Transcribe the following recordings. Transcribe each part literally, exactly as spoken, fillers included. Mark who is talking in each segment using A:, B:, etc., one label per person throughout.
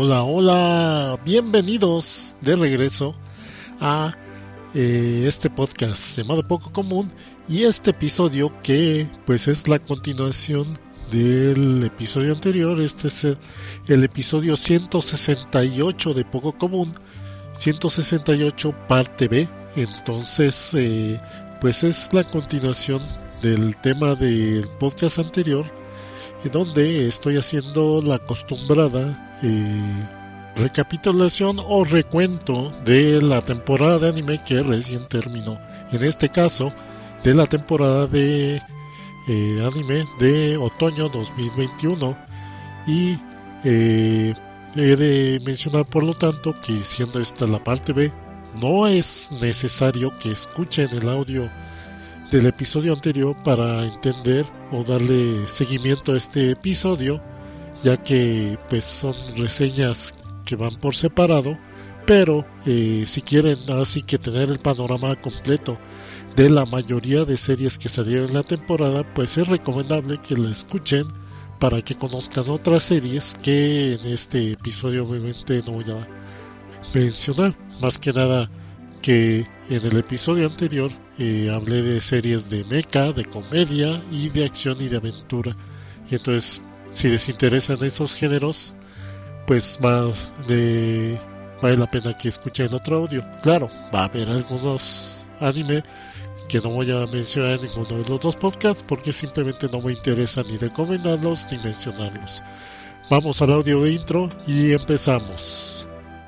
A: Hola, hola, bienvenidos de regreso a eh, este podcast llamado Poco Común y este episodio que pues es la continuación del episodio anterior. Este es el, el episodio ciento sesenta y ocho de Poco Común, ciento sesenta y ocho parte B. Entonces eh, pues es la continuación del tema del podcast anterior, donde estoy haciendo la acostumbrada eh, recapitulación o recuento de la temporada de anime que recién terminó. En este caso, de la temporada de eh, anime de otoño dos mil veintiuno. Y eh, he de mencionar, por lo tanto, que siendo esta la parte B, no es necesario que escuchen el audio del episodio anterior para entender o darle seguimiento a este episodio, ya que pues son reseñas que van por separado, pero eh, si quieren así que tener el panorama completo de la mayoría de series que salieron en la temporada, pues es recomendable que la escuchen para que conozcan otras series que en este episodio obviamente no voy a mencionar. Más que nada que en el episodio anterior eh, hablé de series de mecha, de comedia y de acción y de aventura. Y entonces, si les interesan esos géneros, pues más de vale la pena que escuchen otro audio. Claro, va a haber algunos anime que no voy a mencionar en ninguno de los dos podcasts porque simplemente no me interesa ni recomendarlos ni mencionarlos. Vamos al audio de intro y empezamos.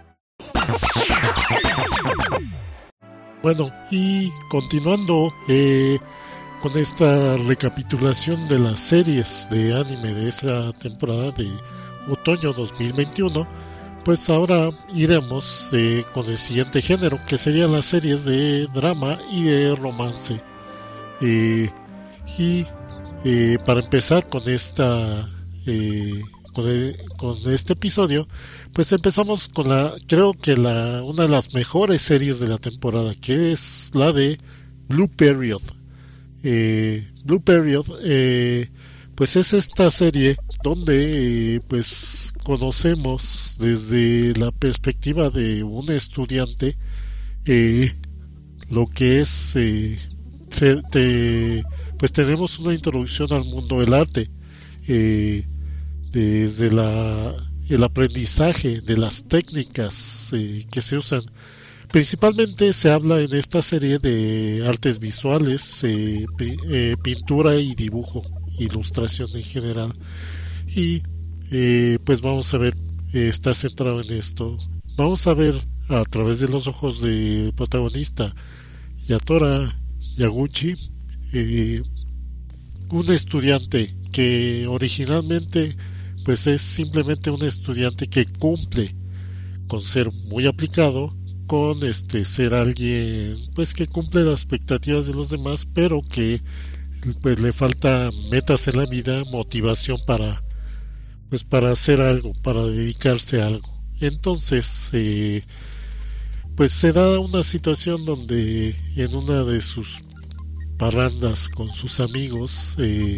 A: Bueno, y continuando eh, con esta recapitulación de las series de anime de esa temporada de otoño dos mil veintiuno, pues ahora iremos eh, con el siguiente género, que serían las series de drama y de romance. Eh, y eh, para empezar con esta eh, con, el, con este episodio, pues empezamos con la, creo que la una de las mejores series de la temporada, que es la de Blue Period. Eh, Blue Period, eh, pues es esta serie donde eh, pues conocemos desde la perspectiva de un estudiante eh, lo que es eh, se, te, pues tenemos una introducción al mundo del arte, eh, desde la el aprendizaje de las técnicas eh, que se usan. Principalmente se habla en esta serie de artes visuales, eh, pi- eh, pintura y dibujo, ilustración en general. Y eh, pues vamos a ver, eh, está centrado en esto. Vamos a ver a través de los ojos del protagonista, Yatora Yaguchi, eh, un estudiante que originalmente pues es simplemente un estudiante que cumple con ser muy aplicado, con este ser alguien pues que cumple las expectativas de los demás, pero que pues le falta metas en la vida, motivación para pues para hacer algo, para dedicarse a algo. Entonces eh, pues se da una situación donde en una de sus parrandas con sus amigos, eh,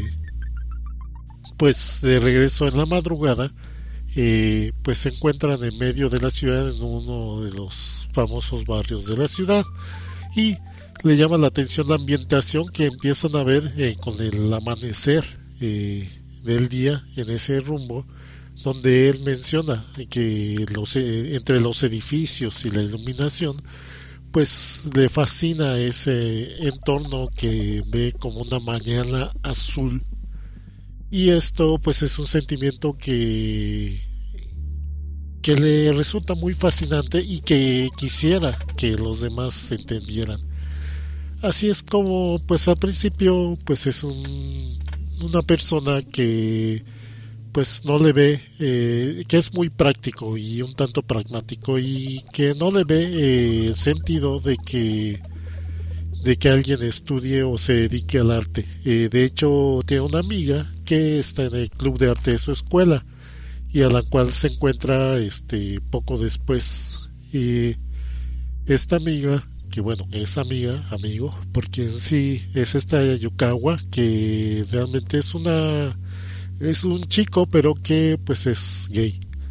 A: pues de regreso en la madrugada, eh, pues se encuentran en medio de la ciudad, en uno de los famosos barrios de la ciudad, y le llama la atención la ambientación que empiezan a ver eh, con el amanecer eh, del día en ese rumbo, donde él menciona que los, eh, entre los edificios y la iluminación pues le fascina ese entorno que ve como una mañana azul. Y esto pues es un sentimiento que que le resulta muy fascinante y que quisiera que los demás entendieran. Así es como pues al principio pues es un, una persona que pues no le ve, eh, que es muy práctico y un tanto pragmático y que no le ve eh, el sentido de que de que alguien estudie o se dedique al arte. Eh, de hecho, tiene una amiga que está en el club de arte de su escuela y a la cual se encuentra este poco después. Y esta amiga, que bueno, es amiga, amigo, porque en sí es esta Yukawa, que realmente es una es un chico, pero que pues es gay.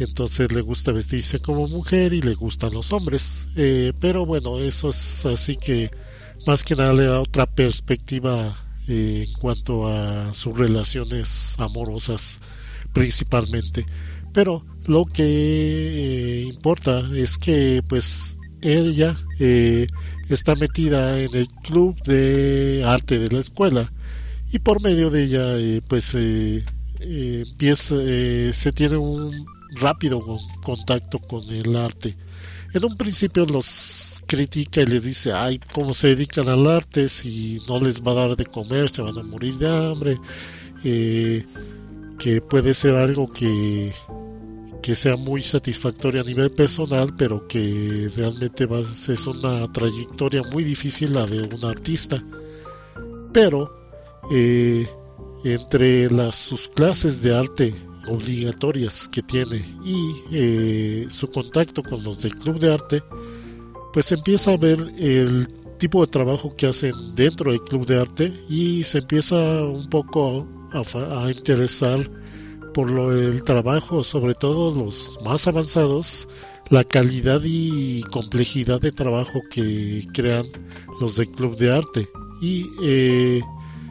A: entonces le gusta vestirse como mujer y le gustan los hombres, eh, pero bueno, eso es así que más que nada le da otra perspectiva eh, en cuanto a sus relaciones amorosas principalmente. Pero lo que eh, importa es que pues ella eh, está metida en el club de arte de la escuela, y por medio de ella eh, pues eh, eh, empieza, eh, se tiene un rápido contacto con el arte. En un principio los critica y les dice, ay, cómo se dedican al arte si no les va a dar de comer, se van a morir de hambre, eh, que puede ser algo que que sea muy satisfactorio a nivel personal, pero que realmente va, es una trayectoria muy difícil la de un artista. Pero eh, entre las sus clases de arte obligatorias que tiene y eh, su contacto con los del club de arte, pues empieza a ver el tipo de trabajo que hacen dentro del club de arte y se empieza un poco a, a interesar por lo, el trabajo, sobre todo los más avanzados, la calidad y complejidad de trabajo que crean los del club de arte. Y eh,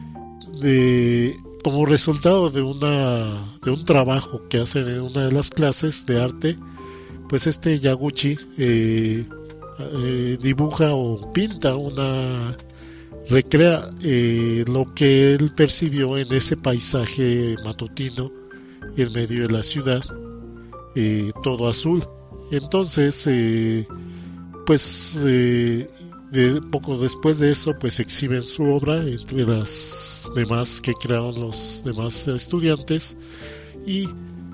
A: de, como resultado de una de un trabajo que hacen en una de las clases de arte, pues este Yaguchi eh, eh, dibuja o pinta una recrea eh, lo que él percibió en ese paisaje matutino en medio de la ciudad, eh, todo azul. Entonces eh, pues eh, de, poco después de eso pues exhiben su obra entre las demás que crearon los demás estudiantes, y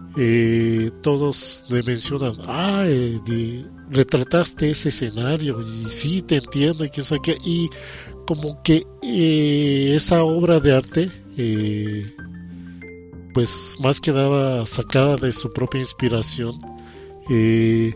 A: eh, todos le mencionan, ah, eh, de, retrataste ese escenario y sí, te entiendo y que sé qué, y como que eh, esa obra de arte eh, pues más que nada sacada de su propia inspiración, eh,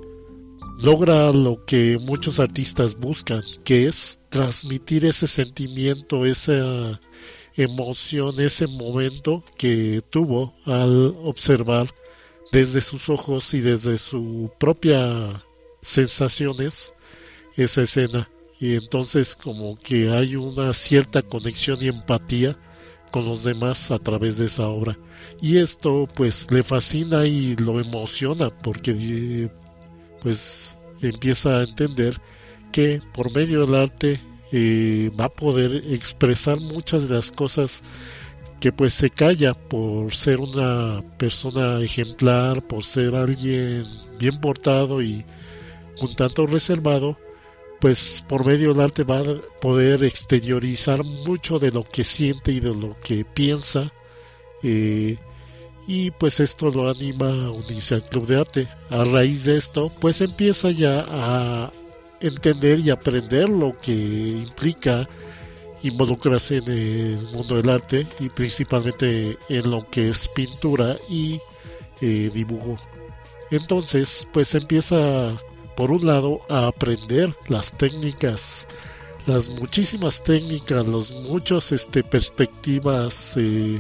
A: logra lo que muchos artistas buscan, que es transmitir ese sentimiento, esa emoción, ese momento que tuvo al observar desde sus ojos y desde sus propias sensaciones esa escena. Y entonces como que hay una cierta conexión y empatía con los demás a través de esa obra, y esto pues le fascina y lo emociona porque pues empieza a entender que por medio del arte eh, va a poder expresar muchas de las cosas que pues se calla por ser una persona ejemplar, por ser alguien bien portado y un tanto reservado. Pues por medio del arte va a poder exteriorizar mucho de lo que siente y de lo que piensa, eh, y pues esto lo anima a unirse al club de arte. A raíz de esto pues empieza ya a entender y aprender lo que implica involucrarse en el mundo del arte, y principalmente en lo que es pintura y eh, dibujo. Entonces pues empieza por un lado a aprender las técnicas, las muchísimas técnicas, los muchos este perspectivas, eh,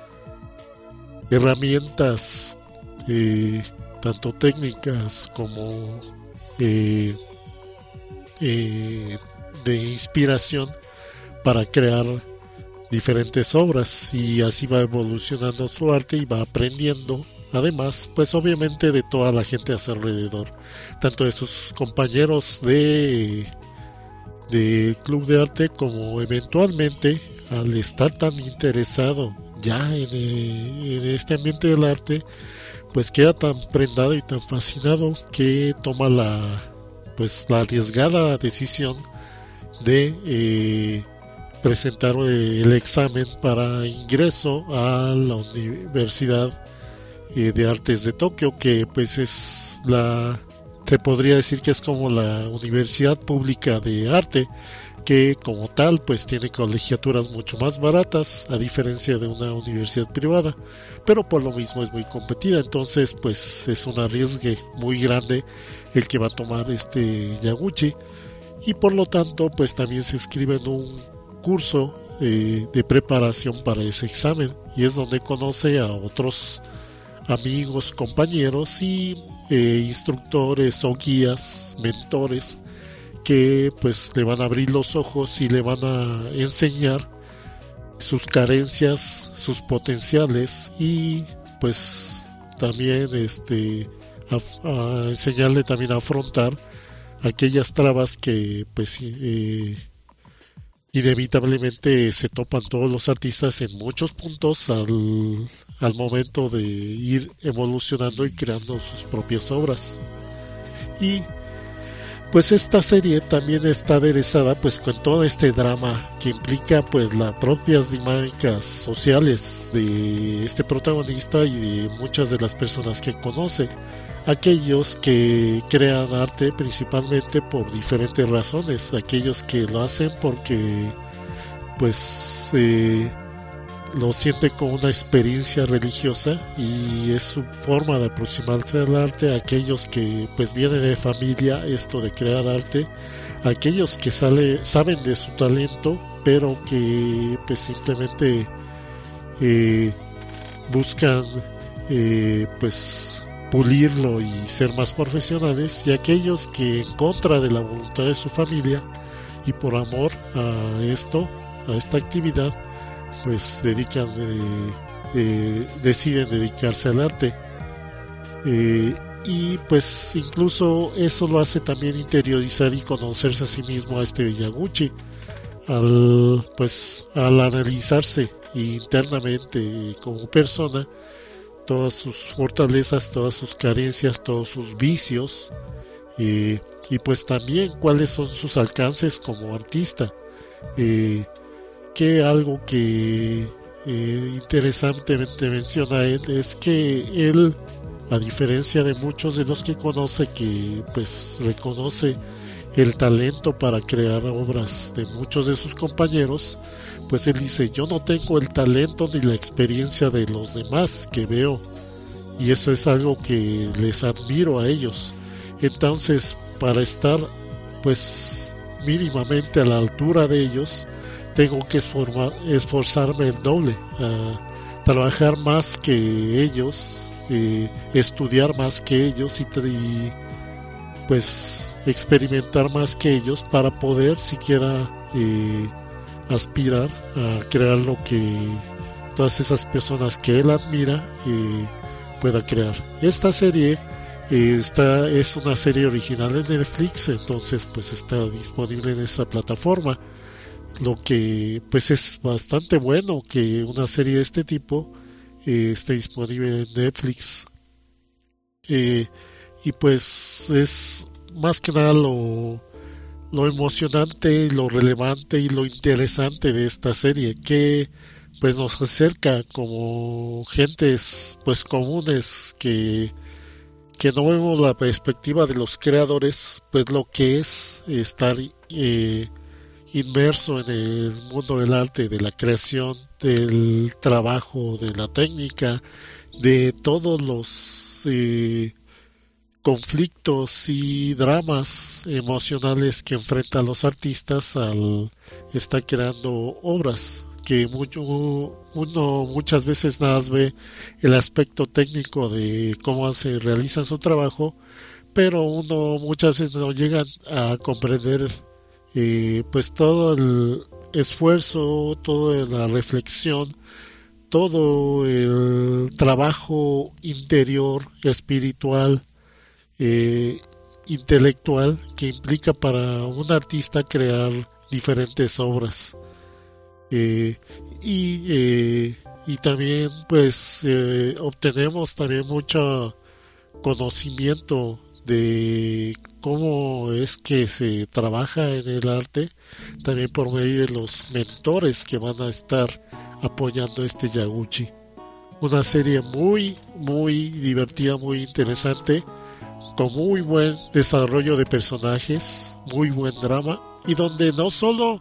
A: herramientas, eh, tanto técnicas como eh, eh, de inspiración para crear diferentes obras, y así va evolucionando su arte y va aprendiendo. Además, pues obviamente de toda la gente a su alrededor, tanto de sus compañeros de de club de arte, como eventualmente al estar tan interesado ya en, en este ambiente del arte, pues queda tan prendado y tan fascinado que toma la pues la arriesgada decisión de eh, presentar eh, el examen para ingreso a la Universidad de Artes de Tokio, que pues es la, se podría decir que es como la universidad pública de arte, que como tal pues tiene colegiaturas mucho más baratas a diferencia de una universidad privada, pero por lo mismo es muy competida. Entonces pues es un arriesgue muy grande el que va a tomar este Yaguchi, y por lo tanto pues también se inscribe en un curso eh, de preparación para ese examen, y es donde conoce a otros amigos, compañeros, y eh, instructores o guías, mentores, que pues le van a abrir los ojos y le van a enseñar sus carencias, sus potenciales, y pues también este a, a enseñarle también a afrontar aquellas trabas que pues eh, inevitablemente se topan todos los artistas en muchos puntos al, al momento de ir evolucionando y creando sus propias obras. Y pues esta serie también está aderezada pues con todo este drama que implica pues las propias dinámicas sociales de este protagonista y de muchas de las personas que conoce. Aquellos que crean arte principalmente por diferentes razones, aquellos que lo hacen porque pues eh, lo sienten como una experiencia religiosa y es su forma de aproximarse al arte, aquellos que pues vienen de familia esto de crear arte, aquellos que sale, saben de su talento pero que pues simplemente eh, buscan eh, pues pulirlo y ser más profesionales, y aquellos que en contra de la voluntad de su familia y por amor a esto, a esta actividad, pues dedican eh, eh, deciden dedicarse al arte, eh, y pues incluso eso lo hace también interiorizar y conocerse a sí mismo a este Yaguchi al pues al analizarse internamente como persona, todas sus fortalezas, todas sus carencias, todos sus vicios, eh, y pues también cuáles son sus alcances como artista. Eh, que algo que eh, interesantemente menciona él es que él, a diferencia de muchos de los que conoce, que pues reconoce el talento para crear obras de muchos de sus compañeros, pues él dice: yo no tengo el talento ni la experiencia de los demás que veo, y eso es algo que les admiro a ellos. Entonces, para estar pues mínimamente a la altura de ellos, tengo que esforma, esforzarme el doble, a trabajar más que ellos, eh, estudiar más que ellos y, y pues experimentar más que ellos para poder siquiera eh, aspirar a crear lo que todas esas personas que él admira eh, pueda crear. Esta serie eh, está, es una serie original de Netflix, entonces pues está disponible en esa plataforma, lo que pues es bastante bueno que una serie de este tipo eh, esté disponible en Netflix, eh, y pues es más que nada lo lo emocionante, lo relevante y lo interesante de esta serie, que pues nos acerca como gentes pues comunes que que no vemos la perspectiva de los creadores, pues lo que es estar eh, inmerso en el mundo del arte, de la creación, del trabajo, de la técnica, de todos los eh, conflictos y dramas emocionales que enfrentan los artistas al estar creando obras, que mucho, uno muchas veces nada más ve el aspecto técnico de cómo se realiza su trabajo, pero uno muchas veces no llega a comprender eh, pues todo el esfuerzo, toda la reflexión, todo el trabajo interior, espiritual, eh, intelectual que implica para un artista crear diferentes obras. Eh, y, eh, y también pues eh, obtenemos también mucho conocimiento de cómo es que se trabaja en el arte, también por medio de los mentores que van a estar apoyando este Yaguchi. Una serie muy muy divertida, muy interesante, con muy buen desarrollo de personajes, muy buen drama, y donde no solo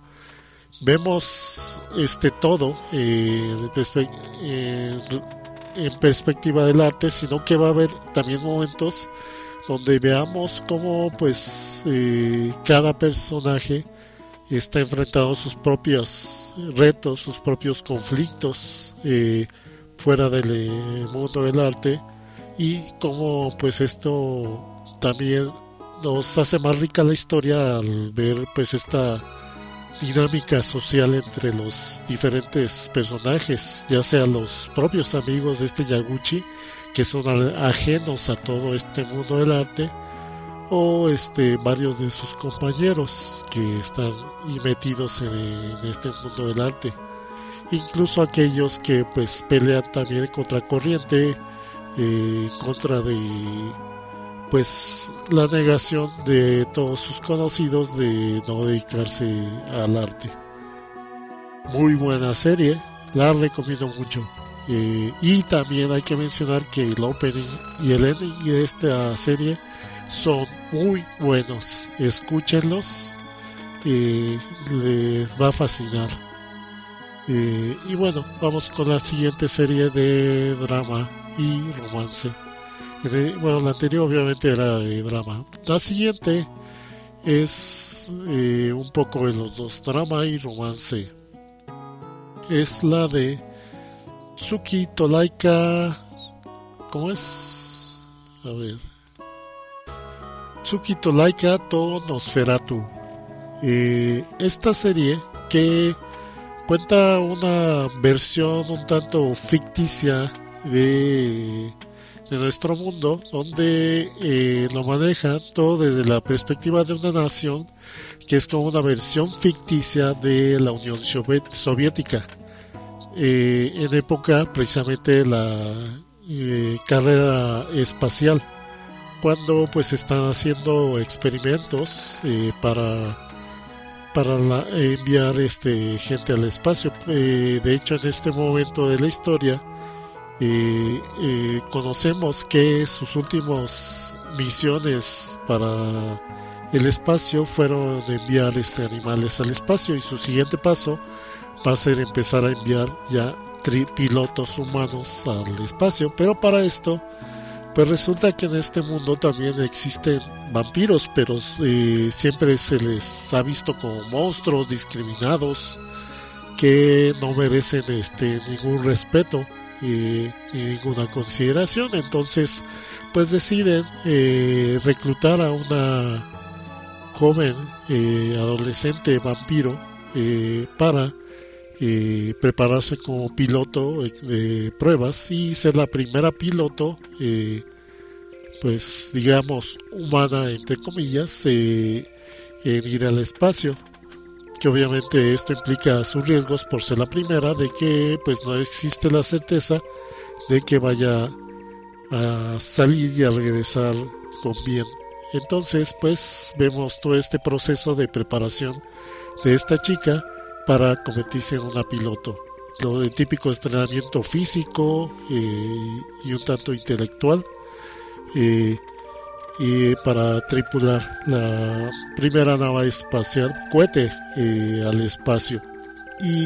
A: vemos este todo eh, eh, en perspectiva del arte, sino que va a haber también momentos donde veamos cómo pues eh, cada personaje está enfrentando sus propios retos, sus propios conflictos eh, fuera del eh, mundo del arte, y cómo pues esto también nos hace más rica la historia al ver pues esta dinámica social entre los diferentes personajes, ya sean los propios amigos de este Yaguchi, que son ajenos a todo este mundo del arte, o este varios de sus compañeros que están metidos en, en este mundo del arte, incluso aquellos que pues pelean también contra corriente, eh, contra de pues la negación de todos sus conocidos de no dedicarse al arte. Muy buena serie, la recomiendo mucho. Eh, y también hay que mencionar que el opening y el ending de esta serie son muy buenos. Escúchenlos, eh, les va a fascinar. Eh, y bueno, vamos con la siguiente serie de drama y romance. Bueno, la anterior obviamente era de drama. La siguiente es eh, un poco de los dos, drama y romance. Es la de Tsuki to Laika. ¿Cómo es? A ver. Tsuki to Laika to Nosferatu. Eh, esta serie que cuenta una versión un tanto ficticia de de nuestro mundo, donde eh, lo manejan todo desde la perspectiva de una nación que es como una versión ficticia de la Unión Soviética, eh, en época precisamente de la eh, carrera espacial, cuando pues están haciendo experimentos eh, para para la, enviar este gente al espacio. Eh, de hecho, en este momento de la historia Eh, eh, conocemos que sus últimas misiones para el espacio fueron enviar este, animales al espacio, y su siguiente paso va a ser empezar a enviar ya tri- pilotos humanos al espacio. Pero para esto pues resulta que en este mundo también existen vampiros, pero eh, siempre se les ha visto como monstruos discriminados que no merecen este, ningún respeto y, y ninguna consideración. Entonces pues deciden eh, reclutar a una joven eh, adolescente vampiro eh, para eh, prepararse como piloto de pruebas y ser la primera piloto eh, pues digamos humana entre comillas eh, en ir al espacio, que obviamente esto implica sus riesgos por ser la primera, de que pues no existe la certeza de que vaya a salir y a regresar con bien. Entonces pues vemos todo este proceso de preparación de esta chica para convertirse en una piloto, lo del típico entrenamiento físico eh, y un tanto intelectual eh, y para tripular la primera nave espacial, cohete eh, al espacio. Y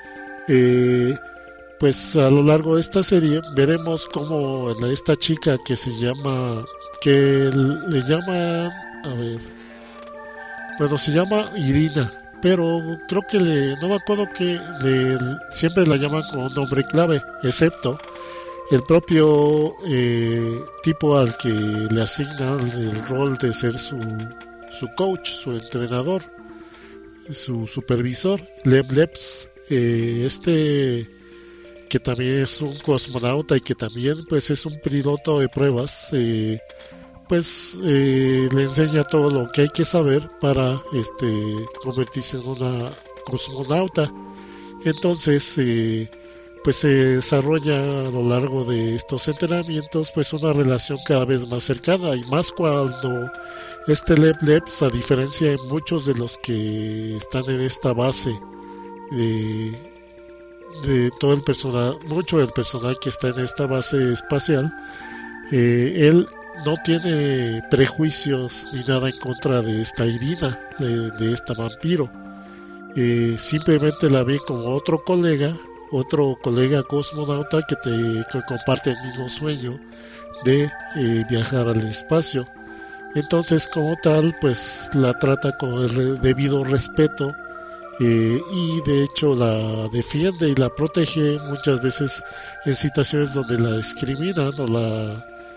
A: eh, pues a lo largo de esta serie veremos cómo esta chica que se llama, que le llaman, a ver, bueno, se llama Irina, pero creo que le, no me acuerdo que le, siempre la llaman con un nombre clave, excepto el propio eh, tipo al que le asignan el rol de ser su, su coach, su entrenador, su supervisor, Lev Lebs, eh, este que también es un cosmonauta y que también pues es un piloto de pruebas, eh, pues eh, le enseña todo lo que hay que saber para este convertirse en una cosmonauta. Entonces eh, pues se desarrolla a lo largo de estos entrenamientos pues una relación cada vez más cercana, y más cuando este Lev Lebs, a diferencia de muchos de los que están en esta base, de, de todo el personal, mucho del personal que está en esta base espacial, eh, él no tiene prejuicios ni nada en contra de esta Irina, de, de esta vampiro. Eh, simplemente la ve como otro colega, otro colega cosmonauta que te que comparte el mismo sueño de eh, viajar al espacio. Entonces, como tal, pues la trata con el debido respeto, eh, y de hecho la defiende y la protege muchas veces en situaciones donde la discriminan o la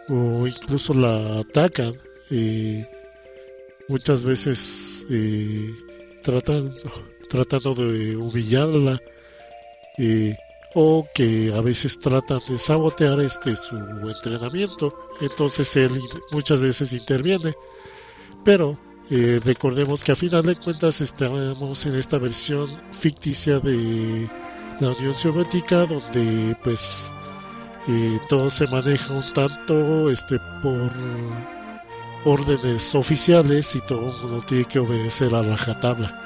A: o incluso la atacan, eh, muchas veces eh, tratan, tratando de humillarla, eh, o que a veces tratan de sabotear este su entrenamiento. Entonces él muchas veces interviene, pero eh, recordemos que a final de cuentas estamos en esta versión ficticia de la Unión Soviética, donde pues eh, todo se maneja un tanto este por órdenes oficiales y todo el mundo tiene que obedecer a rajatabla.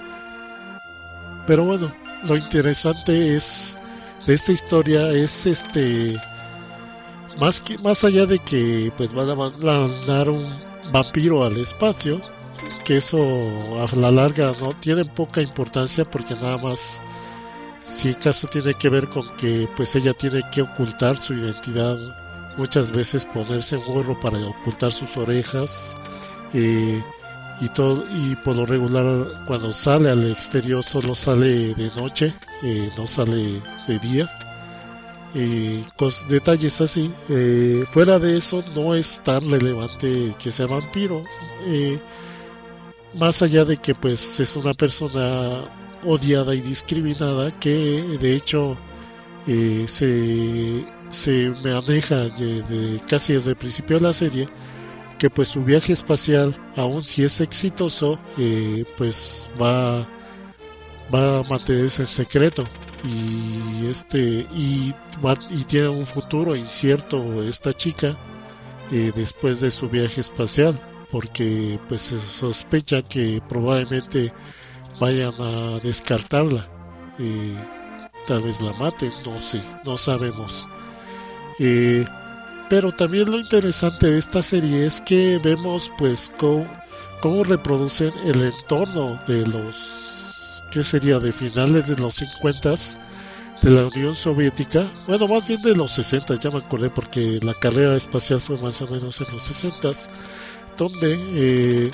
A: Pero bueno, lo interesante es de esta historia es este más que más allá de que pues van a mandar un vampiro al espacio, que eso a la larga no tiene poca importancia, porque nada más si acaso tiene que ver con que pues ella tiene que ocultar su identidad, muchas veces ponerse un gorro para ocultar sus orejas, eh, y todo, y por lo regular cuando sale al exterior solo sale de noche, eh, no sale de día, eh, con detalles así. Eh, fuera de eso no es tan relevante que sea vampiro, eh, más allá de que pues es una persona odiada y discriminada, que de hecho eh, se, se maneja de, de, casi desde el principio de la serie, que pues su viaje espacial, aun si es exitoso, eh, pues va va a mantenerse en secreto, y este y, va, y tiene un futuro incierto esta chica, eh, después de su viaje espacial, porque pues se sospecha que probablemente vayan a descartarla, eh, tal vez la maten, no sé, no sabemos. Eh, pero también lo interesante de esta serie es que vemos pues cómo, cómo reproducen el entorno de los, ¿qué sería?, de finales de los cincuenta de la Unión Soviética, bueno, más bien de los sesenta, ya me acordé, porque la carrera espacial fue más o menos en los sesenta, donde eh,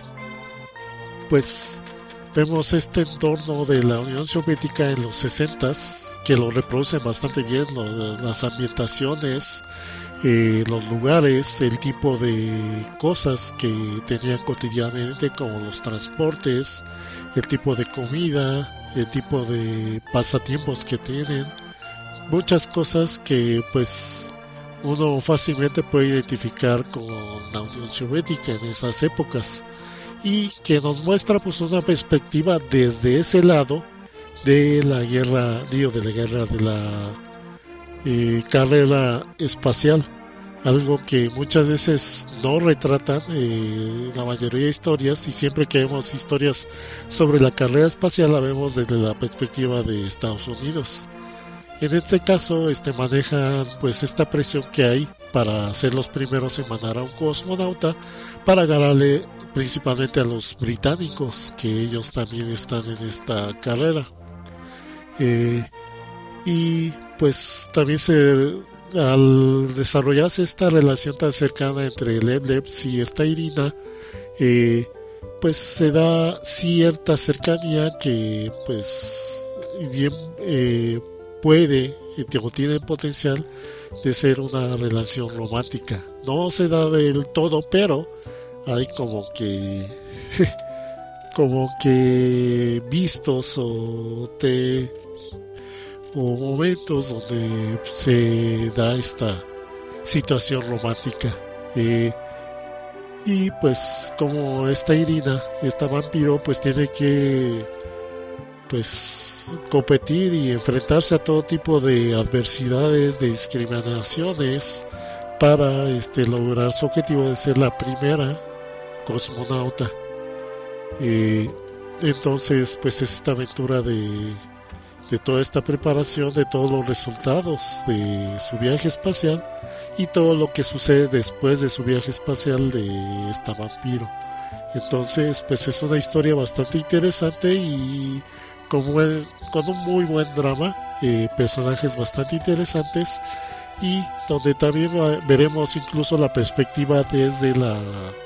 A: pues vemos este entorno de la Unión Soviética en los sesenta, que lo reproducen bastante bien, lo, las ambientaciones, eh, los lugares, el tipo de cosas que tenían cotidianamente, como los transportes, el tipo de comida, el tipo de pasatiempos que tienen, muchas cosas que pues uno fácilmente puede identificar con la Unión Soviética en esas épocas, y que nos muestra pues una perspectiva desde ese lado de la guerra, digo, de la guerra de la eh, carrera espacial, algo que muchas veces no retratan eh, la mayoría de historias, y siempre que vemos historias sobre la carrera espacial la vemos desde la perspectiva de Estados Unidos. En este caso este manejan pues esta presión que hay para ser los primeros en mandar a un cosmonauta, para ganarle principalmente a los británicos, que ellos también están en esta carrera, eh, y pues también se, al desarrollarse esta relación tan cercana entre Lev Lebs y esta Irina, eh, pues se da cierta cercanía que pues bien eh, puede o tiene potencial de ser una relación romántica. No se da del todo, pero hay como que como que vistos o te o momentos donde se da esta situación romántica, eh, y pues como esta Irina, esta vampiro, pues tiene que pues competir y enfrentarse a todo tipo de adversidades, de discriminaciones, para este lograr su objetivo de ser la primera cosmonauta. Eh, entonces pues es esta aventura de, de toda esta preparación, de todos los resultados de su viaje espacial y todo lo que sucede después de su viaje espacial de esta vampiro. Entonces pues es una historia bastante interesante y con, buen, con un muy buen drama, eh, personajes bastante interesantes, y donde también veremos incluso la perspectiva desde la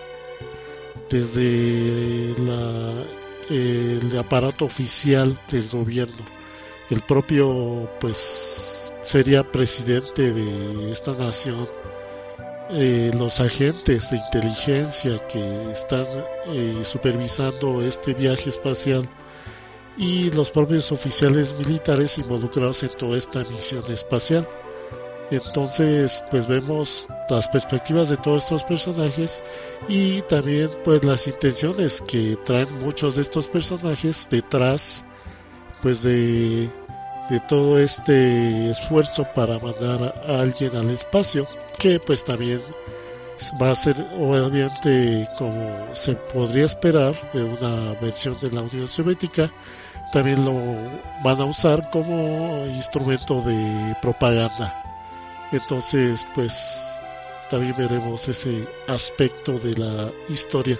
A: desde la, eh, el aparato oficial del gobierno. El propio pues sería presidente de esta nación, eh, los agentes de inteligencia que están eh, supervisando este viaje espacial y los propios oficiales militares involucrados en toda esta misión espacial. Entonces pues vemos las perspectivas de todos estos personajes y también pues las intenciones que traen muchos de estos personajes detrás pues de, de todo este esfuerzo para mandar a alguien al espacio, que pues también va a ser obviamente, como se podría esperar de una versión de la Unión Soviética, también lo van a usar como instrumento de propaganda. Entonces pues también veremos ese aspecto de la historia.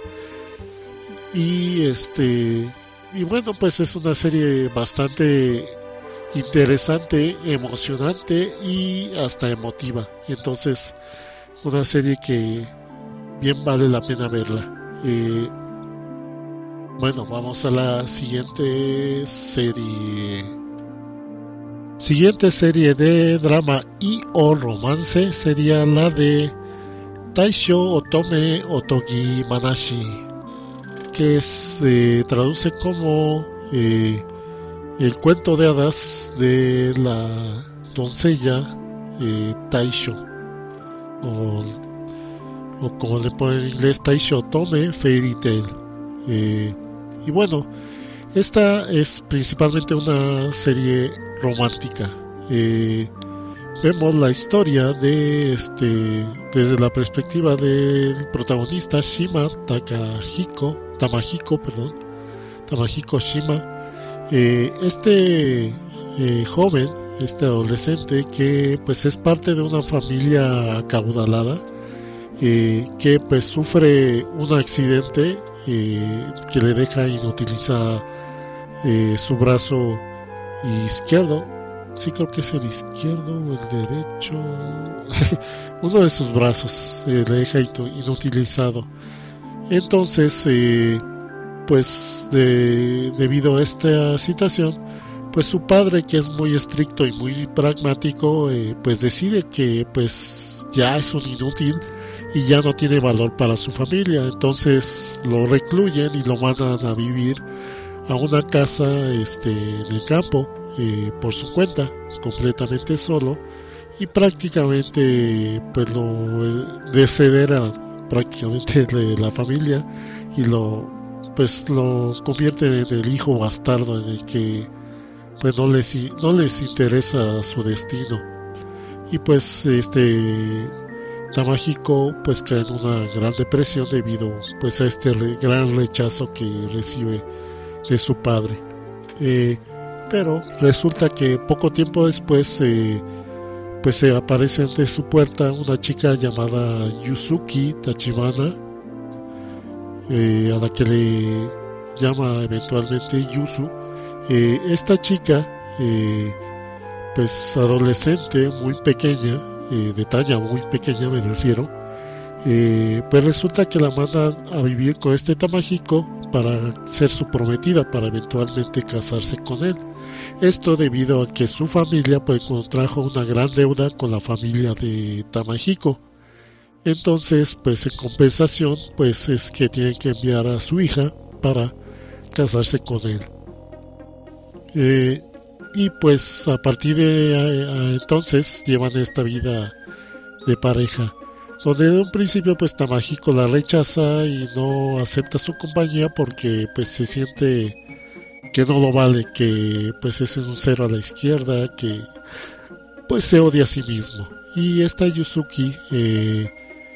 A: Y este y bueno, pues es una serie bastante interesante, emocionante y hasta emotiva. Entonces una serie que bien vale la pena verla. eh, bueno, vamos a la siguiente serie. Siguiente serie de drama y o romance sería la de Taisho Otome Otogi Manashi, que se traduce como eh, el cuento de hadas de la doncella eh, Taisho, o, o como le ponen en inglés, Taisho Otome Fairy Tale. Eh, y bueno, esta es principalmente una serie romántica. Eh, vemos la historia de este desde la perspectiva del protagonista Shima Takahiko, Tamahiko, perdón, Tamahiko Shima. Eh, este eh, joven, este adolescente que pues es parte de una familia acaudalada, eh, que pues sufre un accidente eh, que le deja inutilizar eh, su brazo izquierdo. Sí, creo que es el izquierdo o el derecho. Uno de sus brazos eh, le deja inutilizado. Entonces eh, pues de, debido a esta situación, pues su padre, que es muy estricto y muy pragmático, eh, pues decide que pues ya es un inútil y ya no tiene valor para su familia. Entonces lo recluyen y lo mandan a vivir a una casa este, en el campo, eh, por su cuenta, completamente solo, y prácticamente pues lo desheredan prácticamente de la familia y lo pues lo convierte en el hijo bastardo en el que pues no les no les interesa su destino. Y pues este Tamahiko pues cae en una gran depresión debido pues a este re, gran rechazo que recibe de su padre. Eh, pero resulta que poco tiempo después eh, pues se aparece ante su puerta una chica llamada Yuzuki Tachibana, eh, a la que le llama eventualmente Yuzu. Eh, esta chica eh, pues adolescente, muy pequeña, eh, de talla muy pequeña me refiero, eh, pues resulta que la mandan a vivir con este Tamahiko para ser su prometida, para eventualmente casarse con él. Esto debido a que su familia pues contrajo una gran deuda con la familia de Tamahiko. Entonces pues en compensación pues es que tienen que enviar a su hija para casarse con él. Eh, y pues a partir de a, a entonces llevan esta vida de pareja, donde de un principio pues Tamahiko la rechaza y no acepta su compañía porque pues se siente que no lo vale, que pues es un cero a la izquierda, que pues se odia a sí mismo. Y esta Yuzuki eh,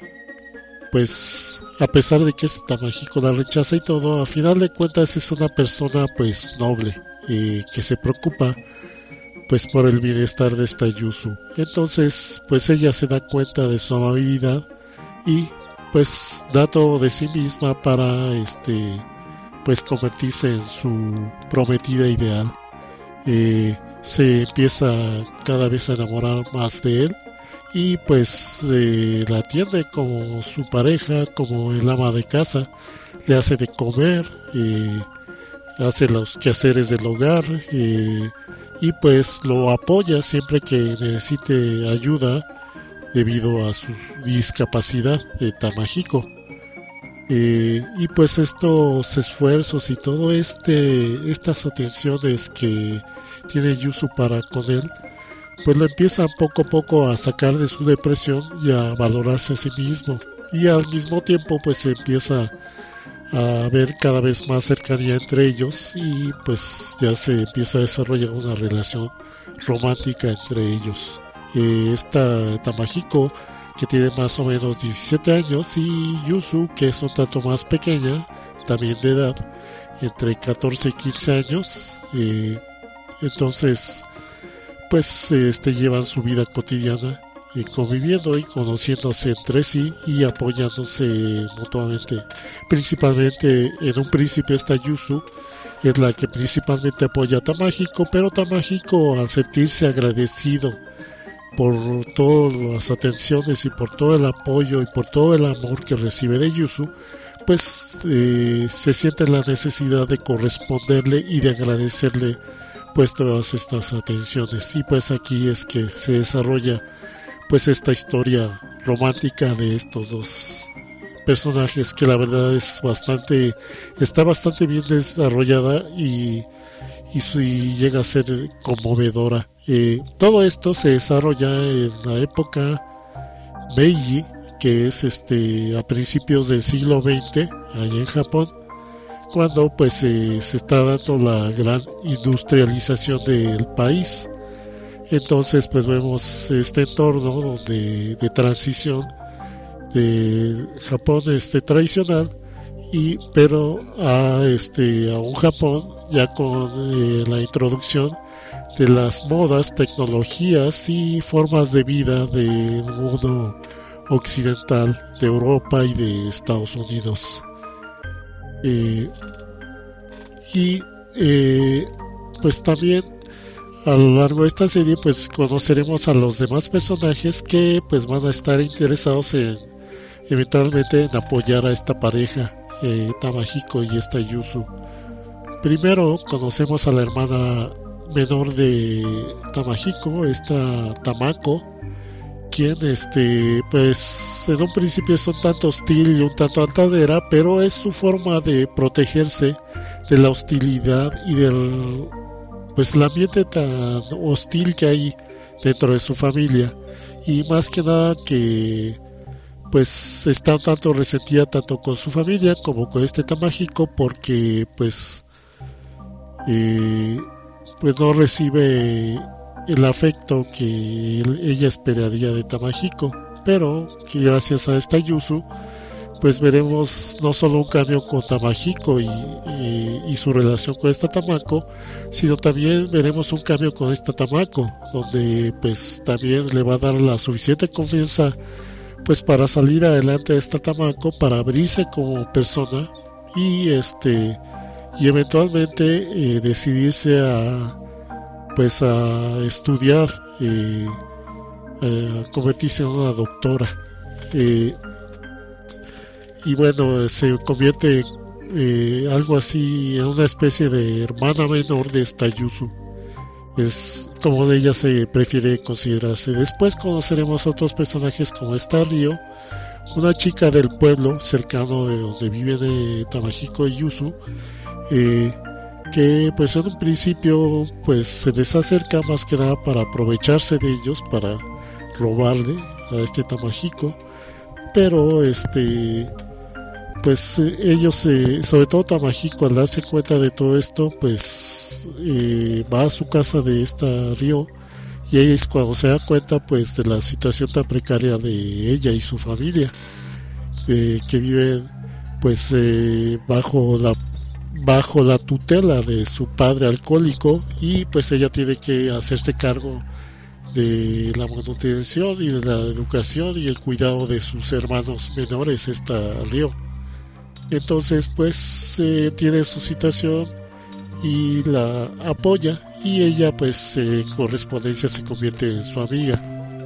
A: pues a pesar de que este Tamahiko la rechaza y todo, a final de cuentas es una persona pues noble, eh, que se preocupa pues por el bienestar de esta Yuzu. Entonces pues ella se da cuenta de su amabilidad y pues da todo de sí misma para este pues convertirse en su prometida ideal. Eh, se empieza cada vez a enamorar más de él y pues eh, la atiende como su pareja, como el ama de casa, le hace de comer, eh, hace los quehaceres del hogar, eh, y pues lo apoya siempre que necesite ayuda debido a su discapacidad de Tamahiko. Eh, y pues estos esfuerzos y todo este estas atenciones que tiene Yuzu para con él, pues lo empieza poco a poco a sacar de su depresión y a valorarse a sí mismo, y al mismo tiempo pues se empieza a ver cada vez más cercanía entre ellos, y pues ya se empieza a desarrollar una relación romántica entre ellos. Eh, esta Tamahiko, que tiene más o menos diecisiete años, y Yuzu, que es un tanto más pequeña, también de edad, entre catorce y quince años. Eh, entonces, pues este, llevan su vida cotidiana, eh, conviviendo y conociéndose entre sí y apoyándose mutuamente. Principalmente, en un principio, esta Yuzu es la que principalmente apoya a Tamahiko, pero Tamahiko, al sentirse agradecido por todas las atenciones y por todo el apoyo y por todo el amor que recibe de Yuzu, pues eh, se siente la necesidad de corresponderle y de agradecerle pues todas estas atenciones. Y pues aquí es que se desarrolla pues esta historia romántica de estos dos personajes, que la verdad es bastante está bastante bien desarrollada y y, su, y llega a ser conmovedora. Eh, todo esto se desarrolla en la época Meiji, que es este a principios del siglo veinte, allá en Japón, cuando pues eh, se está dando la gran industrialización del país. Entonces pues vemos este entorno donde, de transición de Japón este tradicional, y pero a este a un Japón ya con eh, la introducción de las modas, tecnologías y formas de vida del mundo occidental, de Europa y de Estados Unidos. Eh, y eh, pues también a lo largo de esta serie pues conoceremos a los demás personajes que pues van a estar interesados en eventualmente en apoyar a esta pareja, eh, Tamahiko y esta Yuzu. Primero conocemos a la hermana menor de Tamahiko, esta Tamako, quien este pues en un principio es un tanto hostil y un tanto altanera, pero es su forma de protegerse de la hostilidad y del pues el ambiente tan hostil que hay dentro de su familia, y más que nada que pues está un tanto resentida tanto con su familia como con este Tamahiko, porque pues eh, pues no recibe el afecto que él, ella esperaría de Tamahiko, pero que gracias a esta Yuzu pues veremos no solo un cambio con Tamahiko y, y, y su relación con esta Tamako, sino también veremos un cambio con esta Tamako, donde pues también le va a dar la suficiente confianza pues para salir adelante de esta Tamako, para abrirse como persona y este y eventualmente eh, decidirse a pues a estudiar, eh, a convertirse en una doctora, eh, y bueno, se convierte eh, algo así en una especie de hermana menor de esta Yuzu. Es como de ella se prefiere considerarse. Después conoceremos otros personajes como esta Ryo, una chica del pueblo cercano de donde viven de Tamahiko y Yuzu, eh, que pues en un principio pues se les acerca más que nada para aprovecharse de ellos, para robarle a este Tamahiko, pero este pues eh, ellos, eh, sobre todo Tamahiko, al darse cuenta de todo esto, pues eh, va a su casa de esta Ryo, y ella es cuando se da cuenta pues de la situación tan precaria de ella y su familia, eh, que viven pues eh, bajo la bajo la tutela de su padre alcohólico, y pues ella tiene que hacerse cargo de la manutención y de la educación y el cuidado de sus hermanos menores, esta Ryo. Entonces pues eh, tiene su situación y la apoya, y ella pues en eh, correspondencia se convierte en su amiga.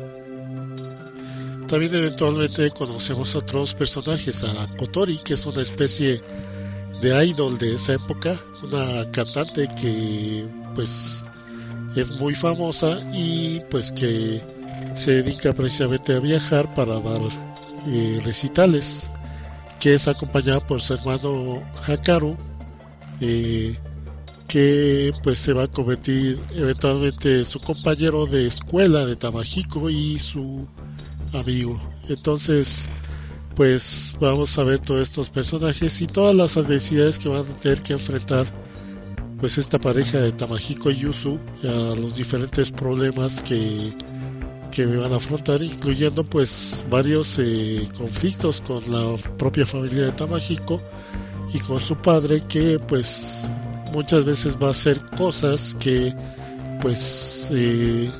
A: También eventualmente conocemos a otros personajes, a Kotori, que es una especie de idol de esa época, una cantante que pues es muy famosa y pues que se dedica precisamente a viajar para dar eh, recitales, que es acompañada por su hermano Hakaru, eh, que pues se va a convertir eventualmente su compañero de escuela de Tamahiko y su amigo. Entonces pues vamos a ver todos estos personajes y todas las adversidades que van a tener que enfrentar pues esta pareja de Tamahiko y Yuzu, a los diferentes problemas que, que van a afrontar, incluyendo pues varios eh, conflictos con la propia familia de Tamahiko y con su padre, que pues muchas veces va a hacer cosas que pues eh,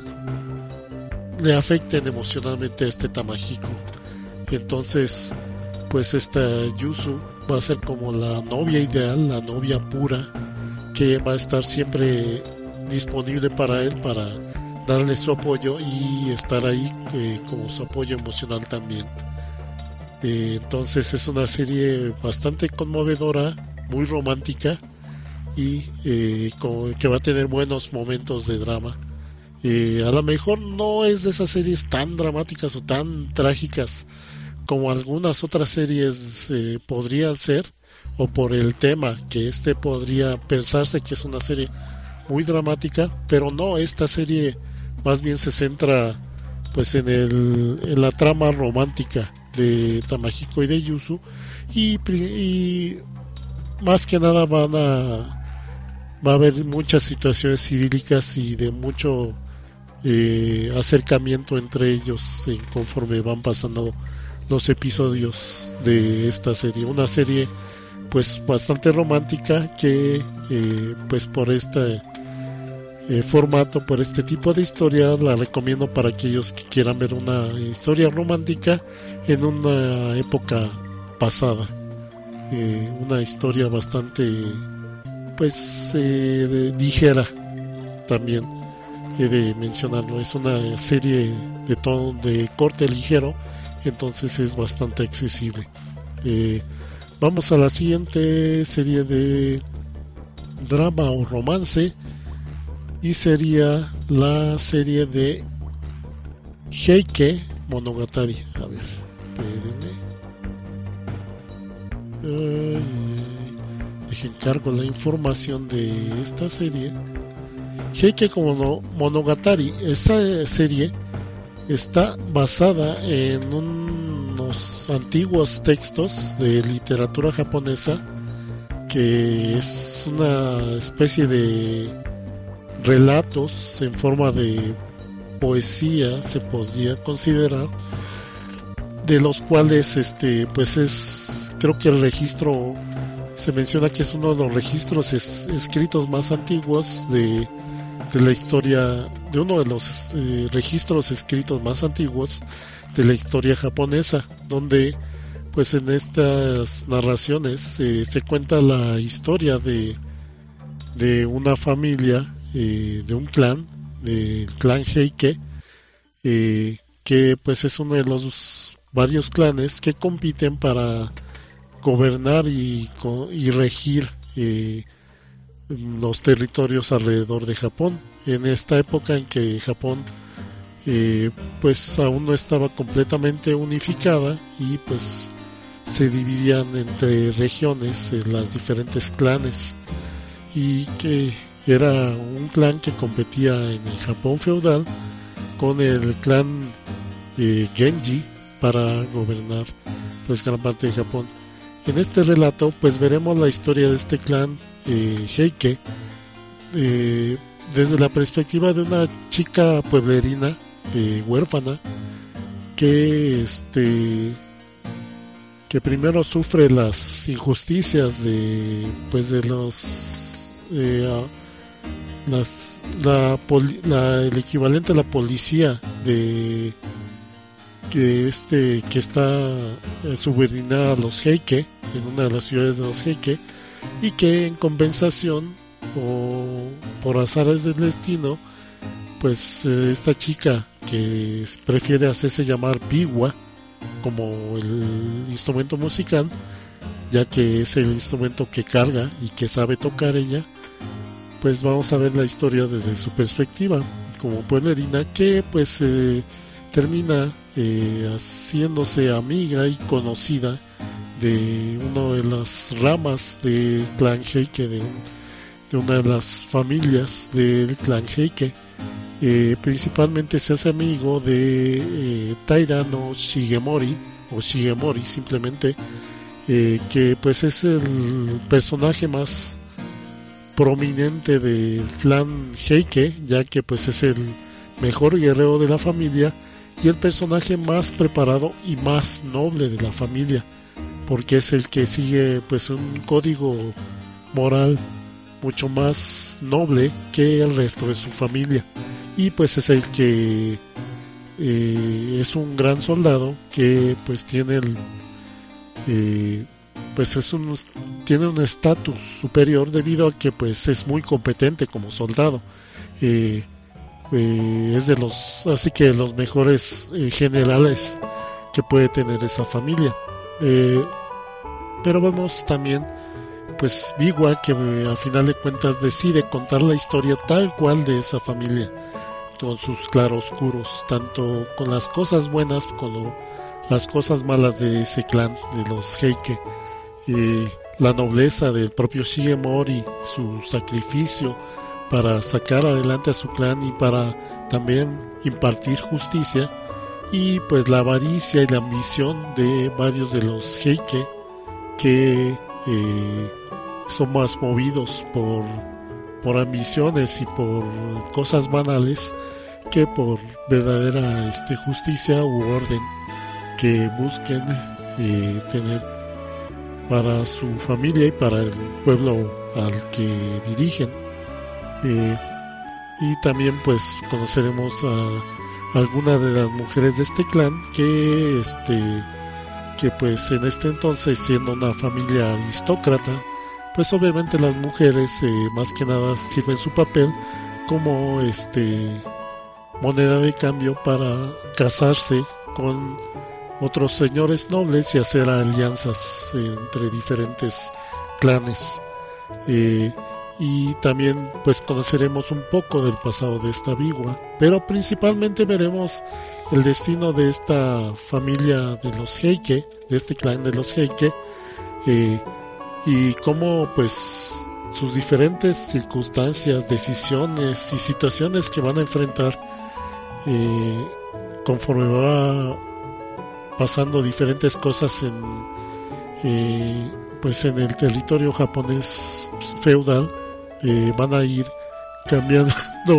A: le afecten emocionalmente a este Tamahiko. Entonces pues esta Yuzu va a ser como la novia ideal, la novia pura, que va a estar siempre disponible para él, para darle su apoyo y estar ahí eh, como su apoyo emocional también. Eh, entonces es una serie bastante conmovedora, muy romántica y eh, con, que va a tener buenos momentos de drama. Eh, a lo mejor no es de esas series tan dramáticas o tan trágicas como algunas otras series eh, podrían ser, o por el tema que este podría pensarse que es una serie muy dramática, pero no, esta serie más bien se centra pues en, el, en la trama romántica de Tamahiko y de Yuzu, y, y más que nada van a va a haber muchas situaciones idílicas y de mucho eh, acercamiento entre ellos en conforme van pasando los episodios de esta serie. Una serie pues bastante romántica que eh, pues por este eh, formato, por este tipo de historia, la recomiendo para aquellos que quieran ver una historia romántica en una época pasada, eh, una historia bastante pues eh, ligera también, he de mencionarlo. Es una serie de tono de corte ligero, entonces es bastante accesible. eh, Vamos a la siguiente serie de drama o romance, y sería la serie de Heike Monogatari. A ver, espérenme. Ay, dejen cargo la información de esta serie. Heike Monogatari, esa serie está basada en unos antiguos textos de literatura japonesa, que es una especie de relatos en forma de poesía, se podría considerar, de los cuales este pues es, creo que el registro se menciona que es uno de los registros es, escritos más antiguos de de la historia, de uno de los eh, registros escritos más antiguos de la historia japonesa, donde pues en estas narraciones eh, se cuenta la historia de de una familia, eh, de un clan, del clan Heike, eh, que pues es uno de los varios clanes que compiten para gobernar y, y regir eh, los territorios alrededor de Japón, en esta época en que Japón eh, pues aún no estaba completamente unificada, y pues se dividían entre regiones, en las diferentes clanes, y que era un clan que competía en el Japón feudal con el clan eh, Genji para gobernar pues gran parte de Japón. En este relato pues veremos la historia de este clan Eh, Heike eh, desde la perspectiva de una chica pueblerina eh, huérfana que este que primero sufre las injusticias de pues de los eh, la, la, poli, la el equivalente a la policía de que este que está eh, subordinada a los Heike en una de las ciudades de los Heike, y que en compensación o por azares del destino pues eh, esta chica, que prefiere hacerse llamar biwa como el instrumento musical, ya que es el instrumento que carga y que sabe tocar ella, pues vamos a ver la historia desde su perspectiva como pueblerina, que pues eh, termina eh, haciéndose amiga y conocida de una de las ramas del clan Heike, de, un, de una de las familias del clan Heike. Eh, principalmente se hace amigo de eh, Taira no Shigemori, o Shigemori simplemente, eh, que pues es el personaje más prominente del clan Heike, ya que pues es el mejor guerrero de la familia y el personaje más preparado y más noble de la familia, porque es el que sigue pues un código moral mucho más noble que el resto de su familia, y pues es el que eh, es un gran soldado que pues tiene el eh, pues es un tiene un estatus superior debido a que pues es muy competente como soldado. eh, eh, es de los así que los mejores eh, generales que puede tener esa familia. eh, pero vemos también pues Biwa, que a final de cuentas decide contar la historia tal cual de esa familia, con sus claroscuros, tanto con las cosas buenas como las cosas malas de ese clan, de los Heike, eh, la nobleza del propio Shigemori, su sacrificio para sacar adelante a su clan y para también impartir justicia, y pues la avaricia y la ambición de varios de los Heike que eh, son más movidos por, por ambiciones y por cosas banales que por verdadera este, justicia u orden que busquen eh, tener para su familia y para el pueblo al que dirigen. Eh, y también pues conoceremos a algunas de las mujeres de este clan que este que pues en este entonces, siendo una familia aristócrata, pues obviamente las mujeres eh, más que nada sirven su papel como este moneda de cambio para casarse con otros señores nobles y hacer alianzas entre diferentes clanes. eh, y también pues conoceremos un poco del pasado de esta Biwa, pero principalmente veremos el destino de esta familia de los Heike, de este clan de los Heike, eh, y cómo pues sus diferentes circunstancias, decisiones y situaciones que van a enfrentar eh, conforme va pasando diferentes cosas en eh, pues en el territorio japonés feudal, eh, van a ir cambiando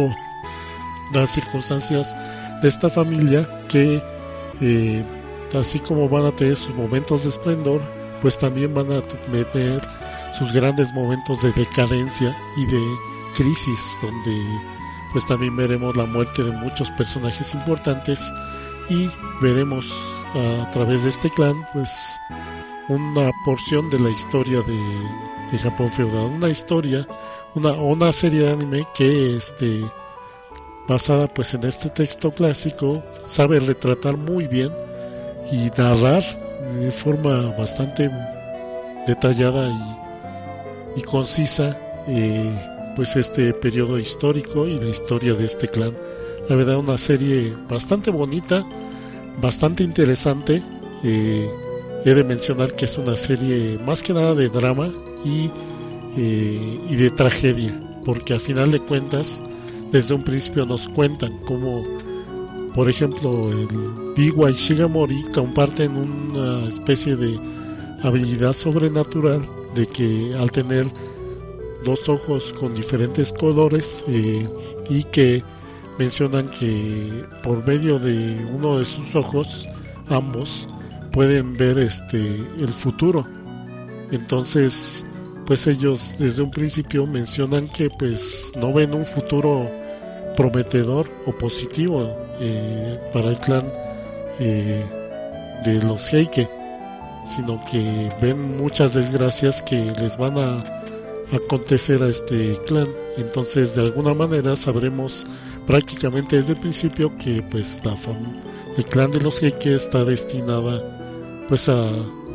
A: las circunstancias de esta familia que eh, así como van a tener sus momentos de esplendor, pues también van a tener sus grandes momentos de decadencia y de crisis, donde pues también veremos la muerte de muchos personajes importantes y veremos a través de este clan pues una porción de la historia de, de Japón feudal, una historia, una, una serie de anime que este basada pues en este texto clásico sabe retratar muy bien y narrar de forma bastante detallada y, y concisa eh, pues este periodo histórico y la historia de este clan. La verdad, una serie bastante bonita, bastante interesante. eh, he de mencionar que es una serie más que nada de drama y, eh, y de tragedia, porque a final de cuentas desde un principio nos cuentan cómo, por ejemplo, el Biwa y Shigemori comparten una especie de habilidad sobrenatural de que al tener dos ojos con diferentes colores eh, y que mencionan que por medio de uno de sus ojos ambos pueden ver este el futuro. Entonces pues ellos desde un principio mencionan que pues no ven un futuro prometedor o positivo eh, para el clan eh, de los Heike, sino que ven muchas desgracias que les van a acontecer a este clan. Entonces de alguna manera sabremos prácticamente desde el principio que pues la fam- el clan de los Heike está destinada pues a,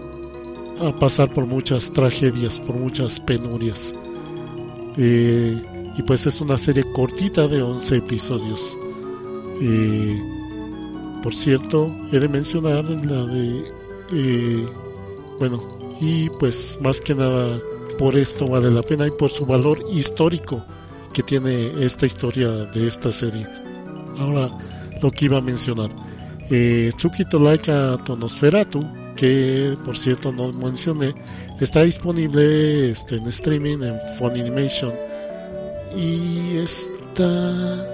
A: a pasar por muchas tragedias, por muchas penurias. Eh, y pues es una serie cortita de once episodios. Eh, por cierto, he de mencionar la de eh, bueno, y pues más que nada por esto vale la pena y por su valor histórico que tiene esta historia de esta serie. Ahora, lo que iba a mencionar, eh, Tsuki to Laika to Nosferatu, que por cierto no mencioné, está disponible este, en streaming en Funimation y está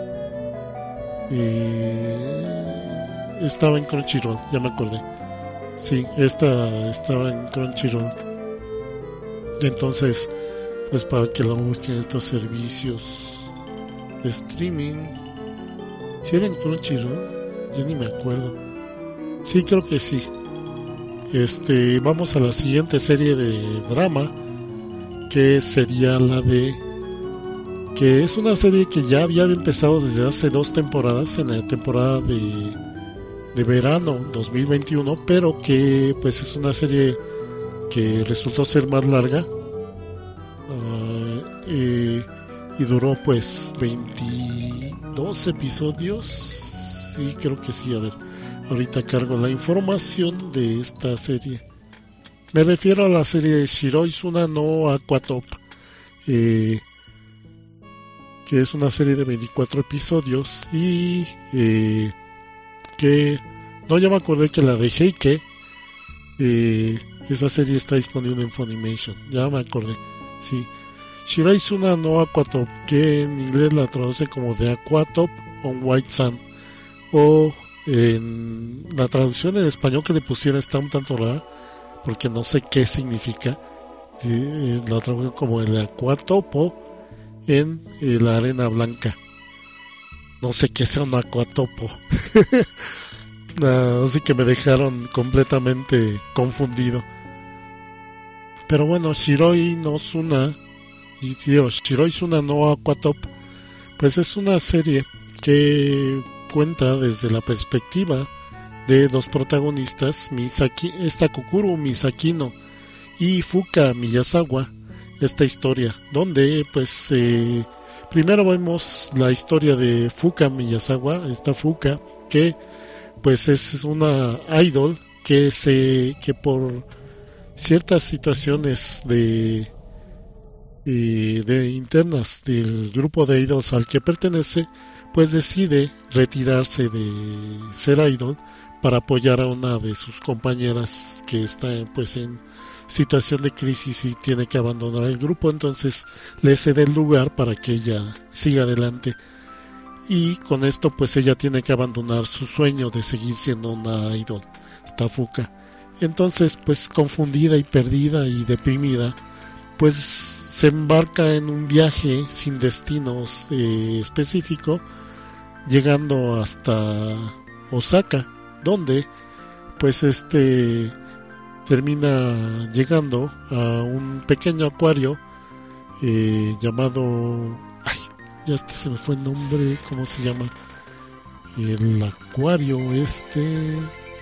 A: eh, estaba en Crunchyroll, ya me acordé. Sí, esta estaba en Crunchyroll. Entonces, pues para que lo busquen estos servicios de streaming. Si era en Crunchyroll, ya ni me acuerdo. Sí, creo que sí. Este, vamos a la siguiente serie de drama, que sería la de, que es una serie que ya había empezado desde hace dos temporadas, en la temporada de, de verano dos mil veintiuno, pero que pues es una serie que resultó ser más larga, uh, eh, y duró pues veintidós episodios. Sí, creo que sí. A ver, ahorita cargo la información de esta serie. Me refiero a la serie de Shiroizuna no Aquatop, eh, que es una serie de veinticuatro episodios y eh, que no, ya me acordé que la de Heike, eh, esa serie está disponible en Funimation, ya me acordé, sí. Shiroizuna no Aquatop, que en inglés la traduce como The Aquatop on White Sand, o en la traducción en español que le pusieron está un tanto rara porque no sé qué significa. Eh, la traducción como el Aquatopo en eh, la arena blanca. No sé qué sea un Aquatopo. Así que me dejaron completamente confundido. Pero bueno, Shiroi no Suna y tío, Shiroizuna no Aquatop, pues es una serie que cuenta desde la perspectiva de dos protagonistas, Misaki, esta Kokuru Misakino y Fuka Miyazawa, esta historia, donde pues eh, primero vemos la historia de Fuka Miyazawa, esta Fuka, que pues es una idol que se que por ciertas situaciones de eh, de internas del grupo de idols al que pertenece, pues decide retirarse de ser idol para apoyar a una de sus compañeras que está pues en situación de crisis y tiene que abandonar el grupo. Entonces le cede el lugar para que ella siga adelante, y con esto pues ella tiene que abandonar su sueño de seguir siendo una idol, esta Fuka. Entonces pues confundida y perdida y deprimida, pues se embarca en un viaje sin destinos eh, específico, llegando hasta Osaka, donde pues este termina llegando a un pequeño acuario eh, llamado, ay, ya hasta se me fue el nombre, ¿cómo se llama? El acuario este,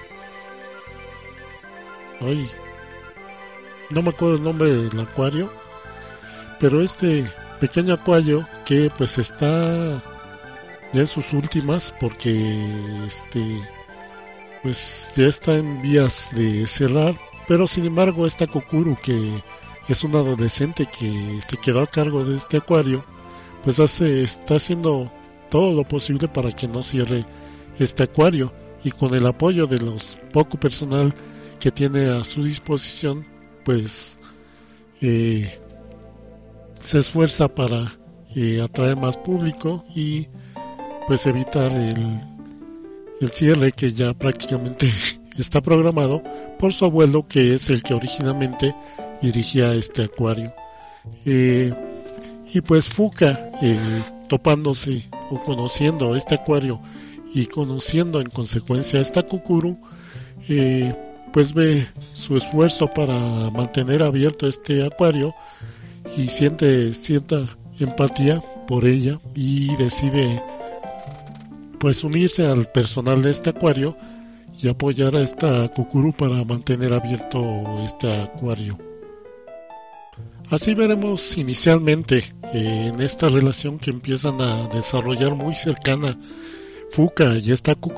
A: ay, no me acuerdo el nombre del acuario, pero este pequeño acuario que pues está ya en sus últimas, porque este pues ya está en vías de cerrar, pero sin embargo esta Kokuru, que es una adolescente que se quedó a cargo de este acuario, pues hace, está haciendo todo lo posible para que no cierre este acuario, y con el apoyo de los poco personal que tiene a su disposición, pues eh, se esfuerza para eh, atraer más público y pues evitar el, el cierre que ya prácticamente está programado por su abuelo, que es el que originalmente dirigía este acuario. Eh, y pues Fuka, eh, topándose o conociendo este acuario y conociendo en consecuencia a esta Kokuru, eh, pues ve su esfuerzo para mantener abierto este acuario y siente cierta empatía por ella, y decide pues unirse al personal de este acuario y apoyar a esta Kokuru para mantener abierto este acuario. Así veremos inicialmente eh, en esta relación que empiezan a desarrollar muy cercana Fuka y esta Kokuru,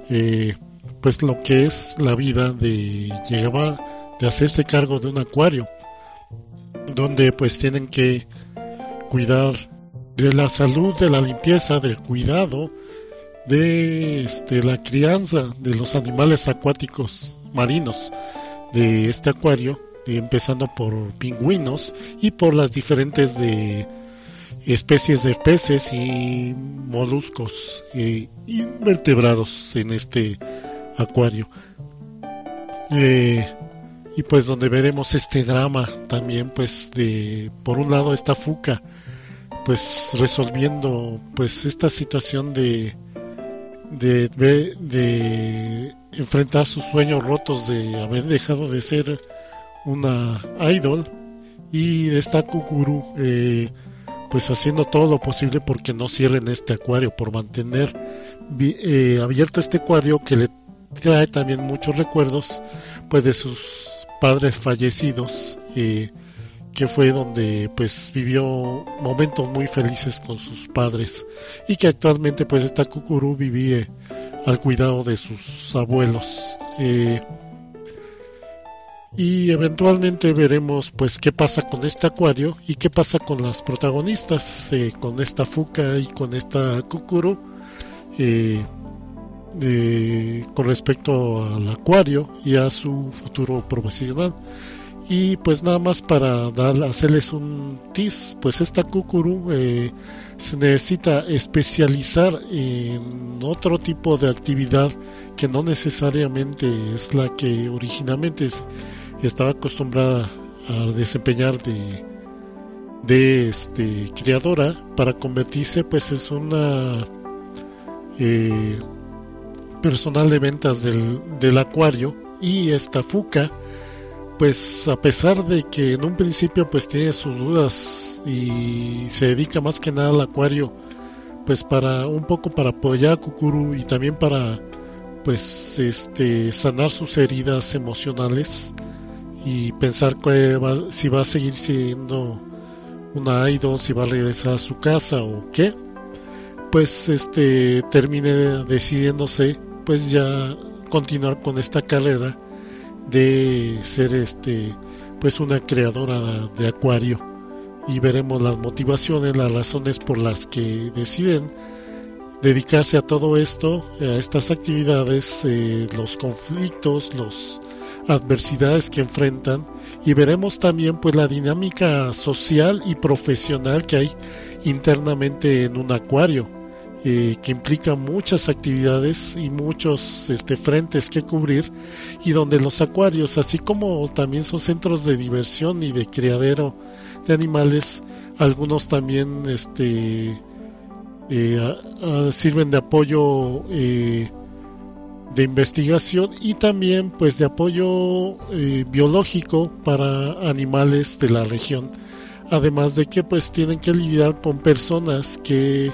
A: eh, pues lo que es la vida de llevar, de hacerse cargo de un acuario, donde pues tienen que cuidar de la salud, de la limpieza, del cuidado, de este, la crianza de los animales acuáticos marinos de este acuario, empezando por pingüinos y por las diferentes de especies de peces y moluscos e invertebrados en este acuario. Eh, y pues donde veremos este drama también, pues de por un lado está Fuka, pues resolviendo pues esta situación de de, de de enfrentar sus sueños rotos de haber dejado de ser una idol, y está Kukuru eh, pues haciendo todo lo posible porque no cierren este acuario, por mantener eh, abierto este acuario que le trae también muchos recuerdos pues de sus padres fallecidos, eh, que fue donde pues vivió momentos muy felices con sus padres, y que actualmente pues esta Kukuru vive al cuidado de sus abuelos, eh, y eventualmente veremos pues qué pasa con este acuario y qué pasa con las protagonistas, eh, con esta Fuka y con esta Kukuru, eh, eh, con respecto al acuario y a su futuro profesional. Y pues nada más para dar, hacerles un tease, pues esta Kukuru eh, se necesita especializar en otro tipo de actividad que no necesariamente es la que originalmente es, estaba acostumbrada a desempeñar de, de este, criadora, para convertirse pues es una eh, personal de ventas del, del acuario. Y esta Fuka, pues a pesar de que en un principio pues tiene sus dudas y se dedica más que nada al acuario, pues para un poco para apoyar a Kukuru y también para pues este sanar sus heridas emocionales y pensar que va, si va a seguir siendo una idol, si va a regresar a su casa o qué, pues este termine decidiéndose pues ya continuar con esta carrera de ser este pues una creadora de acuario. Y veremos las motivaciones, las razones por las que deciden dedicarse a todo esto, a estas actividades, eh, los conflictos, las adversidades que enfrentan, y veremos también pues la dinámica social y profesional que hay internamente en un acuario, eh, que implica muchas actividades y muchos este, frentes que cubrir, y donde los acuarios, así como también son centros de diversión y de criadero de animales, algunos también este eh, a, a, sirven de apoyo eh, de investigación y también pues de apoyo eh, biológico para animales de la región, además de que pues tienen que lidiar con personas que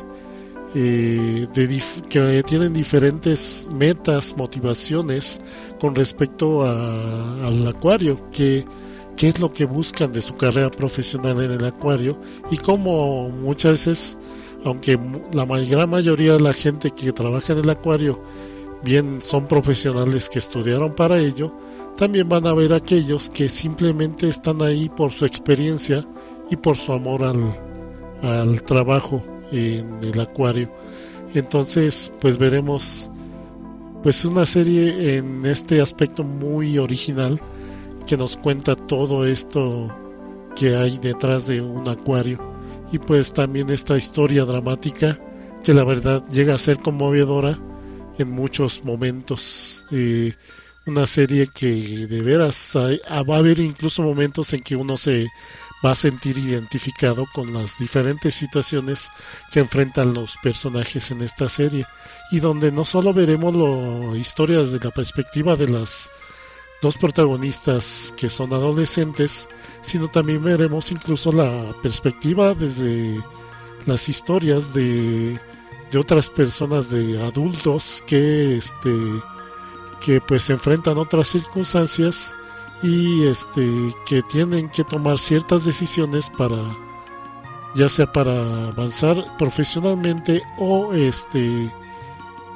A: eh, de dif- que tienen diferentes metas, motivaciones con respecto a, al acuario, que qué es lo que buscan de su carrera profesional en el acuario, y como muchas veces, aunque la gran mayoría de la gente que trabaja en el acuario bien son profesionales que estudiaron para ello, también van a haber aquellos que simplemente están ahí por su experiencia y por su amor al, al trabajo en el acuario. Entonces pues veremos pues una serie en este aspecto muy original, que nos cuenta todo esto que hay detrás de un acuario, y pues también esta historia dramática que la verdad llega a ser conmovedora en muchos momentos, eh, una serie que de veras hay, va a haber incluso momentos en que uno se va a sentir identificado con las diferentes situaciones que enfrentan los personajes en esta serie, y donde no solo veremos lo, historias desde la perspectiva de las dos protagonistas que son adolescentes, sino también veremos incluso la perspectiva desde las historias de, de otras personas, de adultos que este que pues se enfrentan a otras circunstancias y este que tienen que tomar ciertas decisiones para, ya sea para avanzar profesionalmente o este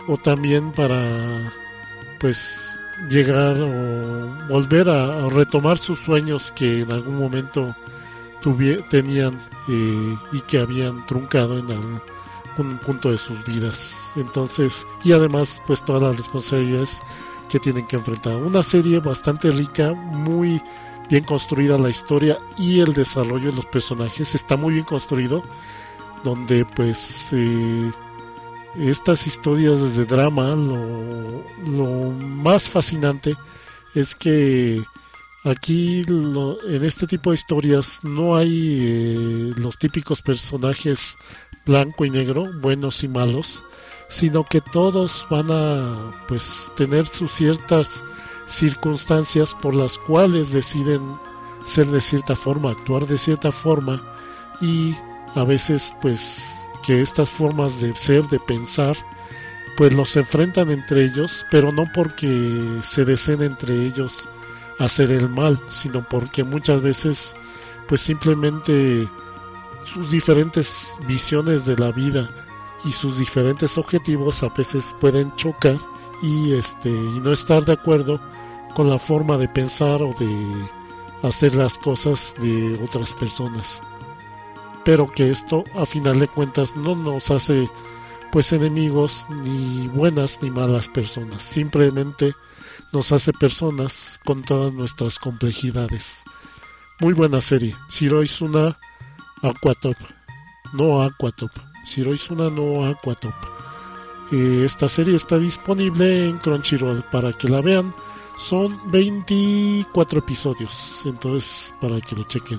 A: o también para pues llegar o volver a, a retomar sus sueños que en algún momento tuvie, tenían eh, y que habían truncado en algún punto de sus vidas. Entonces, y además pues todas las responsabilidades que tienen que enfrentar. Una serie bastante rica, muy bien construida la historia y el desarrollo de los personajes está muy bien construido, donde pues eh, estas historias de drama, lo, lo más fascinante es que aquí lo, en este tipo de historias no hay eh, los típicos personajes blanco y negro, buenos y malos, sino que todos van a pues tener sus ciertas circunstancias por las cuales deciden ser de cierta forma, actuar de cierta forma, y a veces pues que estas formas de ser, de pensar, pues los enfrentan entre ellos, pero no porque se deseen entre ellos hacer el mal, sino porque muchas veces pues simplemente sus diferentes visiones de la vida y sus diferentes objetivos a veces pueden chocar y este y no estar de acuerdo con la forma de pensar o de hacer las cosas de otras personas, pero que esto a final de cuentas no nos hace pues enemigos, ni buenas ni malas personas, simplemente nos hace personas con todas nuestras complejidades. Muy buena serie, Shiroizuna Aquatop, no Aquatop, Shiroizuna no Aquatop. Eh, esta serie está disponible en Crunchyroll para que la vean. Son veinticuatro episodios, entonces para que lo chequen.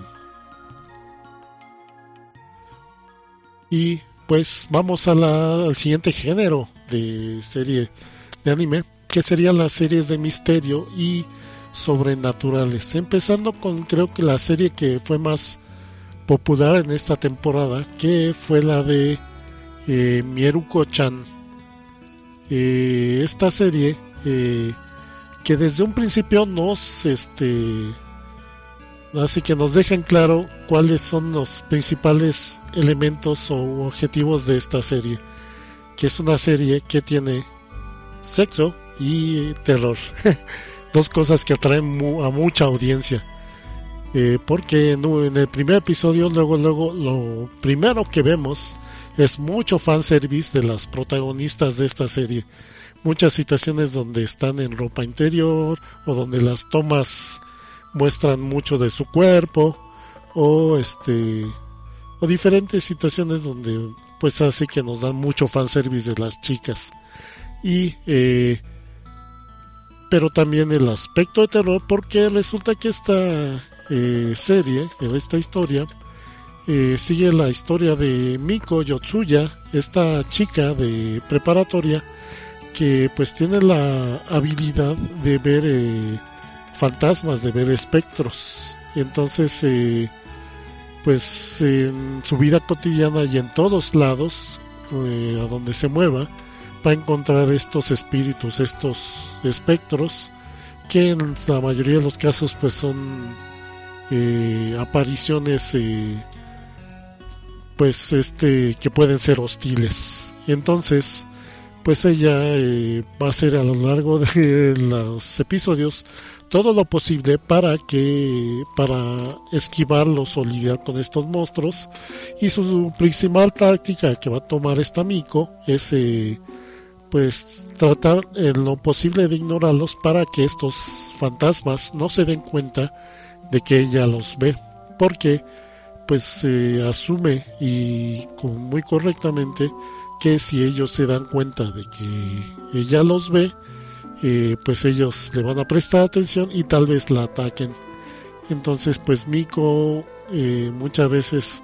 A: Y pues vamos a la, al siguiente género de serie de anime, que serían las series de misterio y sobrenaturales. Empezando con creo que la serie que fue más popular en esta temporada, que fue la de eh, Mieruko-chan. Eh, esta serie eh, que desde un principio nos este así que nos dejan claro cuáles son los principales elementos o objetivos de esta serie, que es una serie que tiene sexo y terror. Dos cosas que atraen mu- a mucha audiencia. Eh, porque en, en el primer episodio, luego, luego, lo primero que vemos es mucho fanservice de las protagonistas de esta serie. Muchas situaciones donde están en ropa interior o donde las tomas muestran mucho de su cuerpo o este o diferentes situaciones donde pues hace que nos dan mucho fanservice de las chicas. Y eh, pero también el aspecto de terror, porque resulta que esta eh, serie, esta historia eh, sigue la historia de Miko Yotsuya, esta chica de preparatoria que pues tiene la habilidad de ver eh, fantasmas, de ver espectros. Entonces eh, pues en su vida cotidiana y en todos lados eh, a donde se mueva va a encontrar estos espíritus, estos espectros, que en la mayoría de los casos pues son eh, apariciones eh, pues este que pueden ser hostiles. Entonces pues ella eh, va a hacer a lo largo de los episodios todo lo posible para que para esquivarlos o lidiar con estos monstruos, y su principal táctica que va a tomar esta Miko es eh, pues tratar en lo posible de ignorarlos para que estos fantasmas no se den cuenta de que ella los ve, porque pues se eh, asume y muy correctamente que si ellos se dan cuenta de que ella los ve, eh, pues ellos le van a prestar atención y tal vez la ataquen. Entonces pues Miko eh, muchas veces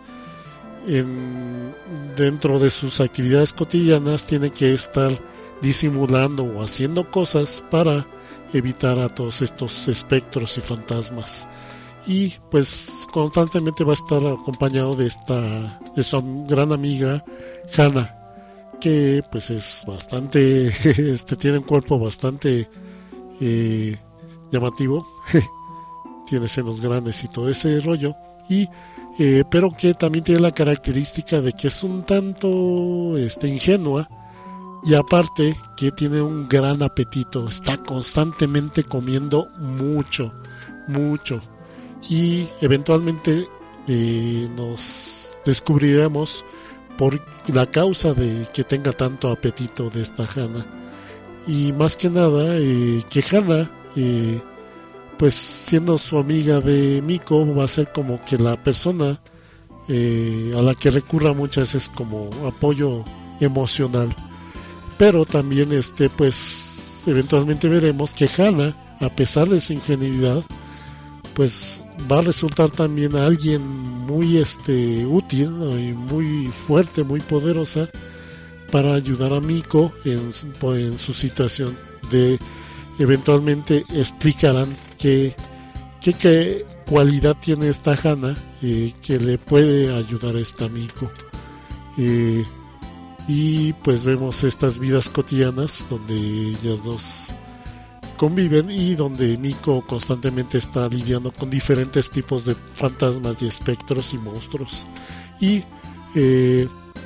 A: en, dentro de sus actividades cotidianas tiene que estar disimulando o haciendo cosas para evitar a todos estos espectros y fantasmas, y pues constantemente va a estar acompañado de esta de su gran amiga Hana, que pues es bastante este tiene un cuerpo bastante eh, llamativo tiene senos grandes y todo ese rollo, y eh, pero que también tiene la característica de que es un tanto este ingenua y aparte que tiene un gran apetito, está constantemente comiendo mucho, mucho, y eventualmente eh, nos descubriremos por la causa de que tenga tanto apetito de esta Hana. Y más que nada eh, que Hana, eh, pues siendo su amiga de Miko, va a ser como que la persona eh, a la que recurra muchas veces como apoyo emocional. Pero también este pues eventualmente veremos que Hana, a pesar de su ingenuidad, pues va a resultar también a alguien muy este útil, ¿no? Y muy fuerte, muy poderosa para ayudar a Miko en, en su situación. De eventualmente explicarán qué, qué, qué cualidad tiene esta Hana eh, que le puede ayudar a esta Miko. Eh, y pues vemos estas vidas cotidianas donde ellas dos conviven y donde Miko constantemente está lidiando con diferentes tipos de fantasmas y espectros y monstruos, y eh,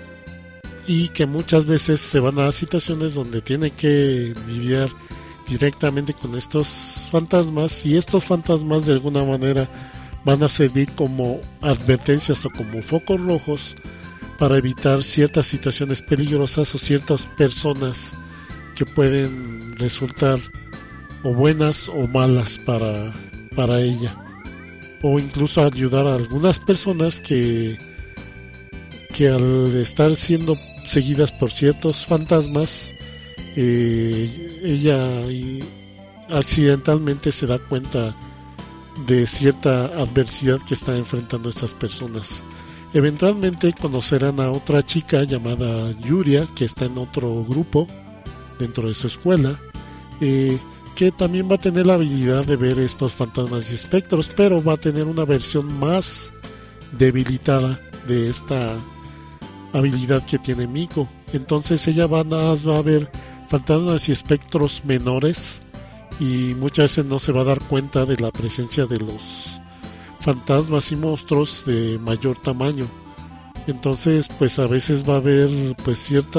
A: y que muchas veces se van a situaciones donde tiene que lidiar directamente con estos fantasmas, y estos fantasmas de alguna manera van a servir como advertencias o como focos rojos para evitar ciertas situaciones peligrosas o ciertas personas que pueden resultar o buenas o malas para, para ella, o incluso ayudar a algunas personas que, que al estar siendo seguidas por ciertos fantasmas, eh, ella y accidentalmente se da cuenta de cierta adversidad que están enfrentando estas personas. Eventualmente conocerán a otra chica llamada Yuria, que está en otro grupo dentro de su escuela, eh, que también va a tener la habilidad de ver estos fantasmas y espectros, pero va a tener una versión más debilitada de esta habilidad que tiene Miko. Entonces ella va a, va a ver fantasmas y espectros menores, y muchas veces no se va a dar cuenta de la presencia de los fantasmas y monstruos de mayor tamaño. Entonces pues a veces va a haber pues cierta,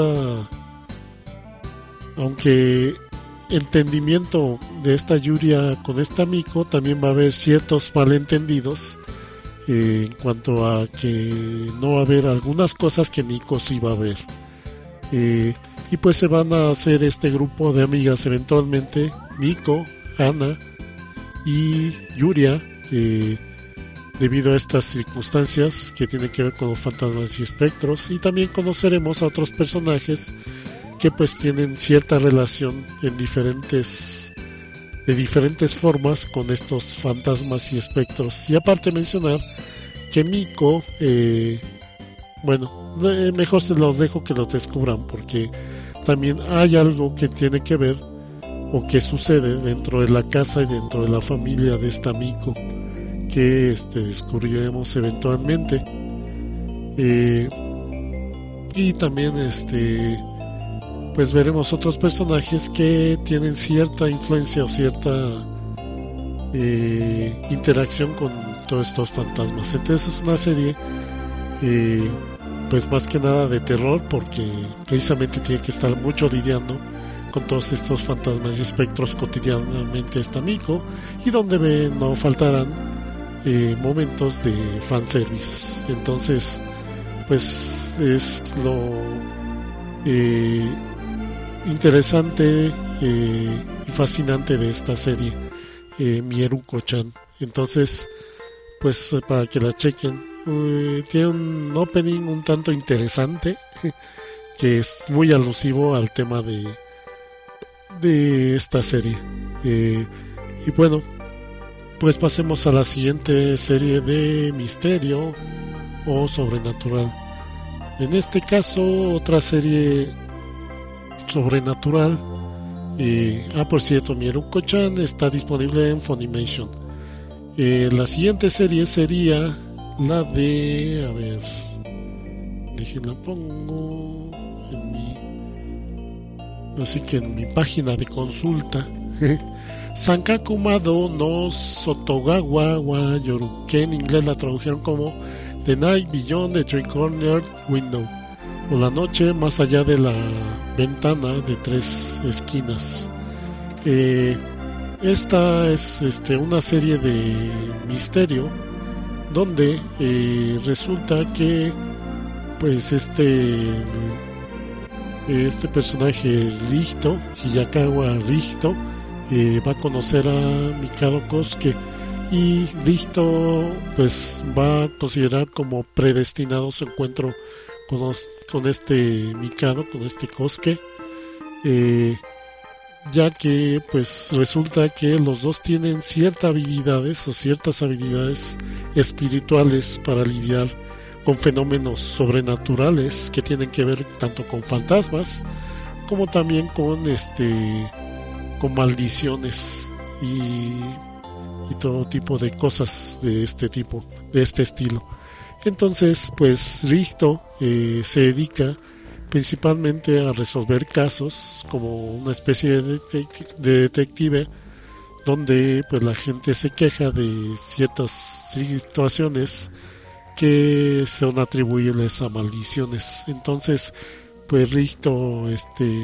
A: aunque entendimiento de esta Yuria con esta Miko, también va a haber ciertos malentendidos eh, en cuanto a que no va a haber algunas cosas que Miko sí va a ver, eh, y pues se van a hacer este grupo de amigas eventualmente, Miko, Hana y Yuria, eh, debido a estas circunstancias que tienen que ver con los fantasmas y espectros. Y también conoceremos a otros personajes que pues tienen cierta relación en diferentes de diferentes formas con estos fantasmas y espectros. Y aparte mencionar que Miko, eh, bueno, eh, mejor se los dejo que los descubran, porque también hay algo que tiene que ver o que sucede dentro de la casa y dentro de la familia de esta Miko, que este, descubriremos eventualmente. Eh, y también este pues veremos otros personajes que tienen cierta influencia o cierta eh, interacción con todos estos fantasmas. Entonces es una serie eh, pues más que nada de terror, porque precisamente tiene que estar mucho lidiando con todos estos fantasmas y espectros cotidianamente esta Miko, y donde ve, no faltarán eh, momentos de fanservice. Entonces pues es lo eh, interesante eh, y fascinante de esta serie, eh, Mieruko-chan. Entonces pues para que la chequen, eh, tiene un opening un tanto interesante que es muy alusivo al tema de de esta serie, eh, y bueno, pues pasemos a la siguiente serie de misterio o sobrenatural. En este caso otra serie sobrenatural, eh, ah por cierto, Mieruko-chan está disponible en Funimation. Eh, la siguiente serie sería la de, a ver, déjenla pongo en mi, así que en mi página de consulta. Sankaku Mado no Sotogawa wa Yoru, que en inglés la tradujeron como The Night Beyond the Three Cornered Window. o la noche más allá de la ventana de tres esquinas. Eh, esta es este, una serie de misterio donde eh, resulta que pues este este personaje Richter, Hayakawa Richter, eh, va a conocer a Mikado Kosuke, y Richter pues va a considerar como predestinado su encuentro con, los, con este Mikado, con este Kosuke, eh, ya que pues resulta que los dos tienen ciertas habilidades o ciertas habilidades espirituales para lidiar con fenómenos sobrenaturales que tienen que ver tanto con fantasmas como también con este con maldiciones y, y todo tipo de cosas de este tipo, de este estilo. Entonces pues Richter eh, se dedica principalmente a resolver casos como una especie de, detec- de detective, donde pues la gente se queja de ciertas situaciones que son atribuibles a maldiciones. Entonces pues Richter este,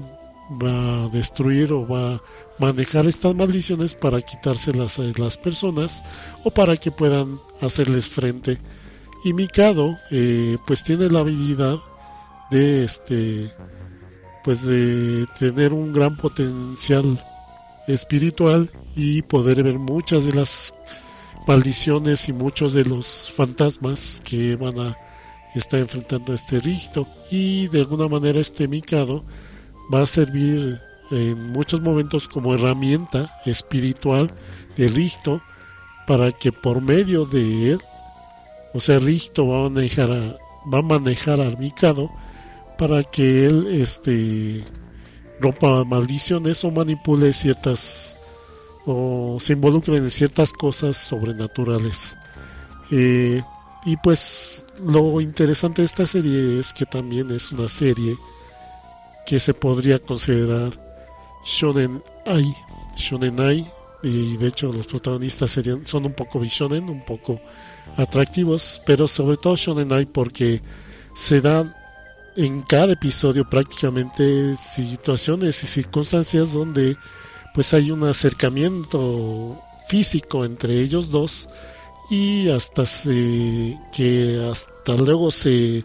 A: va a destruir o va a manejar estas maldiciones para quitárselas a las personas o para que puedan hacerles frente. Y Mikado eh, pues tiene la habilidad de este pues de tener un gran potencial espiritual y poder ver muchas de las maldiciones y muchos de los fantasmas que van a estar enfrentando a este Richter, y de alguna manera este Mikado va a servir en muchos momentos como herramienta espiritual de Richter, para que por medio de él, o sea, Richter va a manejar a, va a manejar al Mikado para que él este rompa maldiciones o manipule ciertas o se involucre en ciertas cosas sobrenaturales. Eh, y pues lo interesante de esta serie es que también es una serie que se podría considerar shonen ai, shonen ai, y de hecho los protagonistas serían, son un poco bishonen, un poco atractivos, pero sobre todo shonen ai porque se dan en cada episodio prácticamente situaciones y circunstancias donde pues hay un acercamiento físico entre ellos dos, y hasta se, que hasta luego se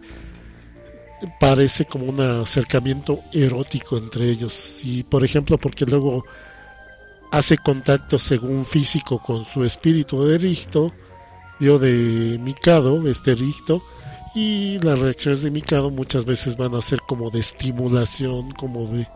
A: parece como un acercamiento erótico entre ellos. Y por ejemplo porque luego hace contacto según físico con su espíritu de Richter, yo de Mikado, este Richter, y las reacciones de Mikado muchas veces van a ser como de estimulación, como de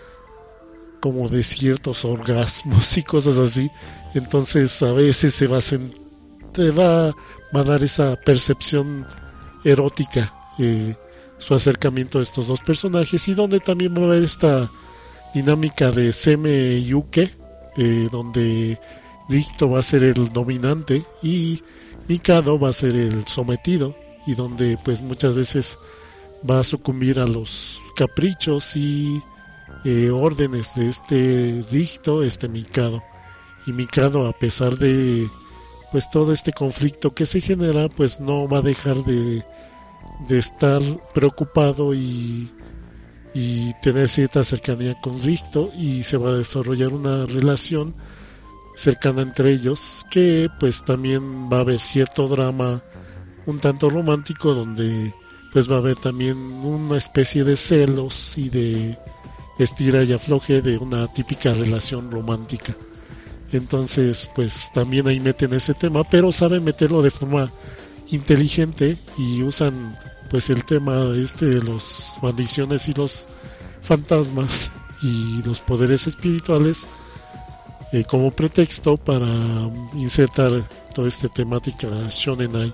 A: como de ciertos orgasmos y cosas así. Entonces a veces se va a sent- te va, va a dar esa percepción erótica, eh, su acercamiento a estos dos personajes, y donde también va a haber esta dinámica de Seme y Yuke, eh, donde Richter va a ser el dominante y Mikado va a ser el sometido, y donde pues muchas veces va a sucumbir a los caprichos y eh, órdenes de este Richter, este Mikado. Y Mikado, a pesar de pues todo este conflicto que se genera, pues no va a dejar de, de estar preocupado y, y tener cierta cercanía con Richter, y se va a desarrollar una relación cercana entre ellos, que pues también va a haber cierto drama un tanto romántico, donde pues va a haber también una especie de celos y de estira y afloje de una típica relación romántica. Entonces pues también ahí meten ese tema, pero saben meterlo de forma inteligente, y usan pues el tema este de las maldiciones y los fantasmas y los poderes espirituales eh, como pretexto para insertar toda esta temática shonen ai.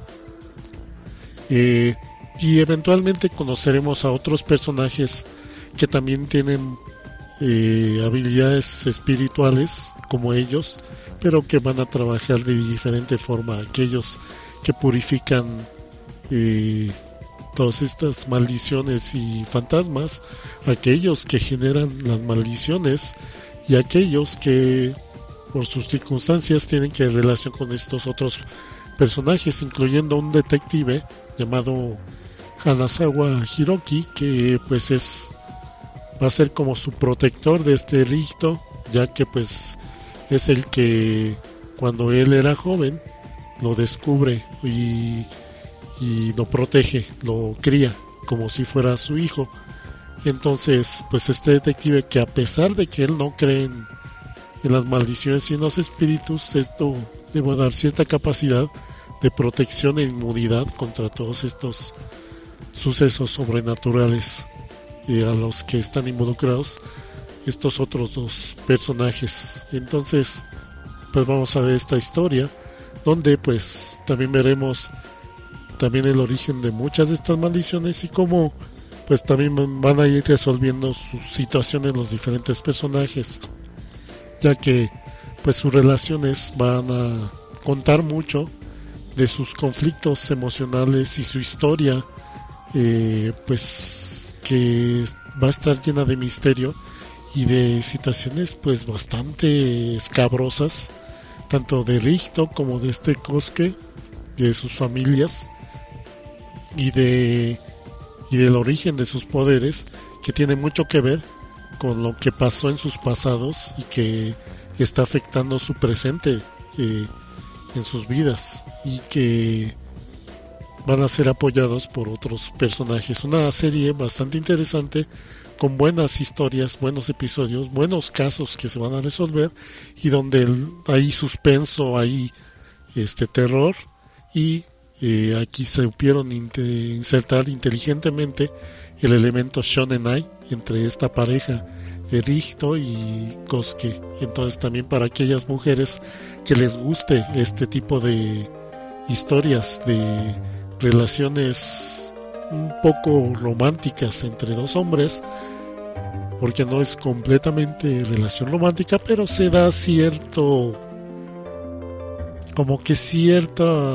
A: Eh, y eventualmente conoceremos a otros personajes que también tienen eh, habilidades espirituales como ellos, pero que van a trabajar de diferente forma. Aquellos que purifican eh, todas estas maldiciones y fantasmas, aquellos que generan las maldiciones, y aquellos que por sus circunstancias tienen que relación con estos otros personajes, incluyendo un detective llamado Hanazawa Hiroki, que pues es va a ser como su protector de este Rihito, ya que pues es el que cuando él era joven lo descubre y, y lo protege, lo cría como si fuera su hijo. Entonces pues este detective, que a pesar de que él no cree en, en las maldiciones y en los espíritus, esto le va a dar cierta capacidad de protección e inmunidad contra todos estos sucesos sobrenaturales eh, a los que están involucrados estos otros dos personajes. Entonces pues vamos a ver esta historia donde pues también veremos también el origen de muchas de estas maldiciones y cómo pues también van a ir resolviendo sus situaciones los diferentes personajes, ya que pues sus relaciones van a contar mucho de sus conflictos emocionales y su historia eh, pues que va a estar llena de misterio y de situaciones pues bastante escabrosas, tanto de Rihito como de este Kosuke, de sus familias y de y del origen de sus poderes, que tiene mucho que ver con lo que pasó en sus pasados y que está afectando su presente eh, en sus vidas, y que van a ser apoyados por otros personajes. Una serie bastante interesante, con buenas historias, buenos episodios, buenos casos que se van a resolver, y donde hay suspenso, hay este terror, y eh, aquí se supieron insertar inteligentemente el elemento shonenai entre esta pareja de Rihito y Kosuke. Entonces también para aquellas mujeres que les guste este tipo de historias de relaciones un poco románticas entre dos hombres, porque no es completamente relación romántica, pero se da cierto, como que cierta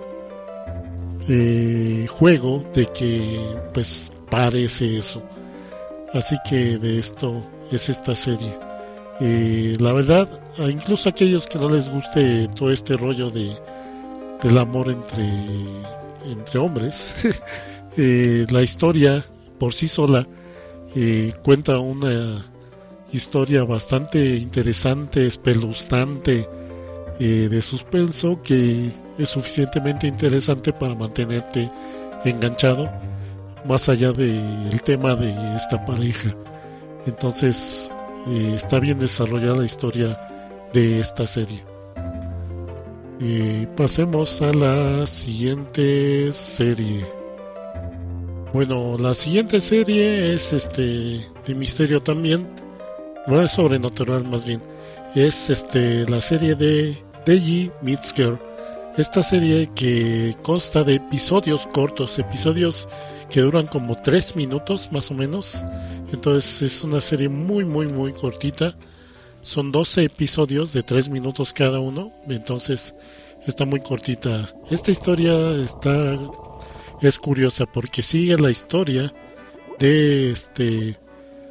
A: eh, juego de que pues parece eso. Así que de esto es esta serie. Eh, la verdad, incluso a aquellos que no les guste todo este rollo de del amor entre entre hombres, eh, la historia por sí sola eh, cuenta una historia bastante interesante, espeluznante, eh, de suspenso, que es suficientemente interesante para mantenerte enganchado, más allá del tema de esta pareja. Entonces eh, está bien desarrollada la historia de esta serie. Eh, pasemos a la siguiente serie. Bueno, la siguiente serie es este de misterio también, bueno, es sobrenatural más bien. Es este la serie de Deji Meets Girl. Esta serie que consta de episodios cortos, episodios que duran como tres minutos más o menos. Entonces es una serie muy muy muy cortita. Son doce episodios de tres minutos cada uno. Entonces está muy cortita. Esta historia está es curiosa porque sigue la historia de este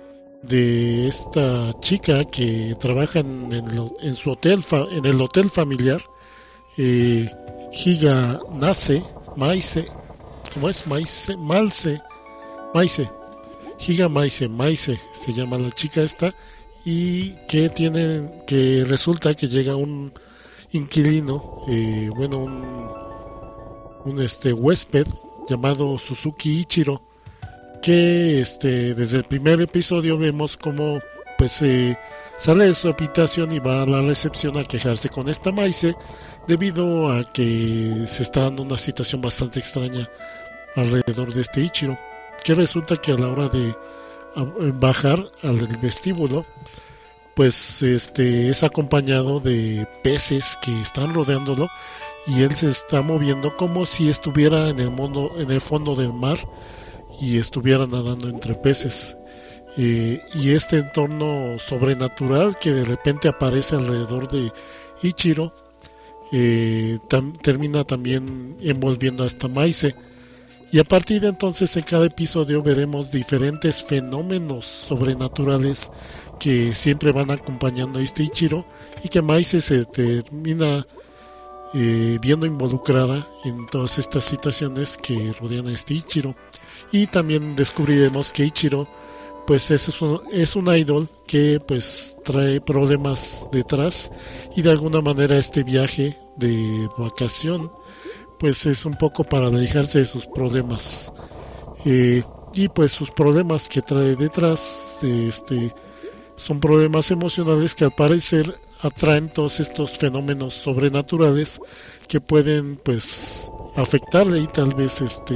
A: de esta chica que trabaja en, el, en su hotel en el hotel familiar, eh, Higa Nase Maise, ¿cómo es? Maise, Malse, Maise, Higa Maise, Maise se llama la chica esta, y que tiene, que resulta que llega un inquilino, eh, bueno, un, un este huésped llamado Suzuki Ichiro, que este desde el primer episodio vemos como pues eh, sale de su habitación y va a la recepción a quejarse con esta Maise debido a que se está dando una situación bastante extraña alrededor de este Ichiro, que resulta que a la hora de bajar al vestíbulo pues este es acompañado de peces que están rodeándolo, y él se está moviendo como si estuviera en el mundo, en el fondo del mar, y estuviera nadando entre peces. Eh, y este entorno sobrenatural que de repente aparece alrededor de Ichiro eh, tam, termina también envolviendo a esta Maise. Y a partir de entonces en cada episodio veremos diferentes fenómenos sobrenaturales que siempre van acompañando a este Ichiro, y que Maise se termina eh, viendo involucrada en todas estas situaciones que rodean a este Ichiro. y también descubriremos que Ichiro pues es un, es un idol que pues trae problemas detrás, y de alguna manera este viaje de vacación pues es un poco para alejarse de sus problemas, eh, y pues sus problemas que trae detrás este son problemas emocionales que al parecer atraen todos estos fenómenos sobrenaturales que pueden pues afectarle y tal vez este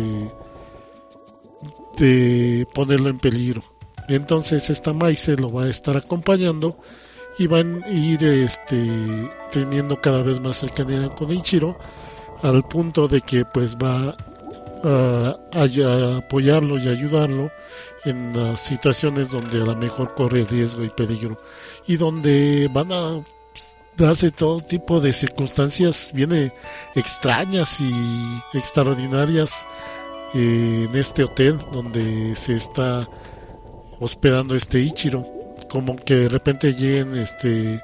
A: de ponerlo en peligro. Entonces esta Maise lo va a estar acompañando y van a ir este teniendo cada vez más cercanía con Ichiro, al punto de que pues va a, a, a apoyarlo y ayudarlo en uh, situaciones donde a lo mejor corre riesgo y peligro, y donde van a darse todo tipo de circunstancias bien extrañas y extraordinarias eh, en este hotel donde se está hospedando este Ichiro, como que de repente lleguen este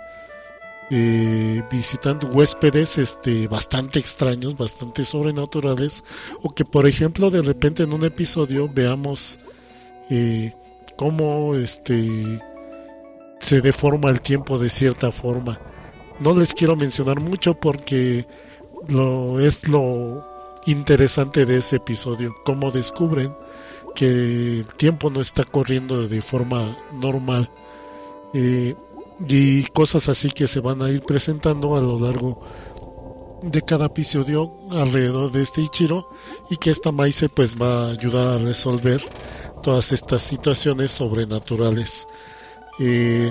A: eh, visitando huéspedes este bastante extraños, bastante sobrenaturales, o que por ejemplo de repente en un episodio veamos eh, cómo este se deforma el tiempo de cierta forma. No les quiero mencionar mucho porque lo es lo interesante de ese episodio, cómo descubren que el tiempo no está corriendo de forma normal, eh, y cosas así que se van a ir presentando a lo largo de cada episodio alrededor de este Ichiro, y que esta Maise pues va a ayudar a resolver todas estas situaciones sobrenaturales. Eh,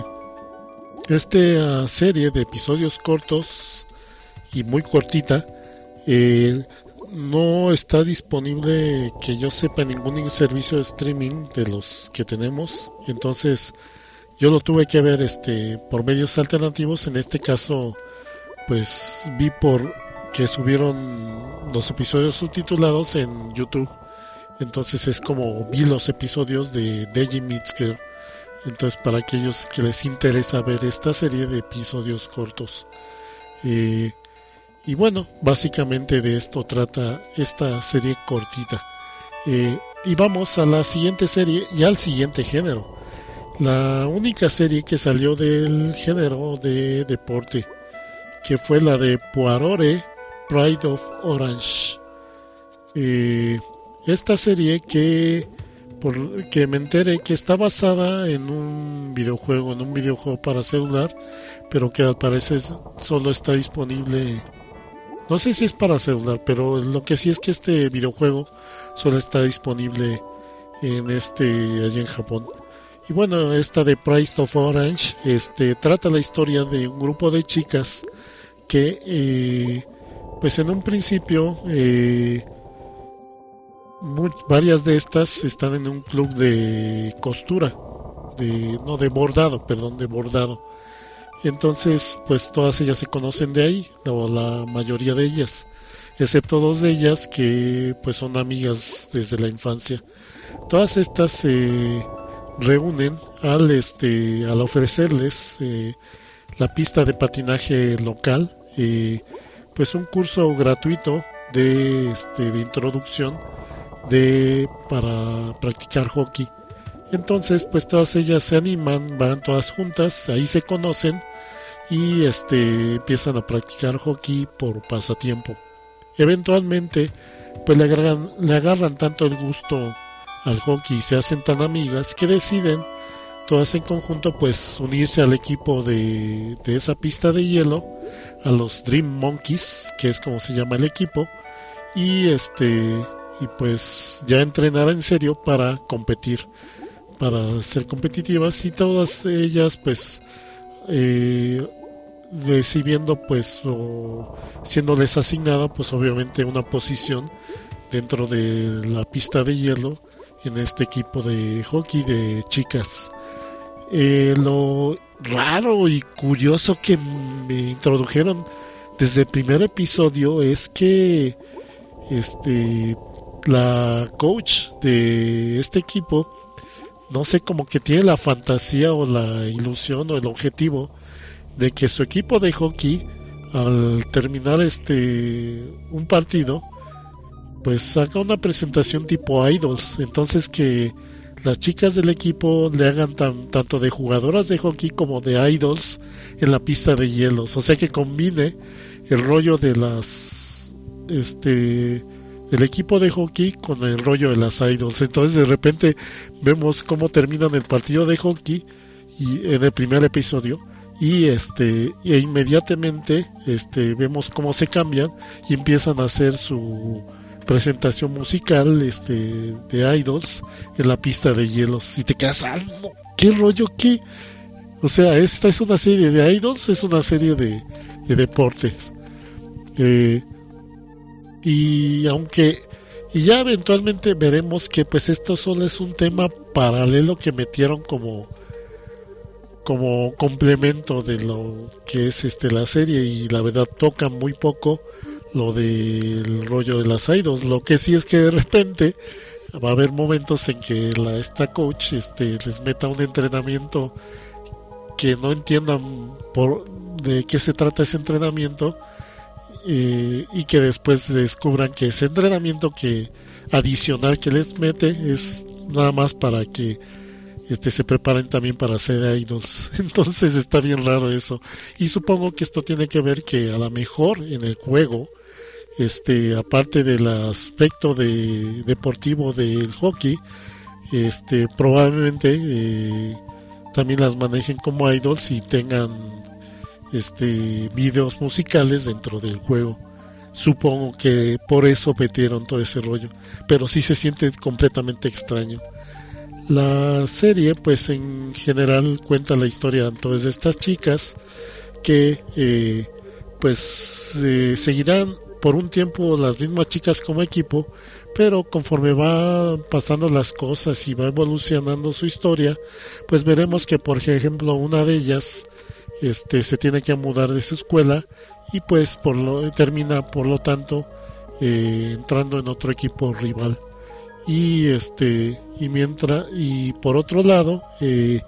A: esta serie de episodios cortos y muy cortita eh, no está disponible, que yo sepa, en ningún servicio de streaming de los que tenemos. Entonces yo lo tuve que ver este por medios alternativos. En este caso pues vi por que subieron los episodios subtitulados en YouTube. Entonces es como vi los episodios de Deji Meets. Entonces para aquellos que les interesa ver esta serie de episodios cortos, eh, y bueno, básicamente de esto trata esta serie cortita. Eh, y vamos a la siguiente serie y al siguiente género. La única serie que salió del género de deporte, que fue la de Poirot Pride of Orange. Eh, esta serie que, por que me enteré que está basada en un videojuego, en un videojuego para celular, pero que al parecer solo está disponible. No sé si es para celular, pero lo que sí es que este videojuego solo está disponible en este allí en Japón. Y bueno, esta de Pride of Orange este trata la historia de un grupo de chicas que eh, pues en un principio eh, muy, varias de estas están en un club de costura, de no de bordado, perdón, de bordado. Entonces, pues todas ellas se conocen de ahí, o la mayoría de ellas, excepto dos de ellas que pues son amigas desde la infancia. Todas estas se reúnen al este al ofrecerles eh, la pista de patinaje local, eh, pues un curso gratuito de este de introducción de para practicar hockey. Entonces pues todas ellas se animan, van todas juntas, ahí se conocen y este empiezan a practicar hockey por pasatiempo. Eventualmente pues le agarran, le agarran tanto el gusto al hockey y se hacen tan amigas que deciden todas en conjunto pues unirse al equipo de, de esa pista de hielo, a los Dream Monkeys, que es como se llama el equipo, y este y pues ya entrenar en serio para competir, para ser competitivas, y todas ellas pues eh, recibiendo pues o siéndoles asignada pues obviamente una posición dentro de la pista de hielo en este equipo de hockey de chicas. Eh, lo raro y curioso que me introdujeron desde el primer episodio es que este la coach de este equipo, no sé, como que tiene la fantasía o la ilusión o el objetivo de que su equipo de hockey, al terminar este un partido, pues saca una presentación tipo Idols, entonces que las chicas del equipo le hagan tan, tanto de jugadoras de hockey como de idols en la pista de hielos, o sea que combine el rollo de las este del equipo de hockey con el rollo de las idols. Entonces de repente vemos cómo terminan el partido de hockey y en el primer episodio y este e inmediatamente este vemos cómo se cambian y empiezan a hacer su presentación musical este de idols en la pista de hielos y te quedas, ah, no, qué rollo, qué, o sea, esta es una serie de idols, es una serie de, de deportes, eh, y aunque y ya eventualmente veremos que pues esto solo es un tema paralelo que metieron como como complemento de lo que es este la serie, y la verdad toca muy poco lo del rollo de las idols. Lo que sí es que de repente va a haber momentos en que la esta coach este les meta un entrenamiento que no entiendan por de qué se trata ese entrenamiento, eh, y que después descubran que ese entrenamiento que adicional que les mete es nada más para que este se preparen también para ser idols. Entonces está bien raro eso, y supongo que esto tiene que ver que a lo mejor en el juego, este aparte del aspecto de deportivo del hockey, este probablemente eh, también las manejen como idols y tengan este videos musicales dentro del juego. Supongo que por eso metieron todo ese rollo, pero sí se siente completamente extraño. La serie pues en general cuenta la historia entonces de estas chicas que eh, pues eh, seguirán por un tiempo las mismas chicas como equipo, pero conforme va pasando las cosas y va evolucionando su historia, pues veremos que por ejemplo una de ellas este se tiene que mudar de su escuela y pues por lo termina por lo tanto eh, entrando en otro equipo rival. Y este y mientras y por otro lado eh,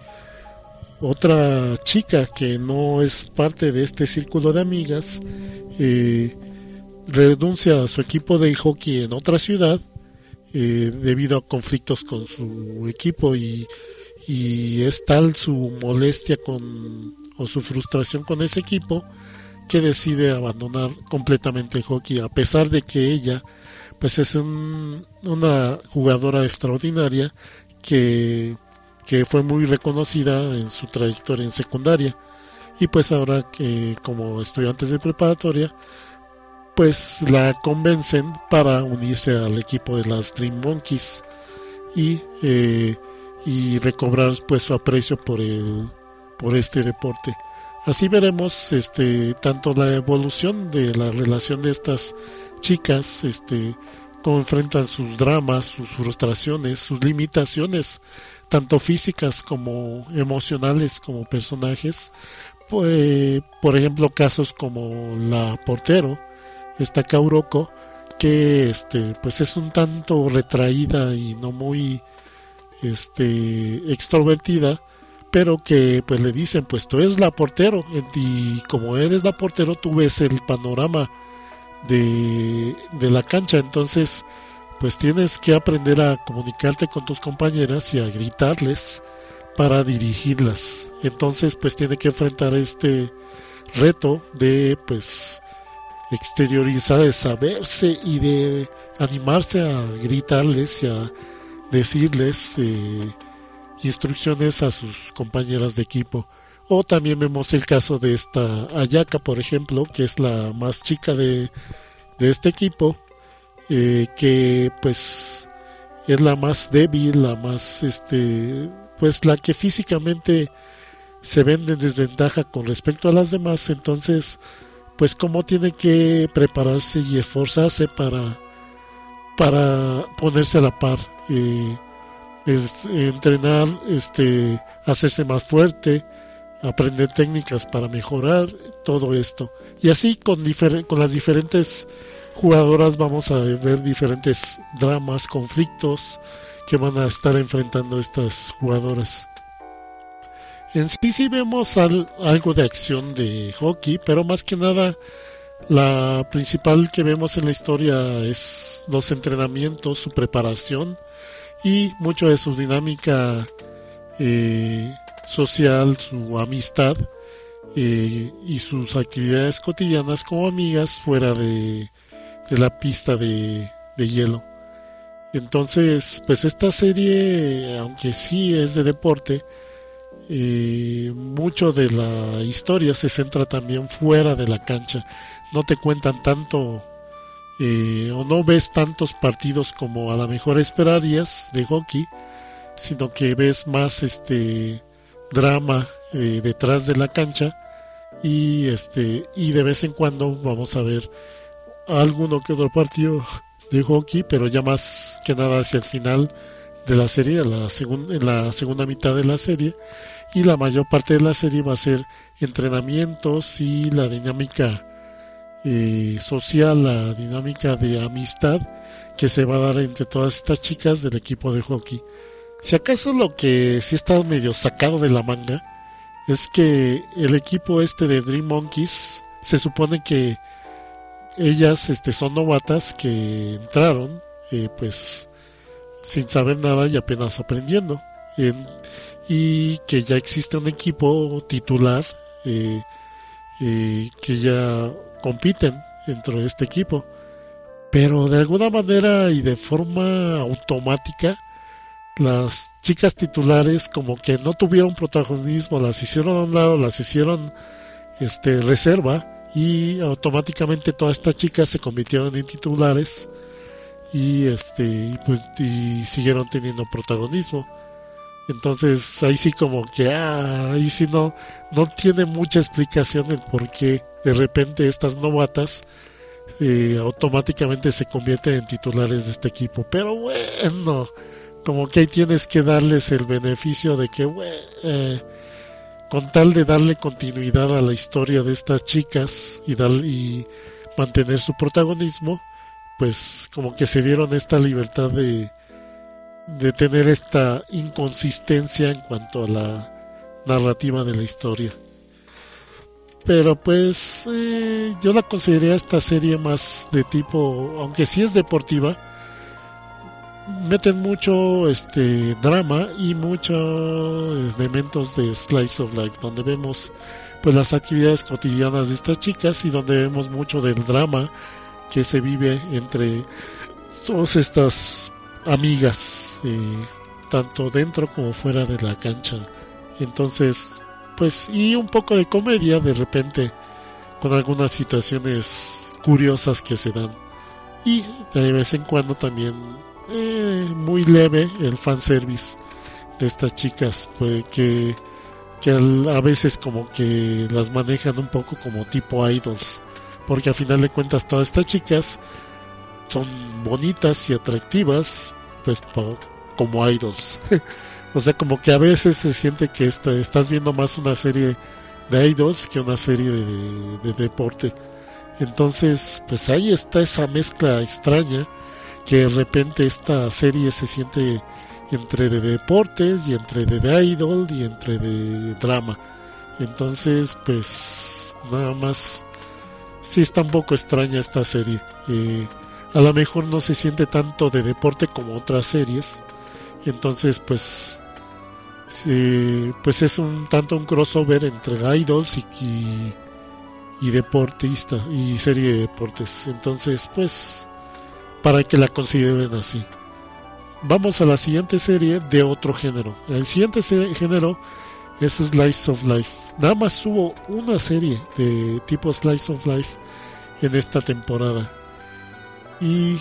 A: otra chica que no es parte de este círculo de amigas eh, renuncia a su equipo de hockey en otra ciudad eh, debido a conflictos con su equipo, y, y es tal su molestia con o su frustración con ese equipo que decide abandonar completamente el hockey, a pesar de que ella pues es un, una jugadora extraordinaria que, que fue muy reconocida en su trayectoria en secundaria, y pues ahora que como estudiantes de preparatoria pues la convencen para unirse al equipo de las Dream Monkeys y, eh, y recobrar pues su aprecio por el por este deporte. Así veremos este tanto la evolución de la relación de estas chicas, este cómo enfrentan sus dramas, sus frustraciones, sus limitaciones, tanto físicas como emocionales como personajes. Pues, por ejemplo, casos como la portero, esta Kauroko, que este pues es un tanto retraída y no muy este extrovertida, pero que pues le dicen pues tú eres la portero, y como eres la portero tú ves el panorama de, de la cancha, entonces pues tienes que aprender a comunicarte con tus compañeras y a gritarles para dirigirlas. Entonces pues tiene que enfrentar este reto de pues exteriorizar, de saberse y de animarse a gritarles y a decirles eh, instrucciones a sus compañeras de equipo. O también vemos el caso de esta Ayaka, por ejemplo, que es la más chica de, de este equipo, eh, que pues es la más débil, la más este pues la que físicamente se ve en desventaja con respecto a las demás. Entonces pues cómo tiene que prepararse y esforzarse para para ponerse a la par, eh, es entrenar, este hacerse más fuerte, aprender técnicas para mejorar todo esto. Y así con, difer- con las diferentes jugadoras vamos a ver diferentes dramas, conflictos que van a estar enfrentando estas jugadoras. En sí sí vemos al, algo de acción de hockey, pero más que nada La principal que vemos en la historia es los entrenamientos, su preparación y mucho de su dinámica eh, social, su amistad eh, y sus actividades cotidianas como amigas fuera de, de la pista de, de hielo. Entonces, pues esta serie, aunque sí es de deporte, eh, mucho de la historia se centra también fuera de la cancha. No te cuentan tanto eh, o no ves tantos partidos como a lo mejor esperarías de hockey, sino que ves más este drama eh, detrás de la cancha y este y de vez en cuando vamos a ver alguno que otro partido de hockey, pero ya más que nada hacia el final de la serie, la segun, en la segunda mitad de la serie, y la mayor parte de la serie va a ser entrenamientos y la dinámica eh, social, la dinámica de amistad que se va a dar entre todas estas chicas del equipo de hockey. Si acaso lo que sí está medio sacado de la manga es que el equipo este de Dream Monkeys se supone que ellas este, son novatas que entraron eh, pues sin saber nada y apenas aprendiendo, en, y que ya existe un equipo titular eh, eh, que ya compiten dentro de este equipo, pero de alguna manera y de forma automática las chicas titulares como que no tuvieron protagonismo, las hicieron a un lado, las hicieron este, reserva, y automáticamente todas estas chicas se convirtieron en titulares y este y, pues, y siguieron teniendo protagonismo. Entonces ahí sí como que ah, ahí sí no no tiene mucha explicación el por qué de repente estas novatas eh, automáticamente se convierten en titulares de este equipo, pero bueno, como que ahí tienes que darles el beneficio de que bueno, eh, con tal de darle continuidad a la historia de estas chicas y, dar, y mantener su protagonismo, pues como que se dieron esta libertad de, de tener esta inconsistencia en cuanto a la narrativa de la historia. Pero pues eh, yo la consideraría esta serie más de tipo, aunque sí es deportiva, meten mucho este drama y muchos elementos de slice of life, donde vemos pues las actividades cotidianas de estas chicas y donde vemos mucho del drama que se vive entre todas estas amigas, eh, tanto dentro como fuera de la cancha. Entonces pues y un poco de comedia de repente con algunas situaciones curiosas que se dan, y de vez en cuando también Eh, muy leve el fanservice de estas chicas, pues, que, que a veces como que las manejan un poco como tipo idols, porque a final de cuentas todas estas chicas son bonitas y atractivas pues como idols. O sea, como que a veces se siente que esta, estás viendo más una serie de idols que una serie de, de, de deporte. Entonces pues ahí está esa mezcla extraña, que de repente esta serie se siente entre de deportes y entre de, de idol y entre de drama. Entonces pues nada más sí está un poco extraña esta serie. Eh, a lo mejor no se siente tanto de deporte como otras series, entonces pues eh, pues es un tanto un crossover entre idols y, y, y deportista y serie de deportes. Entonces pues para que la consideren así. Vamos a la siguiente serie de otro género. El siguiente género es Slice of Life. Nada más hubo una serie de tipo Slice of Life en esta temporada. Y,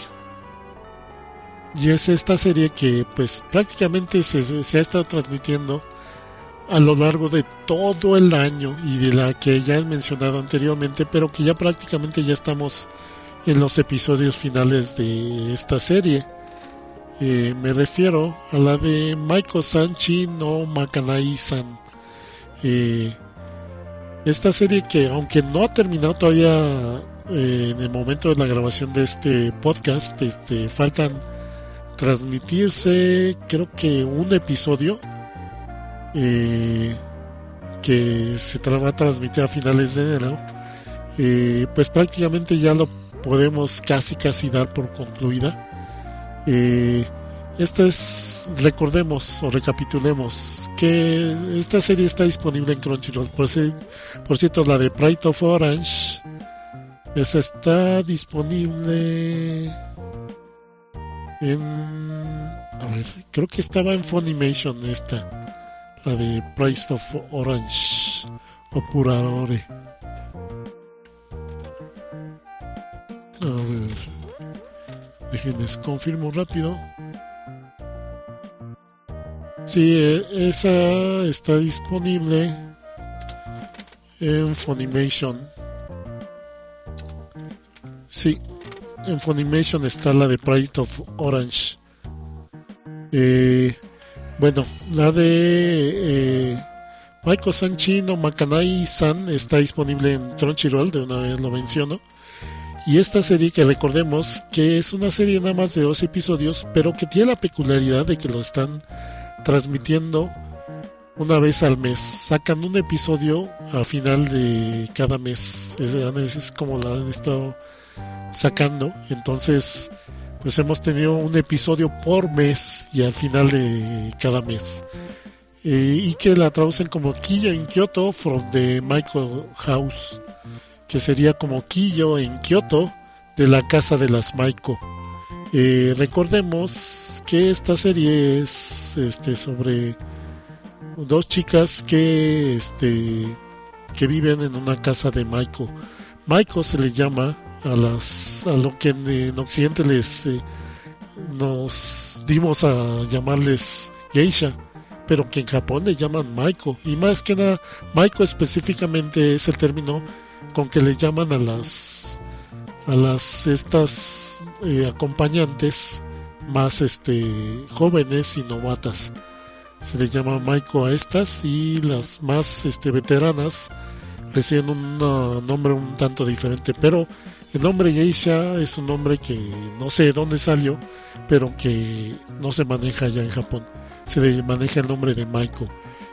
A: y es esta serie que pues prácticamente se, se ha estado transmitiendo a lo largo de todo el año y de la que ya he mencionado anteriormente, pero que ya prácticamente ya estamos en los episodios finales de esta serie. Eh, me refiero a la de Maiko-san Chi no Makanai-san. Eh, esta serie que aunque no ha terminado todavía eh, en el momento de la grabación de este podcast, este, faltan transmitirse creo que un episodio eh, que se tra- va a transmitir a finales de enero. eh, pues prácticamente ya lo podemos casi casi dar por concluida. Eh, esta es, recordemos o recapitulemos que esta serie está disponible en Crunchyroll. Por, si, por cierto, la de Pride of Orange, esa está disponible en, a ver, creo que estaba en Funimation esta, la de Pride of Orange o Purarore. A ver, déjenles confirmo rápido. Sí, esa está disponible en Funimation. Sí, en Funimation está la de Pride of Orange. Eh, bueno, la de eh, Maiko-san Chin o Makanai-san está disponible en Crunchyroll, de una vez lo menciono. Y esta serie, que recordemos que es una serie nada más de dos episodios, pero que tiene la peculiaridad de que lo están transmitiendo una vez al mes. Sacan un episodio a final de cada mes. Es, es como la han estado sacando. Entonces, pues hemos tenido un episodio por mes y al final de cada mes. Eh, y que la traducen como Kiyo in Kyoto from the Maiko House, que sería como Kiyo en Kyoto, de la casa de las Maiko. Eh, recordemos que esta serie es este, sobre dos chicas que, este, que viven en una casa de Maiko. Maiko se le llama a las a lo que en, en Occidente les eh, nos dimos a llamarles geisha, pero que en Japón le llaman Maiko. Y más que nada, Maiko específicamente es el término con que le llaman a las a las estas eh, acompañantes más este jóvenes y novatas. Se le llama Maiko a estas, y las más este veteranas reciben un uh, nombre un tanto diferente, pero el nombre geisha es un nombre que no sé de dónde salió, pero que no se maneja ya en Japón. Se le maneja el nombre de Maiko.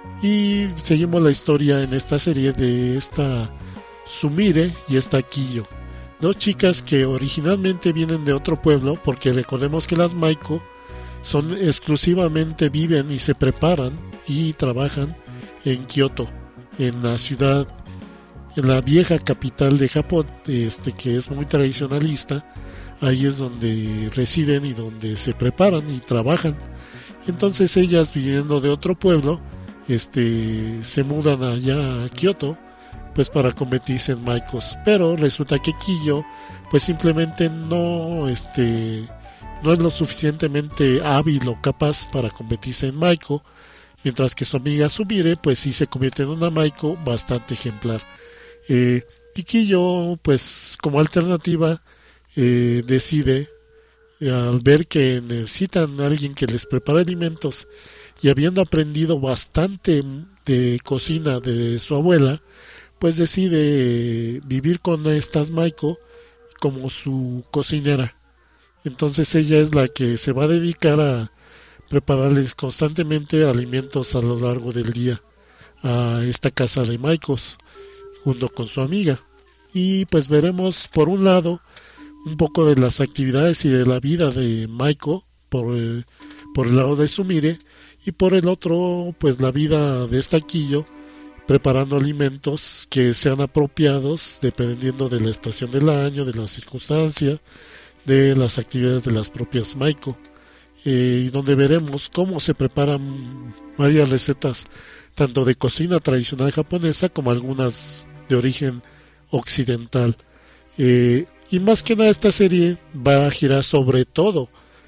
A: Y seguimos la historia en esta serie de esta Sumire y esta Kiyo, dos chicas que originalmente vienen de otro pueblo, porque recordemos que las Maiko son exclusivamente, viven y se preparan y trabajan en Kioto, en la ciudad, en la vieja capital de Japón, este, que es muy tradicionalista. Ahí es donde residen y donde se preparan y trabajan. Entonces ellas, viniendo de otro pueblo, este, se mudan allá a Kioto, pues para convertirse en Maikos. Pero resulta que Kiyo pues simplemente no este no es lo suficientemente hábil o capaz para convertirse en Maiko, mientras que su amiga Sumire pues sí se convierte en una Maiko bastante ejemplar. eh, y Kiyo, pues como alternativa, eh, decide, eh, al ver que necesitan a alguien que les prepare alimentos, y habiendo aprendido bastante de cocina de su abuela, pues decide vivir con estas Maiko como su cocinera. Entonces ella es la que se va a dedicar a prepararles constantemente alimentos a lo largo del día a esta casa de Maikos, junto con su amiga. Y pues veremos, por un lado, un poco de las actividades y de la vida de Maiko por el, por el lado de Sumire, y por el otro, pues la vida de esta Kiyo, preparando alimentos que sean apropiados dependiendo de la estación del año, de la circunstancia, de las actividades de las propias Maiko, eh, y donde veremos cómo se preparan varias recetas, tanto de cocina tradicional japonesa como algunas de origen occidental. Eh, y más que nada, esta serie va a girar sobre todo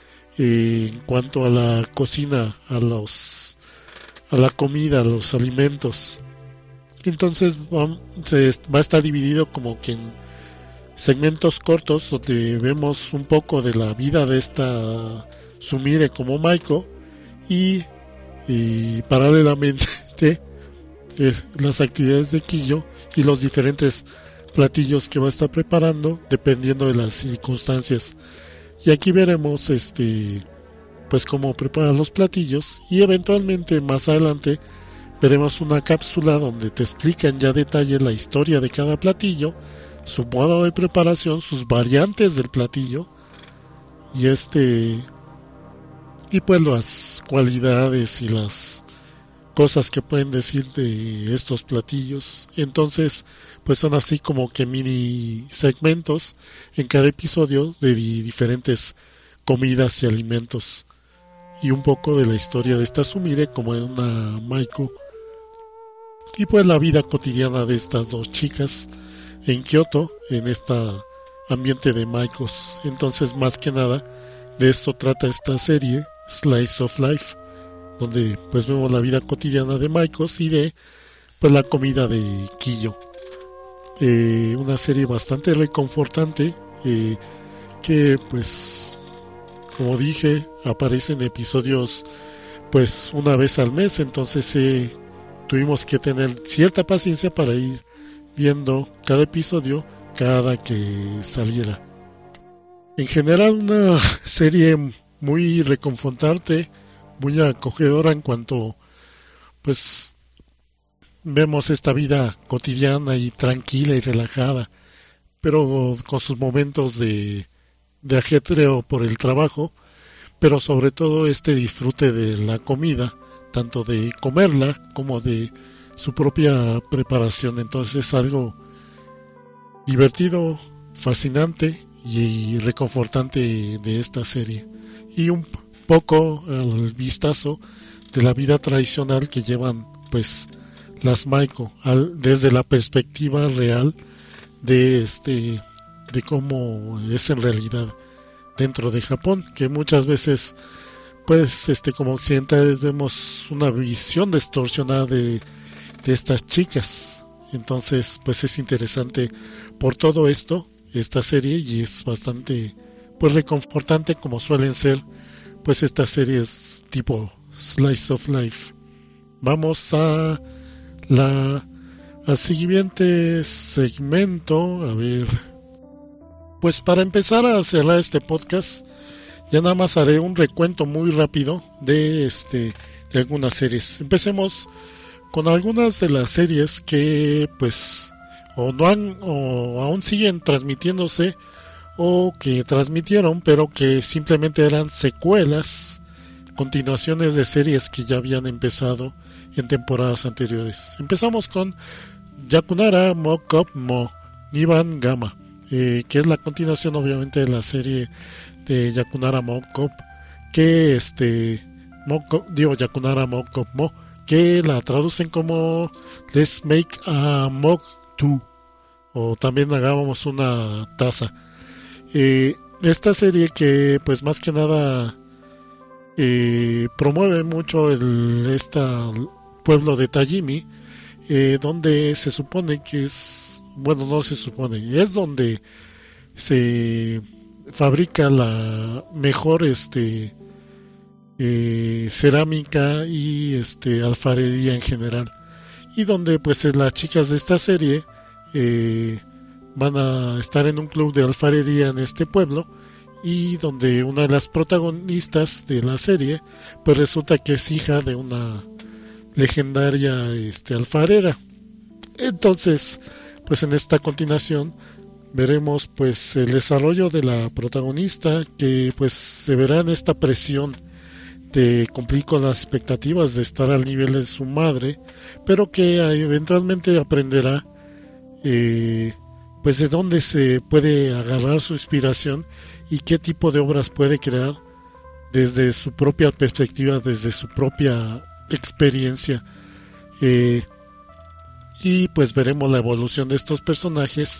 A: eh, en cuanto a la cocina, a los a la comida, a los alimentos. Entonces va, va a estar dividido como que en segmentos cortos, donde vemos un poco de la vida de esta Sumire como Maiko, y, y paralelamente eh, las actividades de Kiyo y los diferentes platillos que va a estar preparando dependiendo de las circunstancias. Y aquí veremos este pues cómo prepara los platillos, y eventualmente más adelante veremos una cápsula donde te explican ya a detalle la historia de cada platillo, su modo de preparación, sus variantes del platillo y este y pues las cualidades y las cosas que pueden decir de estos platillos. Entonces pues son así como que mini segmentos en cada episodio de diferentes comidas y alimentos y un poco de la historia de esta Sumire como en una Maiko y pues la vida cotidiana de estas dos chicas en Kioto, en este ambiente de Maikos. Entonces más que nada de esto trata esta serie Slice of Life, donde pues vemos la vida cotidiana de Maikos y de pues la comida de Kiyo. Eh, una serie bastante reconfortante eh, que pues como dije aparece en episodios pues una vez al mes, entonces eh, tuvimos que tener cierta paciencia para ir viendo cada episodio cada que saliera. En general una serie muy reconfortante, muy acogedora en cuanto pues vemos esta vida cotidiana y tranquila y relajada, pero con sus momentos de, de ajetreo por el trabajo, pero sobre todo este disfrute de la comida, tanto de comerla como de su propia preparación. Entonces es algo divertido, fascinante y reconfortante de esta serie, y un poco al vistazo de la vida tradicional que llevan pues las Maiko al, desde la perspectiva real de este de cómo es en realidad dentro de Japón, que muchas veces pues este como occidentales vemos una visión distorsionada de, de estas chicas. Entonces pues es interesante por todo esto esta serie, y es bastante pues reconfortante como suelen ser pues estas series tipo Slice of Life. Vamos a la al siguiente segmento, a ver, pues para empezar a cerrar este podcast ya nada más haré un recuento muy rápido de este de algunas series. Empecemos con algunas de las series que pues o no han o aún siguen transmitiéndose o que transmitieron pero que simplemente eran secuelas, continuaciones de series que ya habían empezado en temporadas anteriores. Empezamos con Yakunara Mokop Mo Niban Gama, eh, que es la continuación obviamente de la serie de Yakunara Mokop, que este Mokop, digo Yakunara Mokop Mo, que la traducen como Let's Make a Mug Two, o también hagamos una taza. Eh, esta serie que pues más que nada eh, promueve mucho el este pueblo de Tajimi, eh, donde se supone que es, bueno, no se supone, es donde se fabrica la mejor este eh, cerámica y este alfarería en general, y donde pues las chicas de esta serie eh, van a estar en un club de alfarería en este pueblo, y donde una de las protagonistas de la serie pues resulta que es hija de una legendaria este alfarera. Entonces pues en esta continuación veremos pues el desarrollo de la protagonista, que pues se verá en esta presión de cumplir con las expectativas de estar al nivel de su madre, pero que eventualmente aprenderá eh, pues de dónde se puede agarrar su inspiración y qué tipo de obras puede crear desde su propia perspectiva, desde su propia experiencia. Eh, y pues veremos la evolución de estos personajes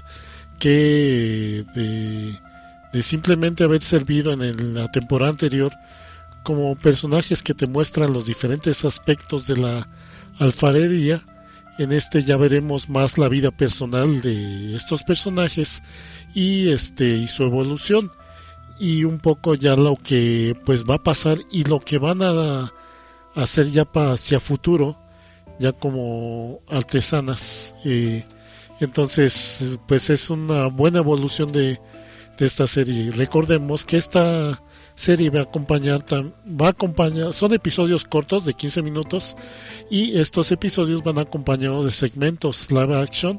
A: que de, de simplemente haber servido en el, la temporada anterior como personajes que te muestran los diferentes aspectos de la alfarería. En este ya veremos más la vida personal de estos personajes y este y su evolución, y un poco ya lo que pues va a pasar y lo que van a hacer ya para hacia futuro, ya como artesanas. Eh, entonces pues es una buena evolución de, de esta serie. Recordemos que esta serie va a acompañar va a acompañar son episodios cortos de quince minutos, y estos episodios van acompañados de segmentos live action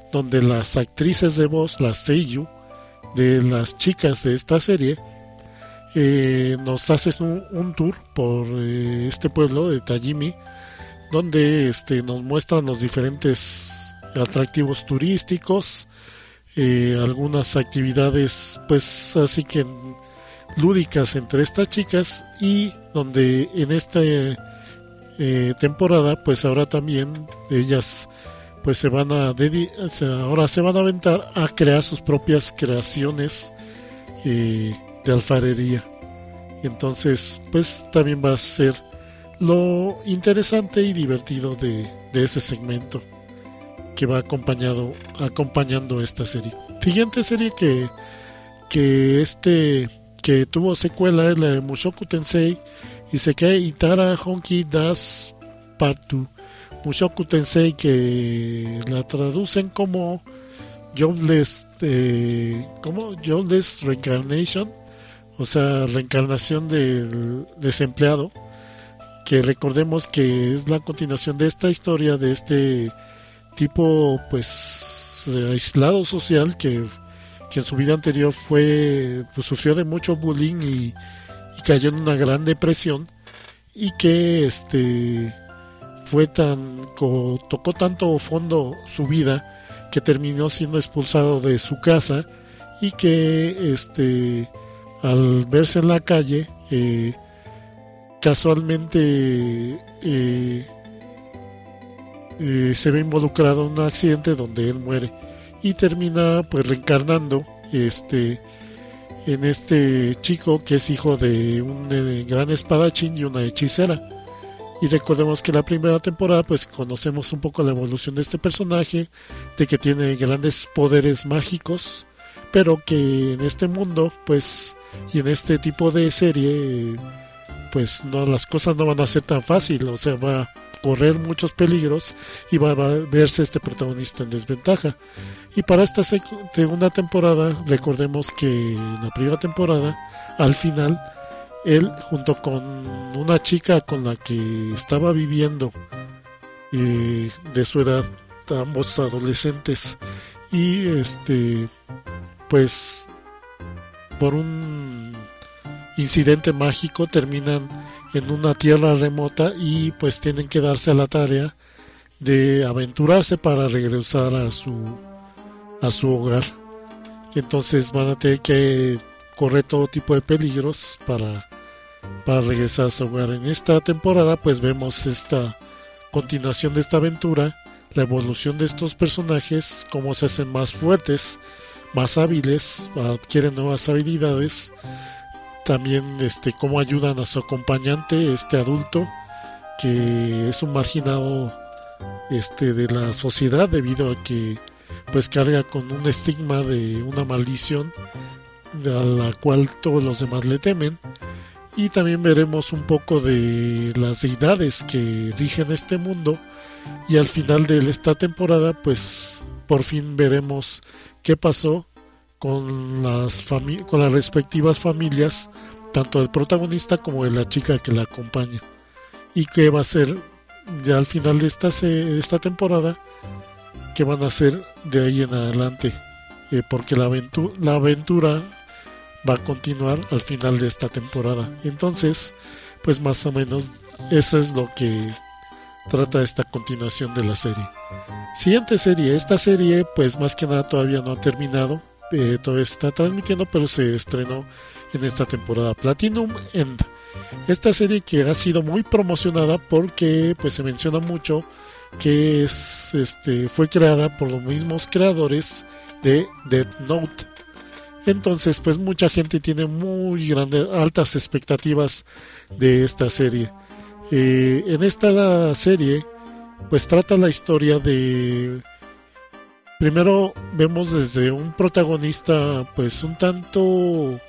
A: donde las actrices de voz, las seiyuu de las chicas de esta serie, eh, nos hacen un, un tour por eh, este pueblo de Tajimi, donde este, nos muestran los diferentes atractivos turísticos, eh, algunas actividades pues así que lúdicas entre estas chicas, y donde en esta eh, temporada pues ahora también ellas pues se van a dedi- ahora se van a aventar a crear sus propias creaciones eh, de alfarería. Entonces pues también va a ser lo interesante y divertido de, de ese segmento que va acompañado acompañando esta serie. Siguiente serie que que este que tuvo secuela es la de Mushoku Tensei Isekai Itara Honki Das Part dos. Mushoku Tensei, que la traducen como Jobless, eh, como Jobless Reincarnation, o sea, reencarnación del desempleado, que recordemos que es la continuación de esta historia de este tipo pues aislado social que, que en su vida anterior fue pues, sufrió de mucho bullying y, y cayó en una gran depresión, y que este fue tan co, tocó tanto fondo su vida que terminó siendo expulsado de su casa, y que este al verse en la calle eh, casualmente eh, eh, se ve involucrado en un accidente donde él muere y termina pues reencarnando este en este chico que es hijo de un eh, gran espadachín y una hechicera. Y recordemos que en la primera temporada pues conocemos un poco la evolución de este personaje, de que tiene grandes poderes mágicos, pero que en este mundo pues y en este tipo de serie pues no, las cosas no van a ser tan fácil, o sea, va a correr muchos peligros y va a verse este protagonista en desventaja. Y para esta seg- segunda temporada recordemos que en la primera temporada al final él junto con una chica con la que estaba viviendo eh, de su edad, ambos adolescentes, y este pues por un incidente mágico terminan en una tierra remota y pues tienen que darse a la tarea de aventurarse para regresar a su a su hogar. Entonces van a tener que correr todo tipo de peligros para para regresar a su hogar. En esta temporada pues vemos esta continuación de esta aventura, la evolución de estos personajes, cómo se hacen más fuertes, más hábiles, adquieren nuevas habilidades, también este cómo ayudan a su acompañante, este adulto que es un marginado este de la sociedad debido a que pues carga con un estigma de una maldición a la cual todos los demás le temen. Y también veremos un poco de las deidades que rigen este mundo, y al final de esta temporada pues por fin veremos qué pasó con las fami- con las respectivas familias, tanto del protagonista como de la chica que la acompaña, y qué va a ser ya al final de esta, de esta temporada, qué van a hacer de ahí en adelante, eh, porque la aventura, la aventura va a continuar al final de esta temporada. Entonces pues más o menos eso es lo que trata esta continuación de la serie. Siguiente serie, esta serie pues más que nada todavía no ha terminado, eh, todavía está transmitiendo, pero se estrenó en esta temporada, Platinum End. Esta serie que ha sido muy promocionada porque pues se menciona mucho que es, este, fue creada por los mismos creadores de Death Note. Entonces pues mucha gente tiene muy grandes, altas expectativas de esta serie. Eh, en esta serie pues trata la historia de, primero vemos desde un protagonista pues un tanto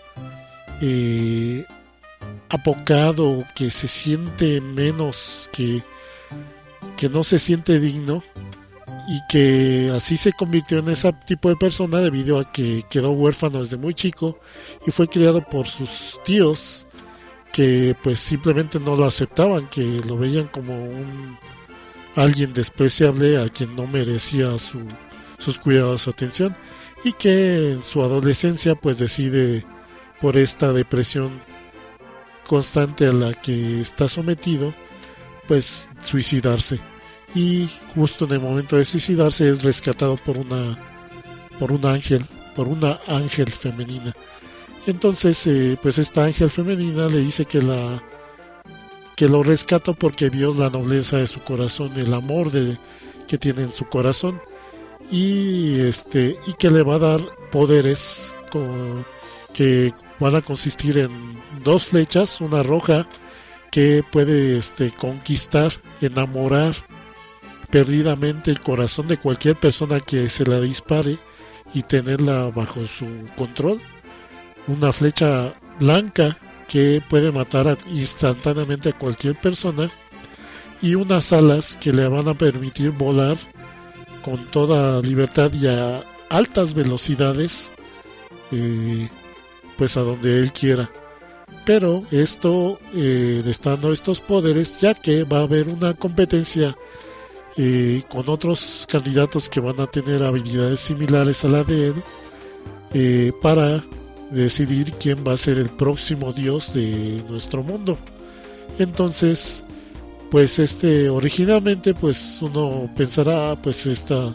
A: eh, apocado, que se siente menos, que, que no se siente digno, y que así se convirtió en ese tipo de persona debido a que quedó huérfano desde muy chico y fue criado por sus tíos, que pues simplemente no lo aceptaban, que lo veían como un alguien despreciable a quien no merecía su, sus cuidados, su atención, y que en su adolescencia pues decide, por esta depresión constante a la que está sometido, pues suicidarse. Y justo en el momento de suicidarse es rescatado por una por un ángel, por una ángel femenina. Entonces eh, pues esta ángel femenina le dice que la que lo rescató porque vio la nobleza de su corazón, el amor de, que tiene en su corazón, y este y que le va a dar poderes como, que van a consistir en dos flechas, una roja que puede este, conquistar, enamorar perdidamente el corazón de cualquier persona que se la dispare y tenerla bajo su control, una flecha blanca que puede matar a, instantáneamente a cualquier persona, y unas alas que le van a permitir volar con toda libertad y a altas velocidades, eh, pues a donde él quiera. Pero esto eh, le está dando estos poderes, ya que va a haber una competencia eh, con otros candidatos que van a tener habilidades similares a la de él, eh, para decidir quién va a ser el próximo dios de nuestro mundo. Entonces, pues este originalmente pues uno pensará, pues esta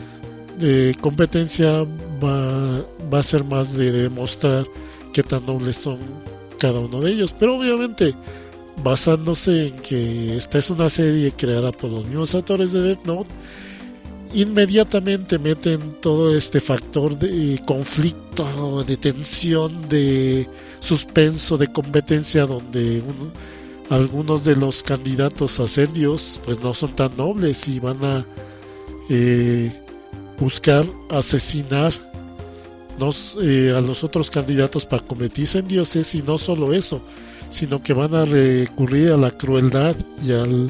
A: eh, competencia va, va a ser más de demostrar qué tan nobles son cada uno de ellos, pero obviamente basándose en que esta es una serie creada por los mismos autores de Death Note, inmediatamente meten todo este factor de conflicto, de tensión, de suspenso, de competencia, donde uno, algunos de los candidatos a ser Dios pues no son tan nobles y van a eh, buscar asesinar nos, eh, a los otros candidatos para convertirse en dioses. Y no solo eso, sino que van a recurrir a la crueldad y al,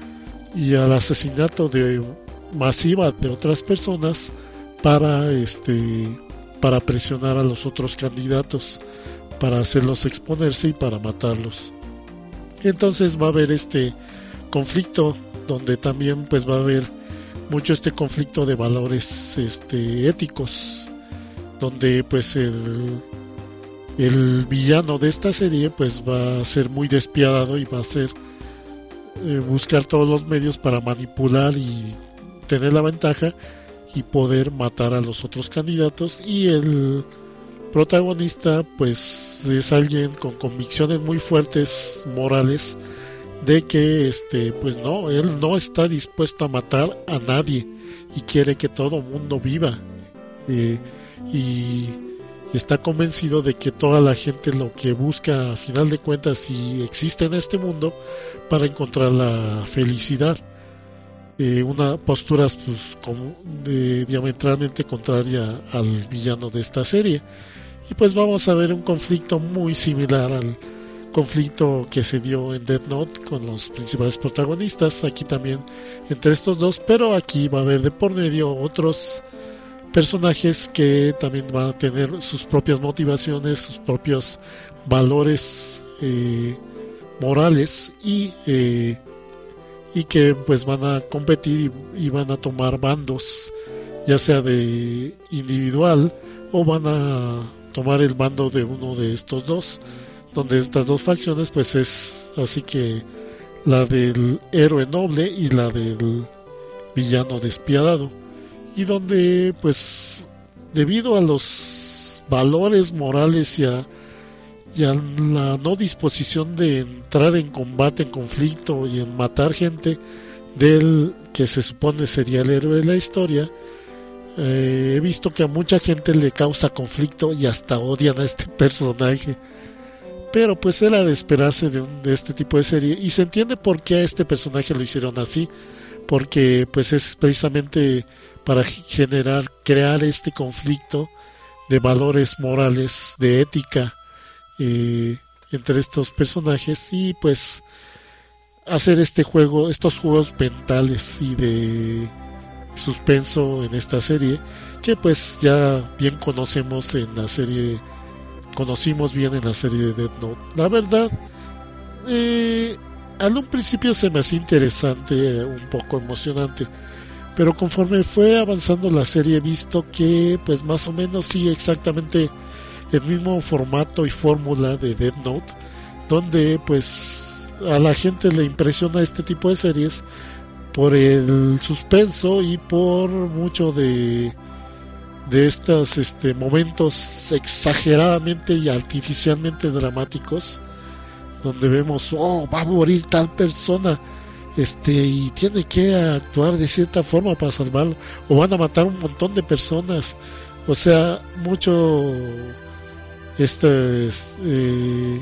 A: y al asesinato de masiva de otras personas para este para presionar a los otros candidatos, para hacerlos exponerse y para matarlos. Entonces va a haber este conflicto donde también pues va a haber mucho este conflicto de valores este éticos, donde pues el el villano de esta serie pues va a ser muy despiadado y va a ser eh, buscar todos los medios para manipular y tener la ventaja y poder matar a los otros candidatos. Y el protagonista pues es alguien con convicciones muy fuertes morales de que este pues no, él no está dispuesto a matar a nadie y quiere que todo mundo viva, eh, y está convencido de que toda la gente lo que busca a final de cuentas y existe en este mundo para encontrar la felicidad. Eh, una postura pues, como, eh, diametralmente contraria al villano de esta serie. Y pues vamos a ver un conflicto muy similar al conflicto que se dio en Death Note con los principales protagonistas, aquí también entre estos dos, pero aquí va a haber de por medio otros personajes que también van a tener sus propias motivaciones, sus propios valores eh, morales y eh, y que pues van a competir y, y van a tomar bandos, ya sea de individual o van a tomar el bando de uno de estos dos, donde estas dos facciones pues es así que la del héroe noble y la del villano despiadado, y donde pues debido a los valores morales y a, y a la no disposición de entrar en combate, en conflicto y en matar gente del que se supone sería el héroe de la historia, eh, he visto que a mucha gente le causa conflicto y hasta odian a este personaje. Pero pues era de esperarse de, un, de este tipo de serie, y se entiende por qué a este personaje lo hicieron así, porque pues es precisamente para generar, crear este conflicto de valores morales, de ética eh, entre estos personajes, y pues hacer este juego, estos juegos mentales y de suspenso en esta serie, que pues ya bien conocemos en la serie, conocimos bien en la serie de Death Note. La verdad, eh, al un principio se me hacía interesante, un poco emocionante, pero conforme fue avanzando la serie he visto que pues más o menos sigue exactamente el mismo formato y fórmula de Death Note, donde pues a la gente le impresiona este tipo de series por el suspenso y por mucho de de estos este, momentos exageradamente y artificialmente dramáticos, donde vemos, oh, va a morir tal persona, este, y tiene que actuar de cierta forma para salvarlo, o van a matar un montón de personas. O sea, mucho este eh,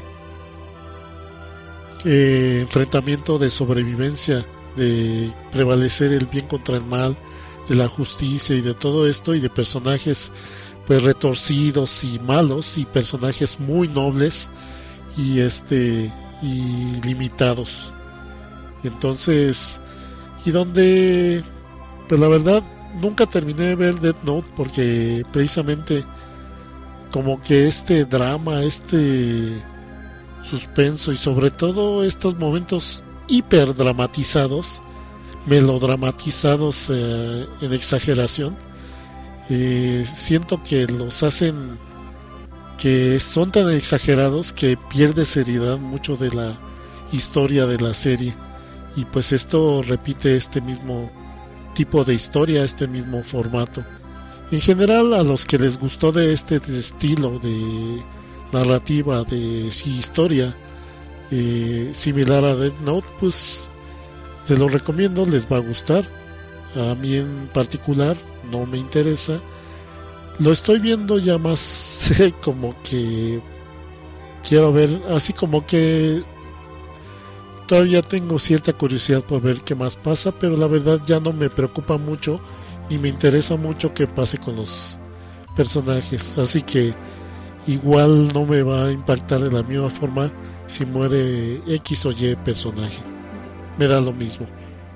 A: eh, enfrentamiento de sobrevivencia, de prevalecer el bien contra el mal, de la justicia y de todo esto, y de personajes pues retorcidos y malos, y personajes muy nobles y este y limitados. Entonces, y donde pues la verdad nunca terminé de ver Death Note, porque precisamente como que este drama, este suspenso y sobre todo estos momentos hiperdramatizados, melodramatizados eh, en exageración, eh, siento que los hacen, que son tan exagerados que pierde seriedad mucho de la historia de la serie, y pues esto repite este mismo tipo de historia, este mismo formato. En general, a los que les gustó de este estilo de narrativa, de sí, historia eh, similar a Death Note, pues te lo recomiendo, les va a gustar. A mí en particular no me interesa. Lo estoy viendo ya más como que quiero ver, así como que todavía tengo cierta curiosidad por ver qué más pasa, pero la verdad ya no me preocupa mucho ni me interesa mucho qué pase con los personajes, así que igual no me va a impactar de la misma forma si muere X o Y personaje, me da lo mismo.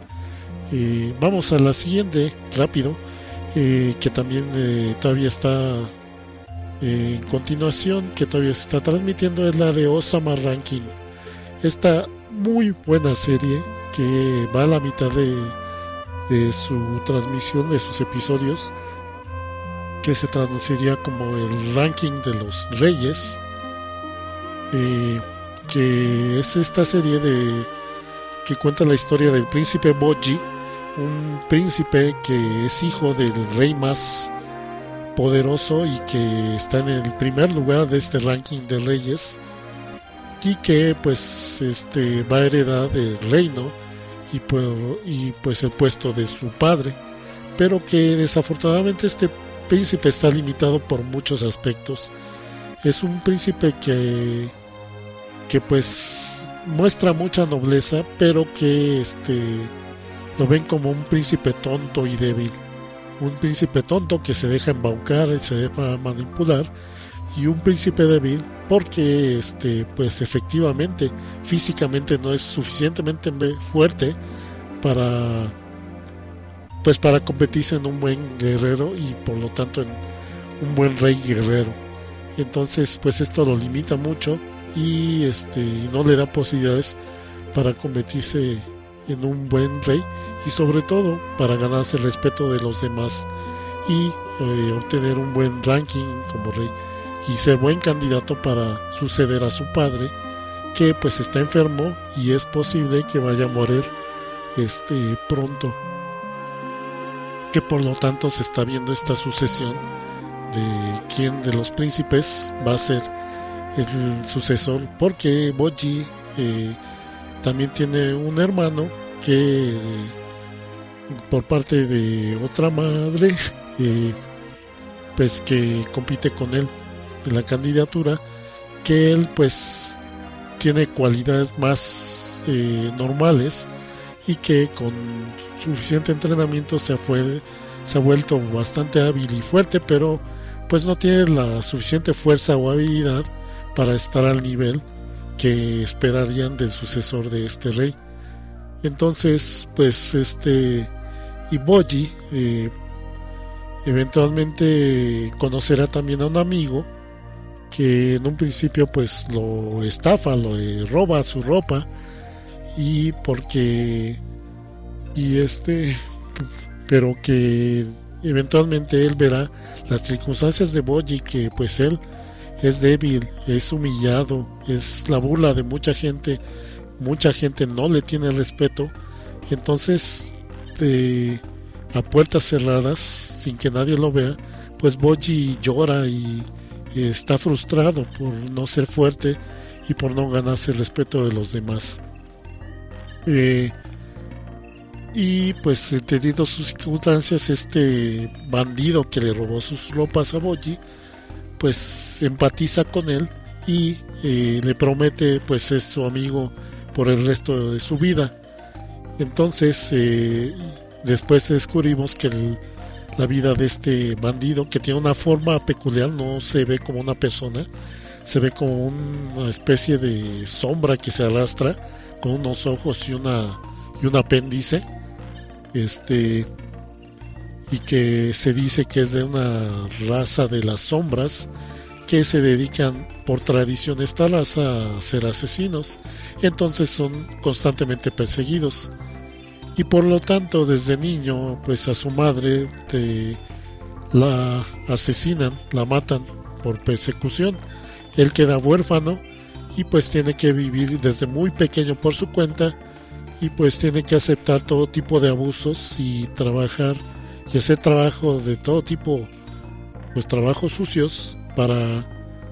A: Eh, vamos a la siguiente, rápido, eh, que también eh, todavía está eh, en continuación, que todavía se está transmitiendo, es la de Osama Ranking. Esta muy buena serie que va a la mitad de, de su transmisión, de sus episodios, que se traduciría como el ranking de los reyes, eh, que es esta serie de que cuenta la historia del príncipe Bojji, un príncipe que es hijo del rey más poderoso y que está en el primer lugar de este ranking de reyes, y que pues este va a heredar el reino y pues, y pues el puesto de su padre, pero que desafortunadamente este príncipe está limitado por muchos aspectos. Es un príncipe que que pues muestra mucha nobleza, pero que este lo ven como un príncipe tonto y débil, un príncipe tonto que se deja embaucar y se deja manipular, y un príncipe débil porque este pues efectivamente físicamente no es suficientemente fuerte para pues para competirse en un buen guerrero y por lo tanto en un buen rey guerrero. Entonces pues esto lo limita mucho y este y no le da posibilidades para convertirse en un buen rey, y sobre todo para ganarse el respeto de los demás y eh, obtener un buen ranking como rey y ser buen candidato para suceder a su padre, que pues está enfermo y es posible que vaya a morir este pronto, que por lo tanto se está viendo esta sucesión de quién de los príncipes va a ser el sucesor, porque Bojji eh, también tiene un hermano que eh, por parte de otra madre eh, pues que compite con él en la candidatura, que él pues tiene cualidades más eh, normales y que con suficiente entrenamiento se fue se ha vuelto bastante hábil y fuerte, pero pues no tiene la suficiente fuerza o habilidad para estar al nivel que esperarían del sucesor de este rey. Entonces pues este y Bojji eh, eventualmente conocerá también a un amigo que en un principio pues lo estafa, lo eh, roba su ropa, y porque y este pero que eventualmente él verá las circunstancias de Boji, que pues él es débil, es humillado, es la burla de mucha gente, mucha gente no le tiene respeto. Entonces, de, a puertas cerradas, sin que nadie lo vea, pues Boji llora y, y está frustrado por no ser fuerte y por no ganarse el respeto de los demás. Eh, y pues, debido a sus circunstancias, este bandido que le robó sus ropas a Boji, pues empatiza con él y eh, le promete pues ser su amigo por el resto de su vida. Entonces eh, después descubrimos que el, la vida de este bandido, que tiene una forma peculiar, no se ve como una persona, se ve como una especie de sombra que se arrastra con unos ojos y una y un apéndice, este y que se dice que es de una raza de las sombras que se dedican por tradición esta raza a ser asesinos. Entonces son constantemente perseguidos y por lo tanto desde niño pues a su madre te, la asesinan, la matan por persecución. Él queda huérfano y pues tiene que vivir desde muy pequeño por su cuenta y pues tiene que aceptar todo tipo de abusos y trabajar y hacer trabajo de todo tipo, pues trabajos sucios para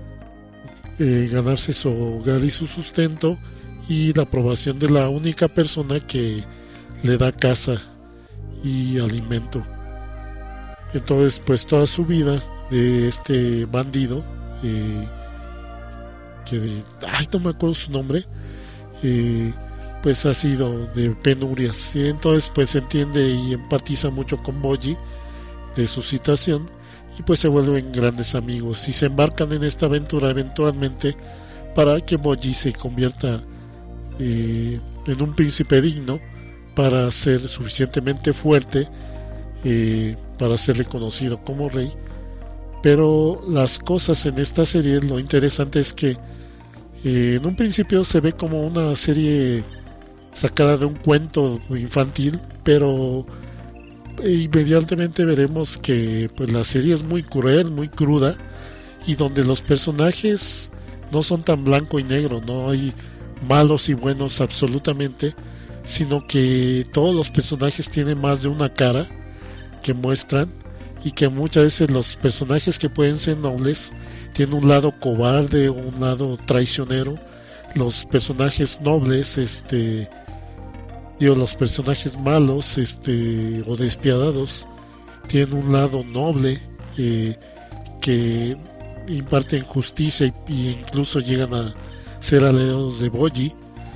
A: eh, ganarse su hogar y su sustento y la aprobación de la única persona que le da casa y alimento. Entonces pues toda su vida de este bandido, eh, que de, ay no me acuerdo su nombre, eh, pues ha sido de penurias, y entonces pues entiende y empatiza mucho con Boji de su situación y pues se vuelven grandes amigos y se embarcan en esta aventura eventualmente para que Boji se convierta eh, en un príncipe digno para ser suficientemente fuerte eh, para ser reconocido como rey. Pero las cosas en esta serie, lo interesante es que eh, en un principio se ve como una serie sacada de un cuento infantil, pero inmediatamente veremos que pues la serie es muy cruel, muy cruda, y donde los personajes no son tan blanco y negro, no hay malos y buenos absolutamente, sino que todos los personajes tienen más de una cara que muestran, y que muchas veces los personajes que pueden ser nobles tienen un lado cobarde o un lado traicionero. Los personajes nobles, este digo, los personajes malos, este o despiadados, tienen un lado noble, eh, que imparten justicia y, y incluso llegan a ser aliados de Boji,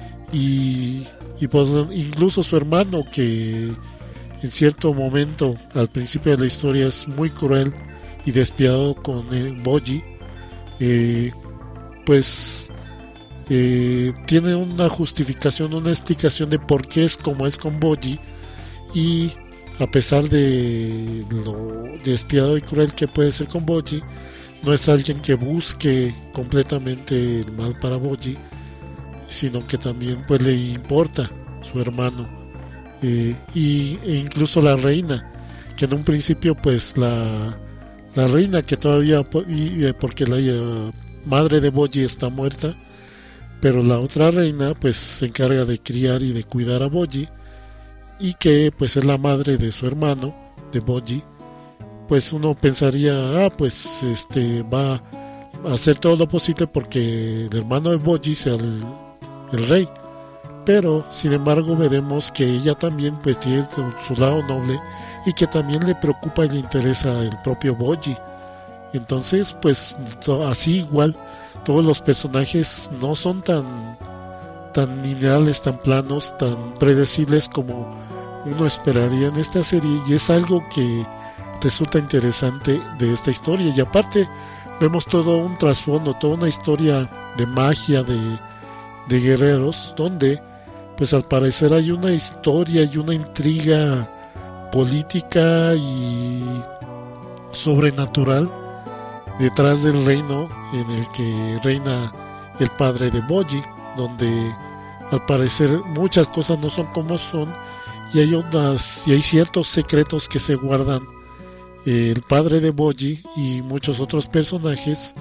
A: y, y pues incluso su hermano, que en cierto momento al principio de la historia es muy cruel y despiadado con eh, Boji, eh, pues eh, tiene una justificación, una explicación de por qué es como es con Boji, y a pesar de lo despiadado y cruel que puede ser con Boji, no es alguien que busque completamente el mal para Boji, sino que también pues le importa su hermano. Eh, y, e incluso la reina, que en un principio pues la, la reina que todavía vive porque la uh, madre de Boji está muerta, pero la otra reina pues se encarga de criar y de cuidar a Boji, y que pues es la madre de su hermano, de Boji. Pues uno pensaría, ah pues este va a hacer todo lo posible porque el hermano de Boji sea el, el rey. Pero sin embargo veremos que ella también pues tiene su lado noble, y que también le preocupa y le interesa el propio Boji. Entonces pues así igual todos los personajes no son tan tan lineales, tan planos, tan predecibles como uno esperaría en esta serie, y es algo que resulta interesante de esta historia. Y aparte vemos todo un trasfondo, toda una historia de magia, de, de guerreros, donde pues al parecer hay una historia y una intriga política y sobrenatural detrás del reino en el que reina el padre de Boji, donde al parecer muchas cosas no son como son, y hay unas y hay ciertos secretos que se guardan eh, el padre de Bojji y muchos otros personajes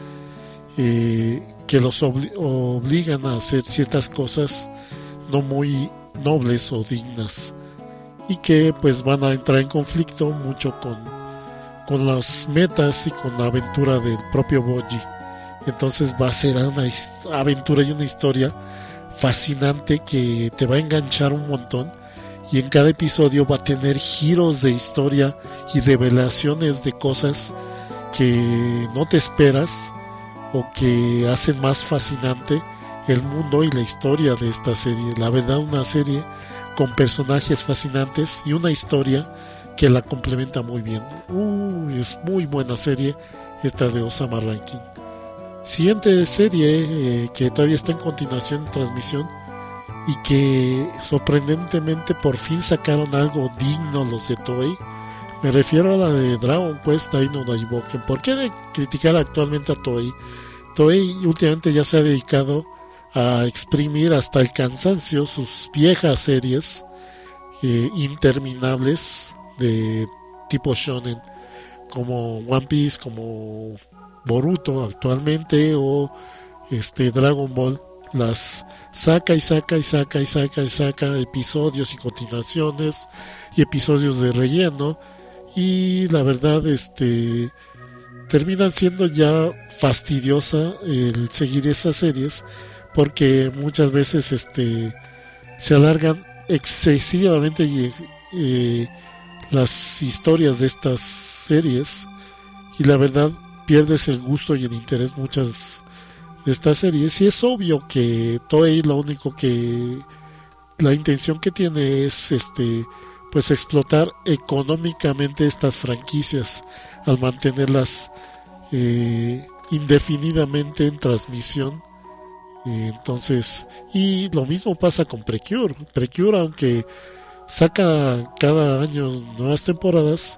A: eh, que los obli- obligan a hacer ciertas cosas no muy nobles o dignas, y que pues van a entrar en conflicto mucho con, con las metas y con la aventura del propio Bojji. Entonces va a ser una aventura y una historia fascinante que te va a enganchar un montón, y en cada episodio va a tener giros de historia y revelaciones de cosas que no te esperas o que hacen más fascinante el mundo y la historia de esta serie. La verdad, una serie con personajes fascinantes y una historia que la complementa muy bien. Uh, es muy buena serie esta de Osama Ranking. Siguiente serie eh, que todavía está en continuación en transmisión y que sorprendentemente por fin sacaron algo digno los de Toei. Me refiero a la de Dragon Quest Dai no Daiboken. ¿Por qué de criticar actualmente a Toei? Toei últimamente ya se ha dedicado a exprimir hasta el cansancio sus viejas series eh, interminables de tipo shonen, como One Piece, como Boruto actualmente, o este Dragon Ball. Las saca y saca y saca y saca y saca episodios y continuaciones y episodios de relleno, y la verdad este terminan siendo ya fastidiosa el seguir esas series, porque muchas veces este se alargan excesivamente y, eh, las historias de estas series, y la verdad pierdes el gusto y el interés muchas de estas series. Y es obvio que Toei lo único que la intención que tiene es este pues explotar económicamente estas franquicias al mantenerlas eh, indefinidamente en transmisión. Entonces, y lo mismo pasa con Precure. Precure, aunque saca cada año nuevas temporadas,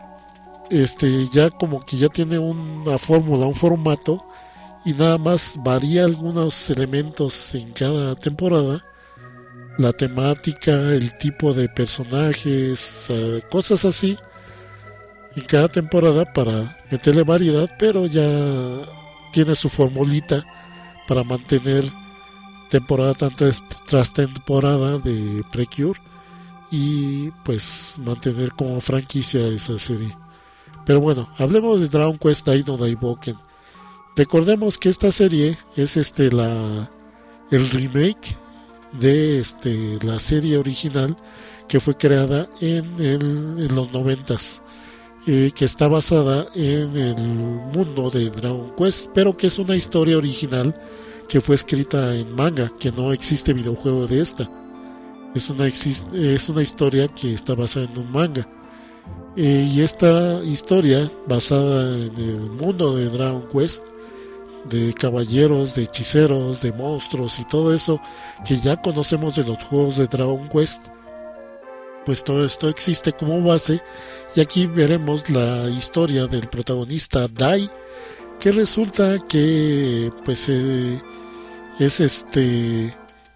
A: este ya como que ya tiene una fórmula, un formato, y nada más varía algunos elementos en cada temporada, la temática, el tipo de personajes, uh, cosas así en cada temporada para meterle variedad, pero ya tiene su formulita para mantener temporada tras, tras temporada de Precure, y pues mantener como franquicia esa serie. Pero bueno, hablemos de Dragon Quest Dai no Daiboken. Recordemos que esta serie es este la el remake de este la serie original que fue creada en, el, en los noventas, eh, que está basada en el mundo de Dragon Quest, pero que es una historia original que fue escrita en manga, que no existe videojuego de esta. Es una, es una historia que está basada en un manga. Eh, y esta historia basada en el mundo de Dragon Quest, de caballeros, de hechiceros, de monstruos y todo eso que ya conocemos de los juegos de Dragon Quest, pues todo esto existe como base. Y aquí veremos la historia del protagonista Dai, que resulta que pues eh, es este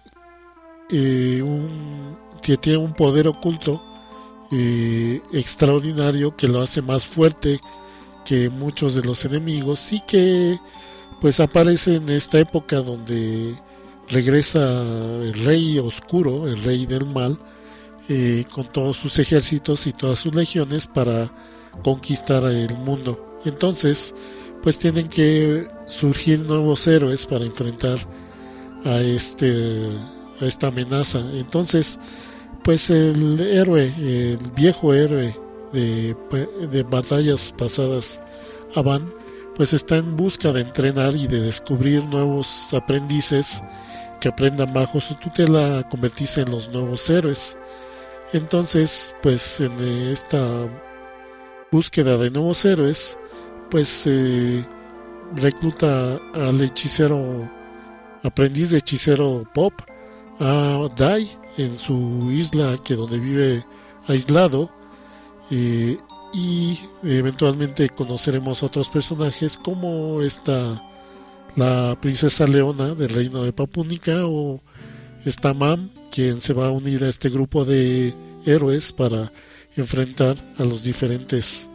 A: eh, un, que tiene un poder oculto eh, extraordinario que lo hace más fuerte que muchos de los enemigos, y que pues aparece en esta época donde regresa el rey oscuro, el rey del mal, eh, con todos sus ejércitos y todas sus legiones para conquistar el mundo. Entonces pues tienen que surgir nuevos héroes para enfrentar a este a esta amenaza. Entonces pues el héroe, el viejo héroe de, de batallas pasadas, Avan, pues está en busca de entrenar y de descubrir nuevos aprendices que aprendan bajo su tutela a convertirse en los nuevos héroes. Entonces pues en esta búsqueda de nuevos héroes, pues eh, recluta al hechicero, aprendiz de hechicero Pop, a Dai, en su isla, que donde vive aislado, eh, y eventualmente conoceremos a otros personajes como esta la princesa Leona del reino de Papúnica, o esta Mam, quien se va a unir a este grupo de héroes para enfrentar a los diferentes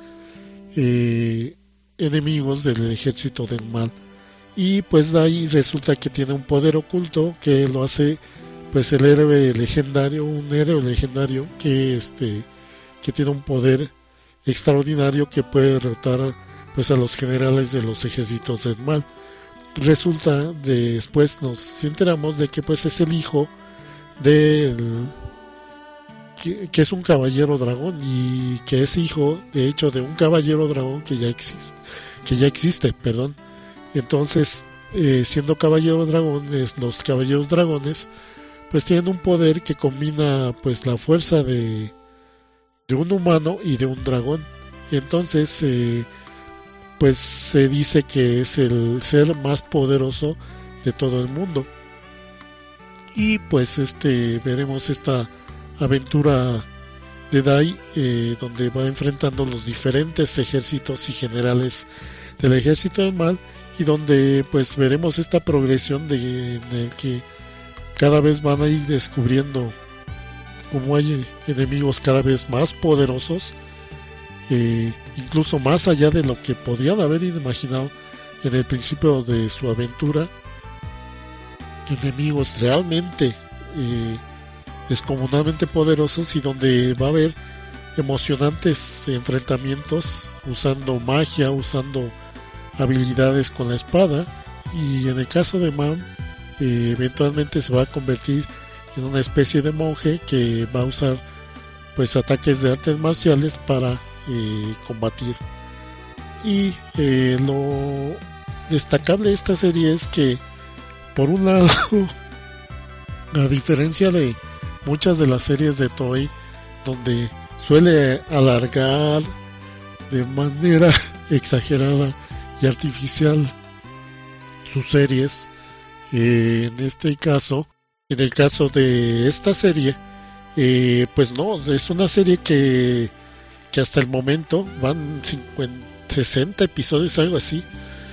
A: eh, enemigos del ejército del mal. Y pues de ahí resulta que tiene un poder oculto que lo hace pues el héroe legendario, un héroe legendario que este que tiene un poder extraordinario que puede derrotar pues a los generales de los ejércitos del mal. Resulta de, después nos enteramos de que pues es el hijo del que, que es un caballero dragón, y que es hijo de hecho de un caballero dragón que ya existe, que ya existe, perdón. Entonces, eh, siendo caballero dragones, los caballeros dragones pues tienen un poder que combina pues la fuerza de, de un humano y de un dragón. Entonces, eh, pues se dice que es el ser más poderoso de todo el mundo. Y pues este veremos esta aventura de Dai, eh, donde va enfrentando los diferentes ejércitos y generales del ejército del mal, y donde pues veremos esta progresión de, en el que cada vez van a ir descubriendo cómo hay enemigos cada vez más poderosos, eh, incluso más allá de lo que podían haber imaginado en el principio de su aventura. Enemigos realmente eh, descomunalmente poderosos, y donde va a haber emocionantes enfrentamientos usando magia, usando habilidades con la espada. Y en el caso de Mam, eh, eventualmente se va a convertir en una especie de monje que va a usar pues ataques de artes marciales para eh, combatir. Y eh, lo destacable de esta serie es que, por un lado, a diferencia de muchas de las series de Toei, donde suele alargar de manera exagerada y artificial sus series, eh, en este caso, en el caso de esta serie, eh, pues no, es una serie que, que hasta el momento van cincuenta, sesenta episodios, algo así.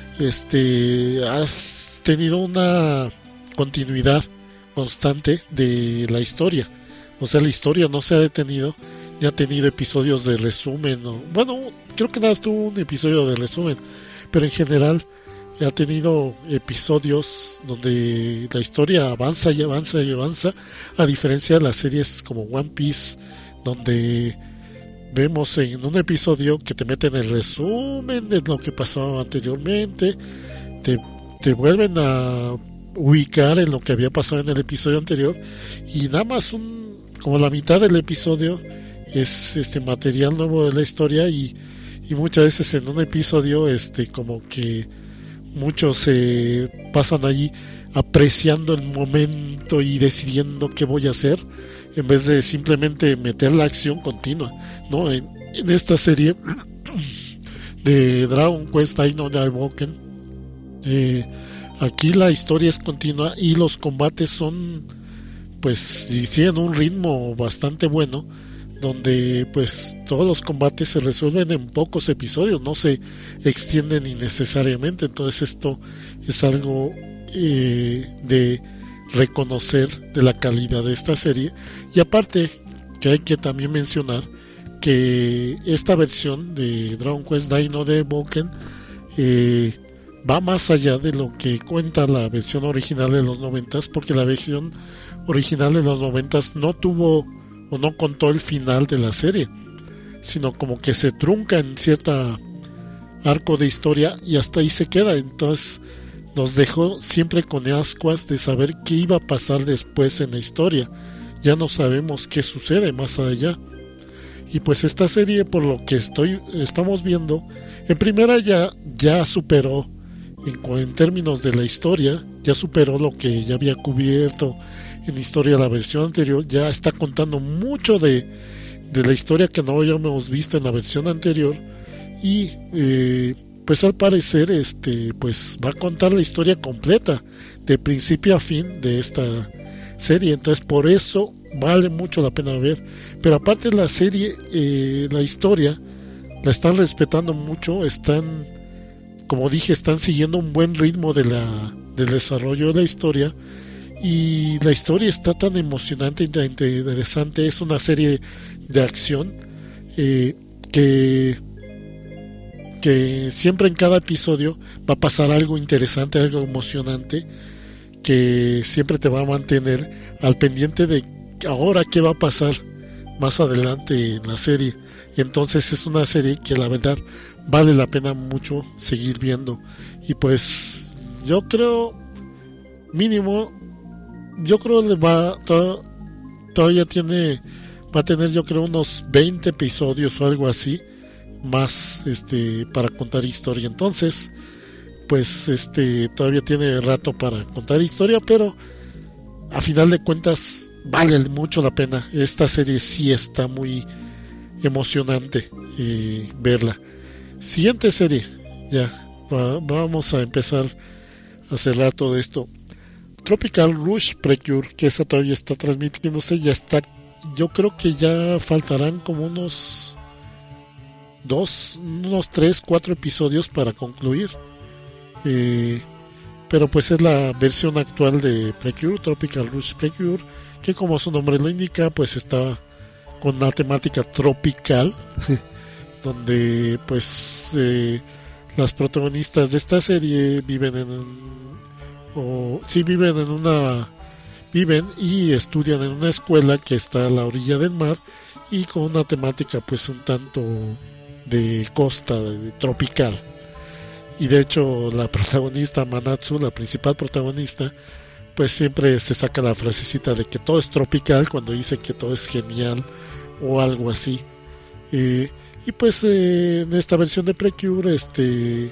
A: Este, has tenido una continuidad constante de la historia, o sea, la historia no se ha detenido, ni ha tenido episodios de resumen, o, bueno, creo que nada más tuvo un episodio de resumen, pero en general ha tenido episodios donde la historia avanza y avanza y avanza, a diferencia de las series como One Piece, donde vemos en un episodio que te meten el resumen de lo que pasó anteriormente, te, te vuelven a ubicar en lo que había pasado en el episodio anterior, y nada más un, como la mitad del episodio es este material nuevo de la historia, y, y muchas veces en un episodio este como que muchos se eh, pasan allí apreciando el momento y decidiendo qué voy a hacer, en vez de simplemente meter la acción continua, ¿no? En, en esta serie de Dragon Quest Dai no Daiboken, eh, aquí la historia es continua y los combates son, pues, siguen un ritmo bastante bueno, donde pues todos los combates se resuelven en pocos episodios, no se extienden innecesariamente. Entonces esto es algo eh, de reconocer de la calidad de esta serie. Y aparte que hay que también mencionar que esta versión de Dragon Quest Dai no Daiboken eh, va más allá de lo que cuenta la versión original de los noventas, porque la versión original de los noventas no tuvo o no contó el final de la serie, sino como que se trunca en cierta arco de historia y hasta ahí se queda. Entonces nos dejó siempre con ascuas de saber qué iba a pasar después en la historia. Ya no sabemos qué sucede más allá. Y pues esta serie, por lo que estoy estamos viendo, en primera ya, ya superó en, en términos de la historia, ya superó lo que ya había cubierto en historia la versión anterior. Ya está contando mucho de, de la historia que no habíamos visto en la versión anterior, y eh, pues al parecer este pues va a contar la historia completa de principio a fin de esta serie. Entonces por eso vale mucho la pena ver. Pero aparte la serie, eh, la historia la están respetando mucho, están, como dije, están siguiendo un buen ritmo de la, del desarrollo de la historia. y la historia está tan emocionante y tan interesante. Es una serie de acción eh, que que siempre en cada episodio va a pasar algo interesante, algo emocionante, que siempre te va a mantener al pendiente de ahora qué va a pasar más adelante en la serie. Entonces es una serie que la verdad vale la pena mucho seguir viendo. Y pues yo creo mínimo, yo creo le va to, todavía tiene va a tener yo creo unos veinte episodios o algo así más este para contar historia. Entonces pues este todavía tiene rato para contar historia, pero a final de cuentas vale mucho la pena. Esta serie sí está muy emocionante eh, verla. Siguiente serie, ya va, vamos a empezar a cerrar todo esto. Tropical Rush Precure, que esa todavía está transmitiéndose, ya está, yo creo que ya faltarán como unos dos, unos tres, cuatro episodios para concluir. Eh, pero pues es la versión actual de Precure, Tropical Rush Precure, que como su nombre lo indica, pues está con una temática tropical, donde pues eh, las protagonistas de esta serie viven en o sí viven en una viven y estudian en una escuela que está a la orilla del mar y con una temática pues un tanto de costa, de tropical. Y de hecho la protagonista Manatsu, la principal protagonista, pues siempre se saca la frasecita de que todo es tropical cuando dice que todo es genial o algo así. Eh, y pues eh, en esta versión de Precure este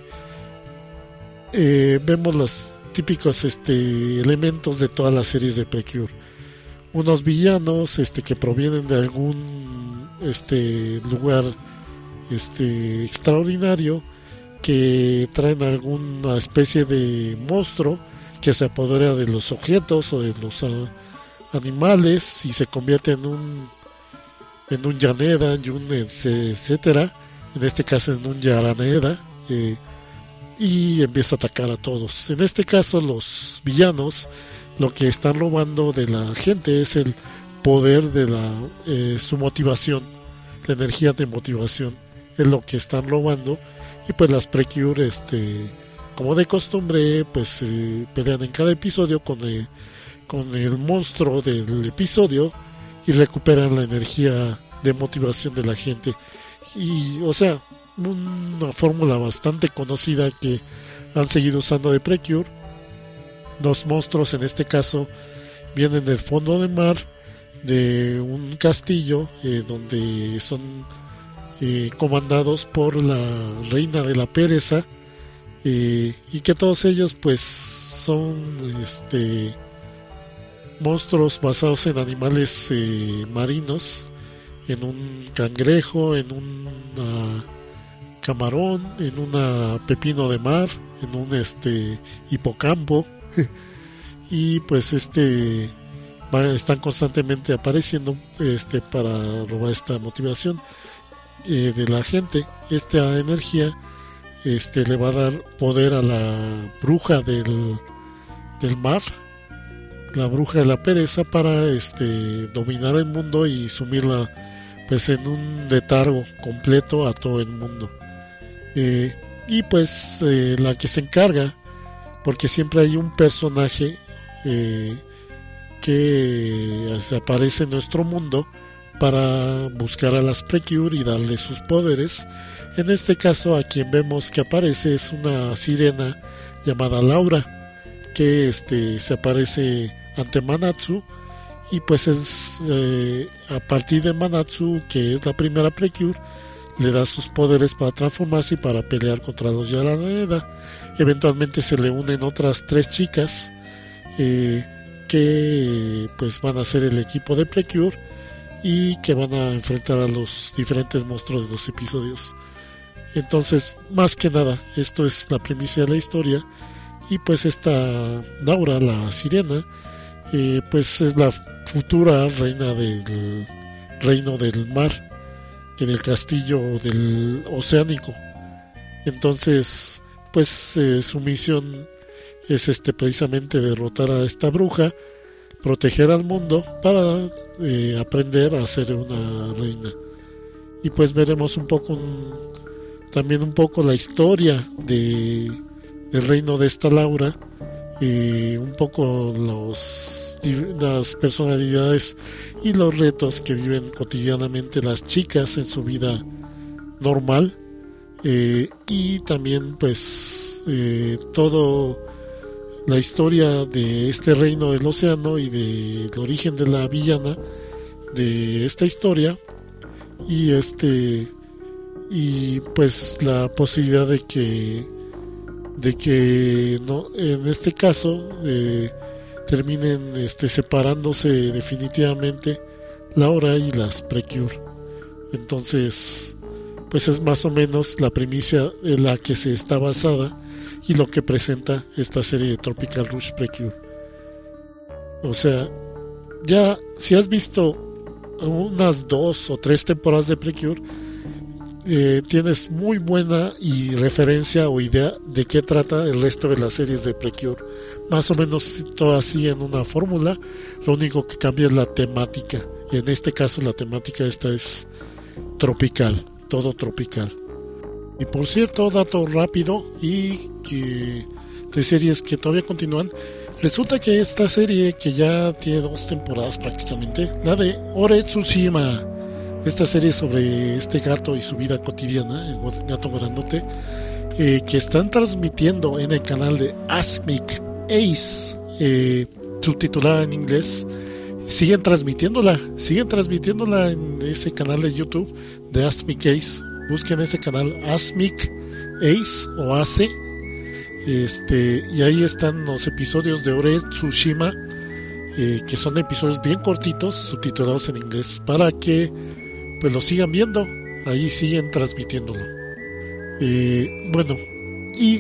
A: eh, vemos los típicos este elementos de todas las series de Precure. Unos villanos este que provienen de algún este lugar este extraordinario, que traen alguna especie de monstruo que se apodera de los objetos o de los uh, animales y se convierte en un en un Yaneda, un etcétera, en este caso en un Yaraneda, eh, y empieza a atacar a todos. En este caso los villanos lo que están robando de la gente es el poder de la eh, su motivación, la energía de motivación es lo que están robando. Y pues las Precure este como de costumbre pues eh, pelean en cada episodio con el, con el monstruo del episodio y recuperan la energía de motivación de la gente. Y o sea, una fórmula bastante conocida que han seguido usando de Precure. Los monstruos en este caso vienen del fondo del mar, de un castillo eh, donde son eh, comandados por la reina de la pereza, eh, y que todos ellos pues son este monstruos basados en animales eh, marinos, en un cangrejo, en un camarón, en un pepino de mar, en un este hipocampo y pues este va, están constantemente apareciendo este para robar esta motivación eh, de la gente. Esta energía este le va a dar poder a la bruja del, del mar, la bruja de la pereza, para este dominar el mundo y sumirla pues en un letargo completo a todo el mundo. Eh, y pues eh, la que se encarga, porque siempre hay un personaje eh, que aparece en nuestro mundo para buscar a las Precure y darle sus poderes. En este caso a quien vemos que aparece es una sirena llamada Laura, que este se aparece ante Manatsu. Y pues es eh, a partir de Manatsu, que es la primera Precure, le da sus poderes para transformarse y para pelear contra los Yaraneda. Eventualmente se le unen otras tres chicas eh, que pues van a ser el equipo de Precure y que van a enfrentar a los diferentes monstruos de los episodios. Entonces, más que nada, esto es la primicia de la historia. Y pues esta Laura, la sirena, eh, pues es la futura reina del reino del mar, en el castillo del oceánico. Entonces pues eh, su misión es este precisamente derrotar a esta bruja proteger al mundo para eh, aprender a ser una reina. Y pues veremos un poco un, también un poco la historia de, del reino de esta Laura, eh, un poco los, las personalidades y los retos que viven cotidianamente las chicas en su vida normal, eh, y también pues eh, todo la historia de este reino del océano y del origen de la villana de esta historia, y este y pues la posibilidad de que de que no en este caso eh, terminen este separándose definitivamente Laura y las Precure. Entonces pues es más o menos la primicia en la que se está basada y lo que presenta esta serie de Tropical Rush Precure. O sea, ya si has visto unas dos o tres temporadas de Precure, eh, tienes muy buena y referencia o idea de qué trata el resto de las series de Precure. Más o menos todo así en una fórmula. Lo único que cambia es la temática. Y en este caso la temática esta es tropical, todo tropical. Y por cierto, dato rápido y que de series que todavía continúan, resulta que esta serie que ya tiene dos temporadas prácticamente, la de Ore Tsushima, esta serie sobre este gato y su vida cotidiana, el gato grandote, eh, que están transmitiendo en el canal de Asmic Ace, eh, subtitulada en inglés, siguen transmitiéndola, siguen transmitiéndola en ese canal de YouTube de Asmic Ace. Busquen ese canal Asmic Ace o Ace, este, y ahí están los episodios de Ore Tsushima, eh, que son episodios bien cortitos, subtitulados en inglés, para que pues lo sigan viendo. Ahí siguen transmitiéndolo. Eh, bueno, y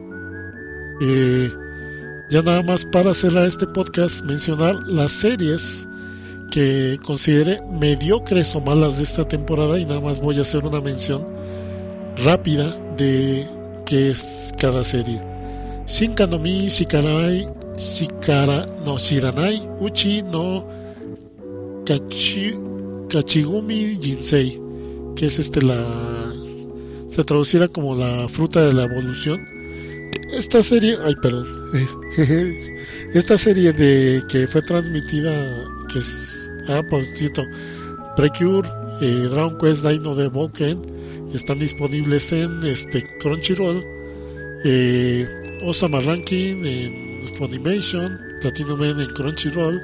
A: eh, ya nada más para cerrar este podcast, mencionar las series que considere mediocres o malas de esta temporada, y nada más voy a hacer una mención rápida de qué es cada serie. Shinka no Mi Shikarai Shikara no Shiranai Uchi no Kachi, Kachigumi Jinsei, que es este la se traducirá como la fruta de la evolución. Esta serie, ay perdón, esta serie de que fue transmitida, que es, ah, por cierto, Precure, eh, Dragon Quest Dino de Boken están disponibles en este Crunchyroll, eh, Osama Ranking en Funimation, Platinum Men en Crunchyroll,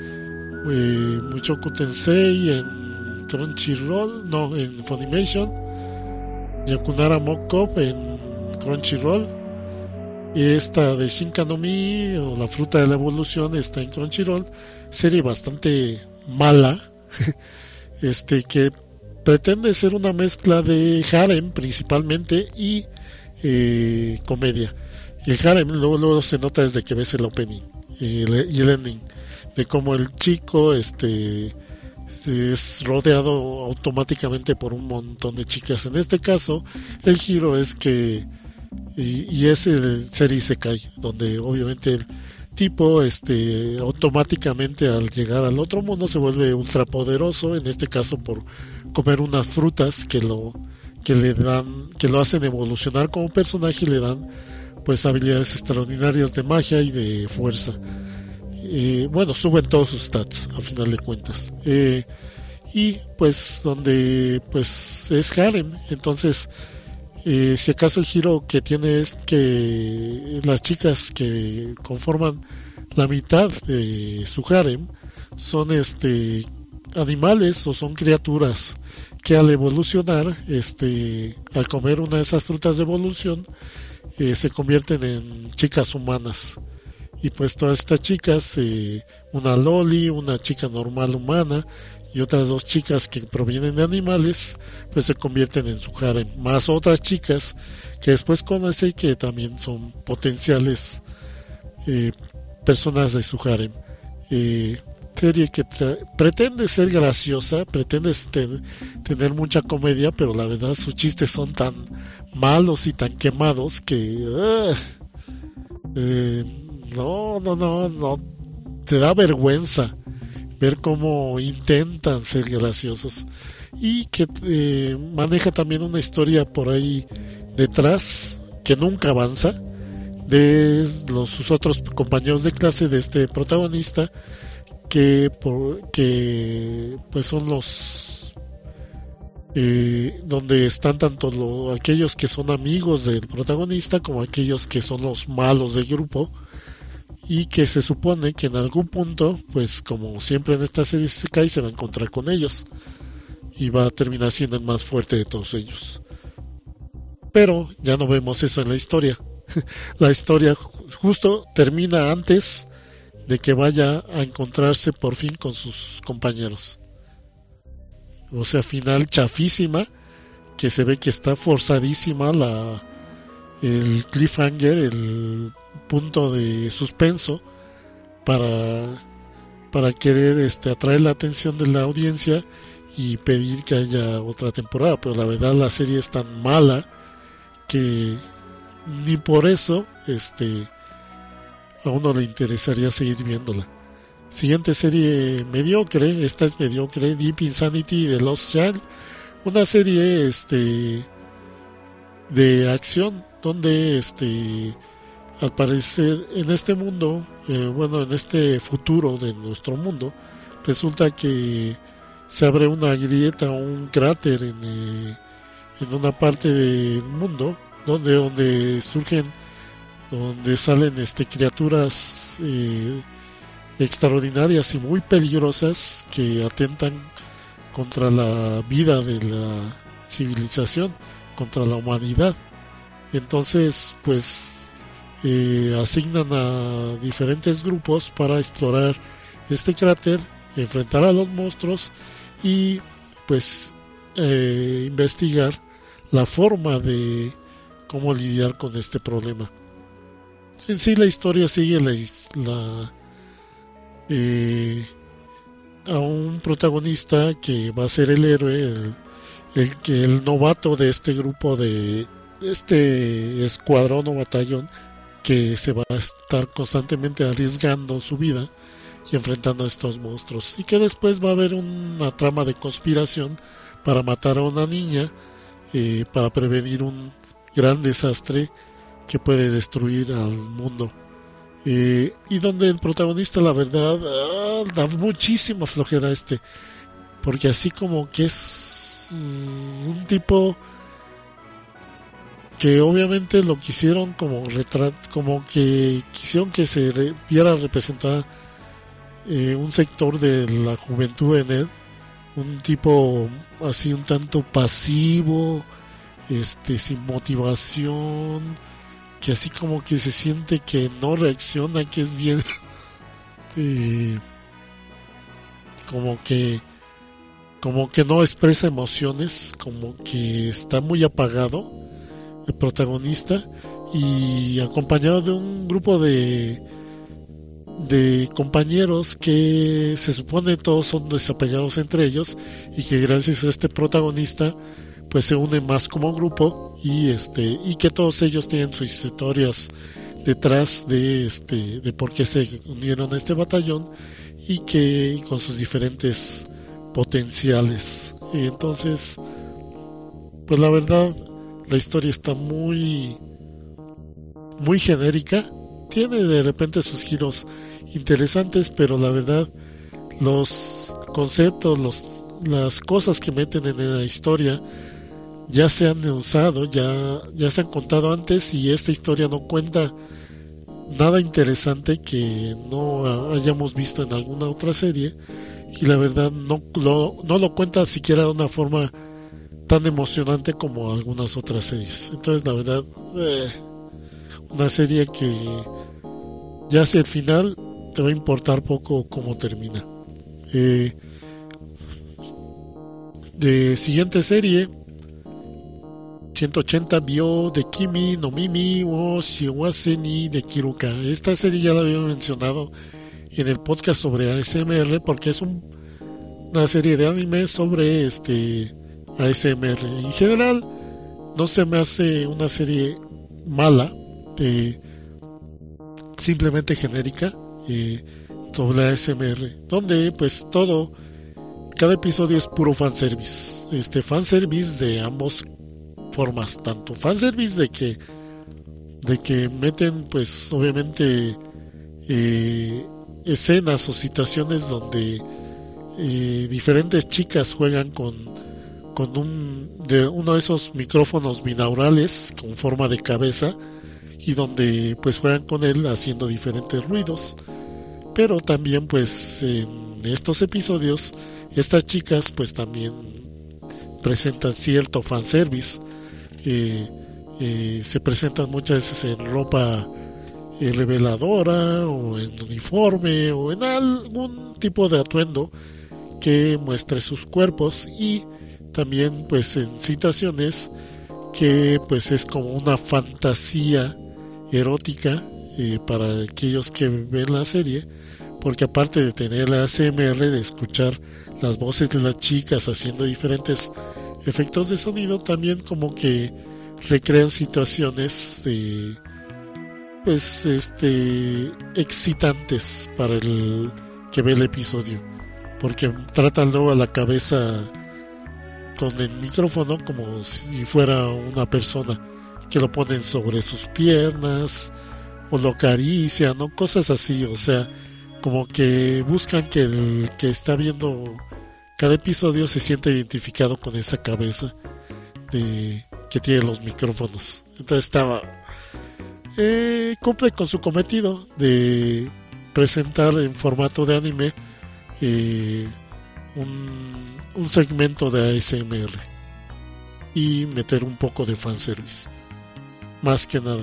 A: eh, Mushoku Tensei en Crunchyroll, no, en Funimation, Yakunara Mock Up en Crunchyroll, y esta de Shinka no Mi o la fruta de la evolución está en Crunchyroll, serie bastante mala, este que pretende ser una mezcla de harem principalmente y eh, comedia. Y el harem luego, luego se nota desde que ves el opening y el, y el ending, de cómo el chico este es rodeado automáticamente por un montón de chicas. En este caso el giro es que y, y ese serie se cae, donde obviamente el tipo este automáticamente al llegar al otro mundo se vuelve ultrapoderoso, en este caso por comer unas frutas que lo que le dan, que lo hacen evolucionar como personaje y le dan pues habilidades extraordinarias de magia y de fuerza. Eh, bueno, suben todos sus stats a final de cuentas, eh, y pues donde pues es harem. Entonces eh, si acaso el giro que tiene es que las chicas que conforman la mitad de su harem son este animales o son criaturas que al evolucionar, este al comer una de esas frutas de evolución, eh, se convierten en chicas humanas. Y pues todas estas chicas, eh, una loli, una chica normal humana y otras dos chicas que provienen de animales, pues se convierten en su harem, más otras chicas que después conoce que también son potenciales eh, personas de su harem. Eh, serie que tra- pretende ser graciosa, pretende ten- tener mucha comedia, pero la verdad sus chistes son tan malos y tan quemados que uh, eh, no, no, no, no, te da vergüenza ver cómo intentan ser graciosos, y que eh, maneja también una historia por ahí detrás que nunca avanza, de los, sus otros compañeros de clase de este protagonista, que, por, que pues son los eh, donde están tanto lo, aquellos que son amigos del protagonista como aquellos que son los malos del grupo, y que se supone que en algún punto, pues como siempre en esta serie se cae, se va a encontrar con ellos y va a terminar siendo el más fuerte de todos ellos. Pero ya no vemos eso en la historia. La historia justo termina antes de que vaya a encontrarse por fin con sus compañeros. O sea, final chafísima, que se ve que está forzadísima la el cliffhanger, el punto de suspenso para para querer este atraer la atención de la audiencia y pedir que haya otra temporada, pero la verdad la serie es tan mala que ni por eso este a uno le interesaría seguir viéndola. Siguiente serie mediocre, esta es mediocre, Deep Insanity de Lost Child, una serie este de acción donde este al parecer en este mundo, eh, bueno, en este futuro de nuestro mundo, resulta que se abre una grieta o un cráter en, eh, en una parte del mundo donde donde surgen, donde salen este criaturas eh, extraordinarias y muy peligrosas que atentan contra la vida de la civilización, contra la humanidad. Entonces, pues eh, asignan a diferentes grupos para explorar este cráter, enfrentar a los monstruos y pues eh, investigar la forma de cómo lidiar con este problema. En sí la historia sigue la, la eh, a un protagonista que va a ser el héroe, el, el que el novato de este grupo, de este escuadrón o batallón, que se va a estar constantemente arriesgando su vida y enfrentando a estos monstruos, y que después va a haber una trama de conspiración para matar a una niña, eh, para prevenir un gran desastre que puede destruir al mundo, eh, y donde el protagonista, la verdad, ah, da muchísima flojera este, porque así como que es un tipo que obviamente lo quisieron como retrat, como que quisieron que se re, viera representada eh, un sector de la juventud en él, un tipo así un tanto pasivo, este sin motivación, que así como que se siente que no reacciona, que es bien eh, como que como que no expresa emociones, como que está muy apagado el protagonista, y acompañado de un grupo de de compañeros que se supone todos son desapegados entre ellos, y que gracias a este protagonista pues se unen más como grupo, y este y que todos ellos tienen sus historias detrás de este de por qué se unieron a este batallón, y que y con sus diferentes potenciales. Y entonces pues la verdad la historia está muy muy genérica, tiene de repente sus giros interesantes, pero la verdad los conceptos, los, las cosas que meten en la historia ya se han usado, ya, ya se han contado antes, y esta historia no cuenta nada interesante que no hayamos visto en alguna otra serie, y la verdad no lo, no lo cuenta siquiera de una forma tan emocionante como algunas otras series. Entonces la verdad eh, una serie que ya hacia el final te va a importar poco cómo termina. Eh, de siguiente serie, ciento ochenta Bio de Kimi no Mimi o Shiwase ni de Kiruka. Esta serie ya la había mencionado en el podcast sobre A S M R, porque es un, una serie de anime sobre este A S M R. En general no se me hace una serie mala, eh, simplemente genérica. Eh, sobre A S M R, donde pues todo, cada episodio es puro fanservice, este fanservice de ambos formas, tanto fanservice de que de que meten pues obviamente eh, escenas o situaciones donde eh, diferentes chicas juegan con con un de uno de esos micrófonos binaurales con forma de cabeza y donde pues juegan con él haciendo diferentes ruidos, pero también pues en estos episodios estas chicas pues también presentan cierto fanservice. eh, eh, se presentan muchas veces en ropa eh, reveladora o en uniforme o en algún tipo de atuendo que muestre sus cuerpos, y también pues en situaciones que pues es como una fantasía erótica eh, para aquellos que ven la serie, porque aparte de tener la A S M R, de escuchar las voces de las chicas haciendo diferentes efectos de sonido, también como que recrean situaciones eh, pues este excitantes para el que ve el episodio, porque tratan luego a la cabeza con el micrófono como si fuera una persona, que lo ponen sobre sus piernas o lo acarician, ¿no? Cosas así, o sea, como que buscan que el que está viendo cada episodio se sienta identificado con esa cabeza de, que tiene los micrófonos. Entonces estaba eh, cumple con su cometido de presentar en formato de anime eh, un un segmento de A S M R y meter un poco de fanservice, más que nada.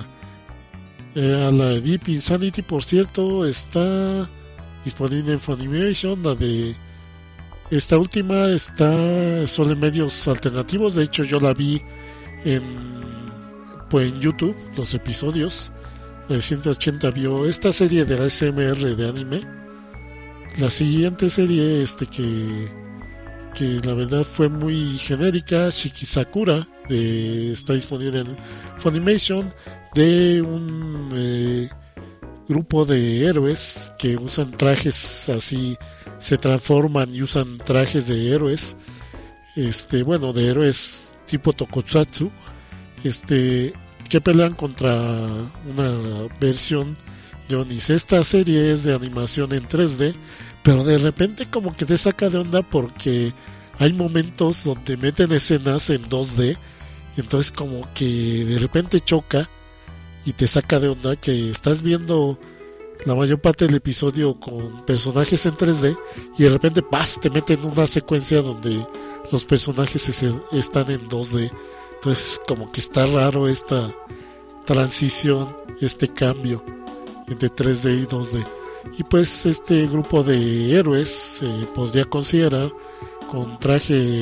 A: Eh, a la Deep Insanity, por cierto, está disponible en Funimation. La de esta última está solo en medios alternativos. De hecho, yo la vi en, pues, en YouTube, los episodios. La de ciento ochenta vio esta serie de A S M R de anime. La siguiente serie, este que que la verdad fue muy genérica, Shikisakura, de, está disponible en Funimation, de un eh, grupo de héroes que usan trajes así, se transforman y usan trajes de héroes, este bueno, de héroes tipo tokusatsu, este que pelean contra una versión de Onis. Esta serie es de animación en tres D, pero de repente como que te saca de onda porque hay momentos donde meten escenas en dos D, entonces como que de repente choca y te saca de onda que estás viendo la mayor parte del episodio con personajes en tres D y de repente ¡paz!, te meten una secuencia donde los personajes se, están en dos D. Entonces como que está raro esta transición, este cambio entre tres D y dos D. Y pues este grupo de héroes se eh, podría considerar con traje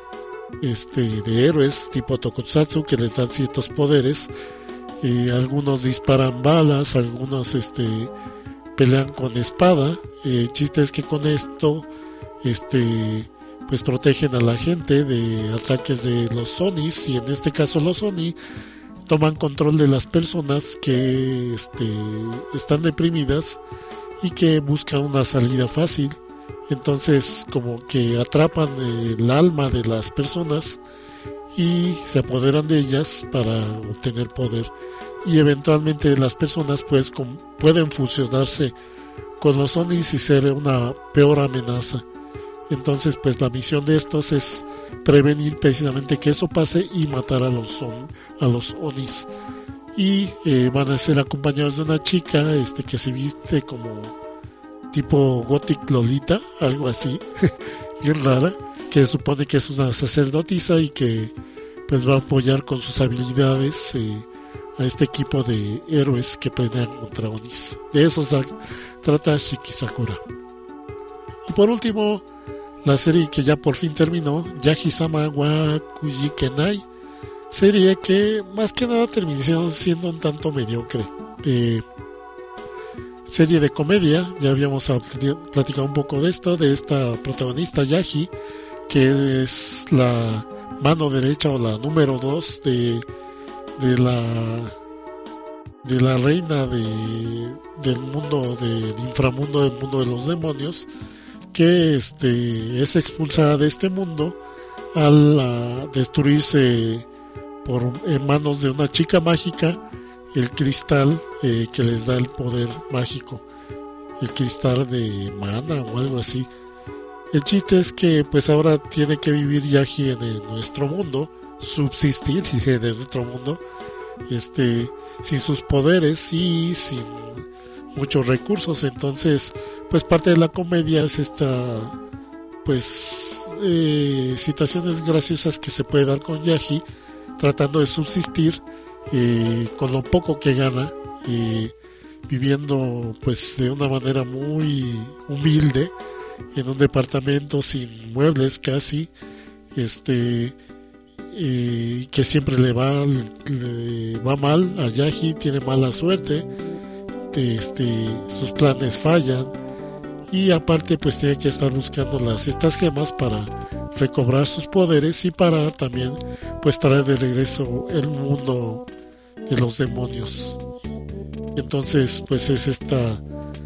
A: este de héroes tipo tokusatsu, que les dan ciertos poderes. Eh, algunos disparan balas, algunos este pelean con espada. Eh, el chiste es que con esto este pues protegen a la gente de ataques de los Onis, y en este caso los Oni toman control de las personas que este, están deprimidas y que buscan una salida fácil. Entonces como que atrapan el alma de las personas y se apoderan de ellas para obtener poder, y eventualmente las personas pues con, pueden fusionarse con los Onis y ser una peor amenaza. Entonces pues la misión de estos es prevenir precisamente que eso pase y matar a los, on, a los Onis. Y eh, van a ser acompañados de una chica este que se viste como tipo Gothic Lolita, algo así, bien rara, que supone que es una sacerdotisa y que pues va a apoyar con sus habilidades eh, a este equipo de héroes que pelean contra Onis. De eso se trata Shikisakura. Y por último, la serie que ya por fin terminó, Yaji-sama wa Kuji Kenai, serie que más que nada terminó siendo un tanto mediocre. Eh, serie de comedia, ya habíamos platicado un poco de esto, de esta protagonista Yaji, que es la mano derecha o la número dos de, de la de la reina de, del mundo, del inframundo, del mundo de los demonios, que este, es expulsada de este mundo al uh, destruirse por en manos de una chica mágica el cristal eh, que les da el poder mágico, el cristal de mana o algo así. El chiste es que pues ahora tiene que vivir Yaji en el, nuestro mundo, subsistir en nuestro mundo, este, sin sus poderes y sin muchos recursos. Entonces pues parte de la comedia es esta pues eh, situaciones graciosas que se puede dar con Yaji tratando de subsistir eh, con lo poco que gana, eh, viviendo pues de una manera muy humilde en un departamento sin muebles casi, este eh, que siempre le va le, le va mal a Yaji, tiene mala suerte, este, sus planes fallan y aparte pues tiene que estar buscando las estas gemas para recobrar sus poderes y para también pues traer de regreso el mundo de los demonios. Entonces pues es esta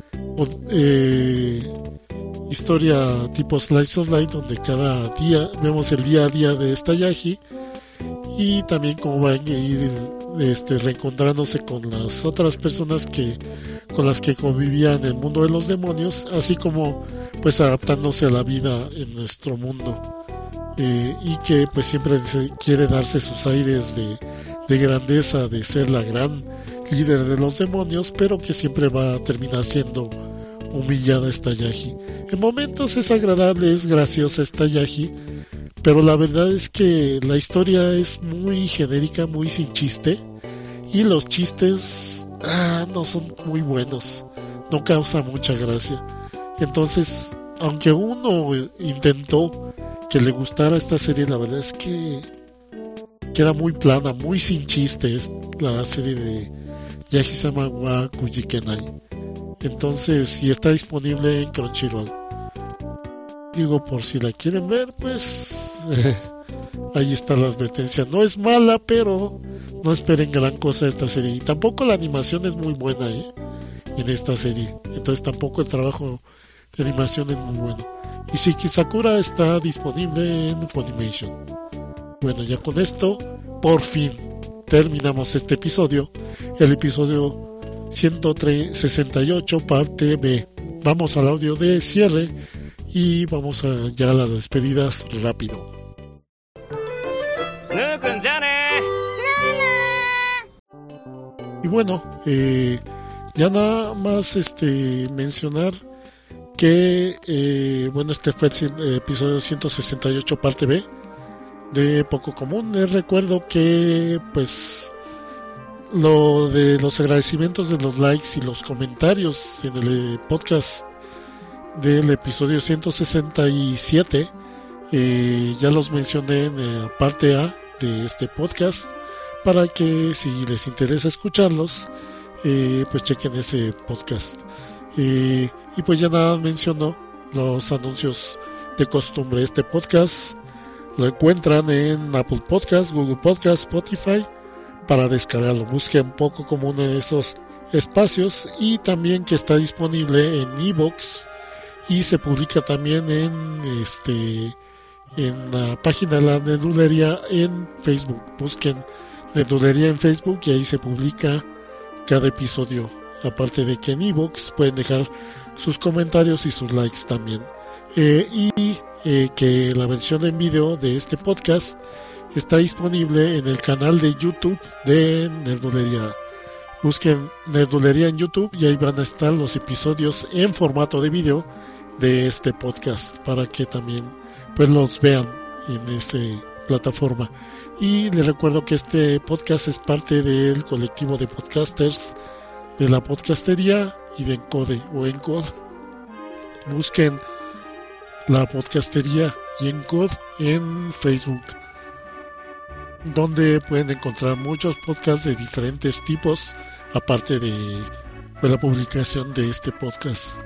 A: eh, historia tipo Slice of Life, donde cada día vemos el día a día de esta Yaji y también cómo van a ir este, reencontrándose con las otras personas que con las que convivían en el mundo de los demonios, así como pues adaptándose a la vida en nuestro mundo, eh, y que pues siempre quiere darse sus aires de, de grandeza, de ser la gran líder de los demonios, pero que siempre va a terminar siendo humillada esta Yaji. En momentos es agradable, es graciosa esta Yaji, pero la verdad es que la historia es muy genérica, muy sin chiste, y los chistes ah, no son muy buenos, no causa mucha gracia. Entonces, aunque uno intentó que le gustara esta serie, la verdad es que queda muy plana, muy sin chiste. Es la serie de Yaji-sama wa Kujikenai. Entonces, y está disponible en Crunchyroll. Digo, por si la quieren ver, pues eh, ahí está la advertencia. No es mala, pero no esperen gran cosa de esta serie. Y tampoco la animación es muy buena, ¿eh? En esta serie. Entonces tampoco el trabajo de animación es muy bueno. Y Shiki Sakura está disponible en Funimation. Bueno, ya con esto, por fin, terminamos este episodio. El episodio ciento sesenta y ocho, parte B. Vamos al audio de cierre y vamos a ya a las despedidas rápido. Y bueno, eh, ya nada más este mencionar que eh, bueno, este fue el episodio ciento sesenta y ocho, parte B de Poco Común. Les recuerdo que pues lo de los agradecimientos de los likes y los comentarios en el podcast del episodio ciento sesenta y siete, eh, ya los mencioné en la parte A de este podcast, para que si les interesa escucharlos, eh, pues chequen ese podcast. Eh, y pues ya nada, menciono los anuncios de costumbre. Este podcast lo encuentran en Apple Podcast, Google Podcast, Spotify, para descargarlo. Busquen Poco Común en esos espacios, y también que está disponible en iVoox y se publica también en este en la página de la Nerdulería en Facebook. Busquen Nerdulería en Facebook y ahí se publica cada episodio. Aparte de que en iVoox pueden dejar sus comentarios y sus likes también. Eh, y eh, que la versión en video de este podcast está disponible en el canal de YouTube de Nerdulería. Busquen Nerdulería en YouTube y ahí van a estar los episodios en formato de video de este podcast, para que también pues los vean en esa plataforma. Y les recuerdo que este podcast es parte del colectivo de podcasters de la podcastería y de Encode o Encode. Busquen la podcastería y Encode en Facebook, donde pueden encontrar muchos podcasts de diferentes tipos, aparte de, de la publicación de este podcast.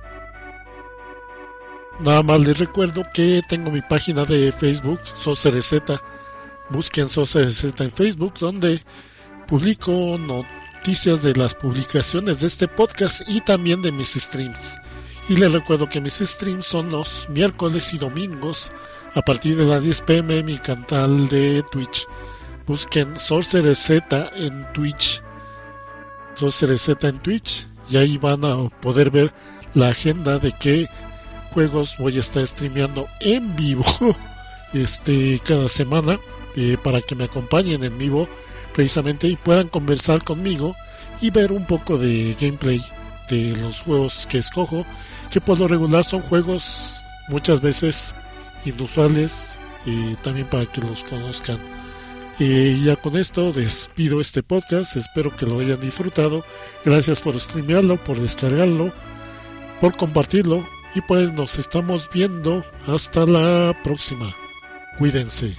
A: Nada más les recuerdo que tengo mi página de Facebook, SoCRZ. Busquen SoCRZ en Facebook, donde publico no, noticias de las publicaciones de este podcast y también de mis streams. Y les recuerdo que mis streams son los miércoles y domingos a partir de las diez pm en mi canal de Twitch. Busquen Sorcerer Z en Twitch. Sorcerer Z en Twitch. Y ahí van a poder ver la agenda de qué juegos voy a estar streameando en vivo este cada semana, eh, para que me acompañen en vivo precisamente y puedan conversar conmigo y ver un poco de gameplay de los juegos que escojo, que por lo regular son juegos muchas veces inusuales, y también para que los conozcan. Eh, y ya con esto despido este podcast, espero que lo hayan disfrutado. Gracias por streamearlo, por descargarlo, por compartirlo, y pues nos estamos viendo hasta la próxima. Cuídense.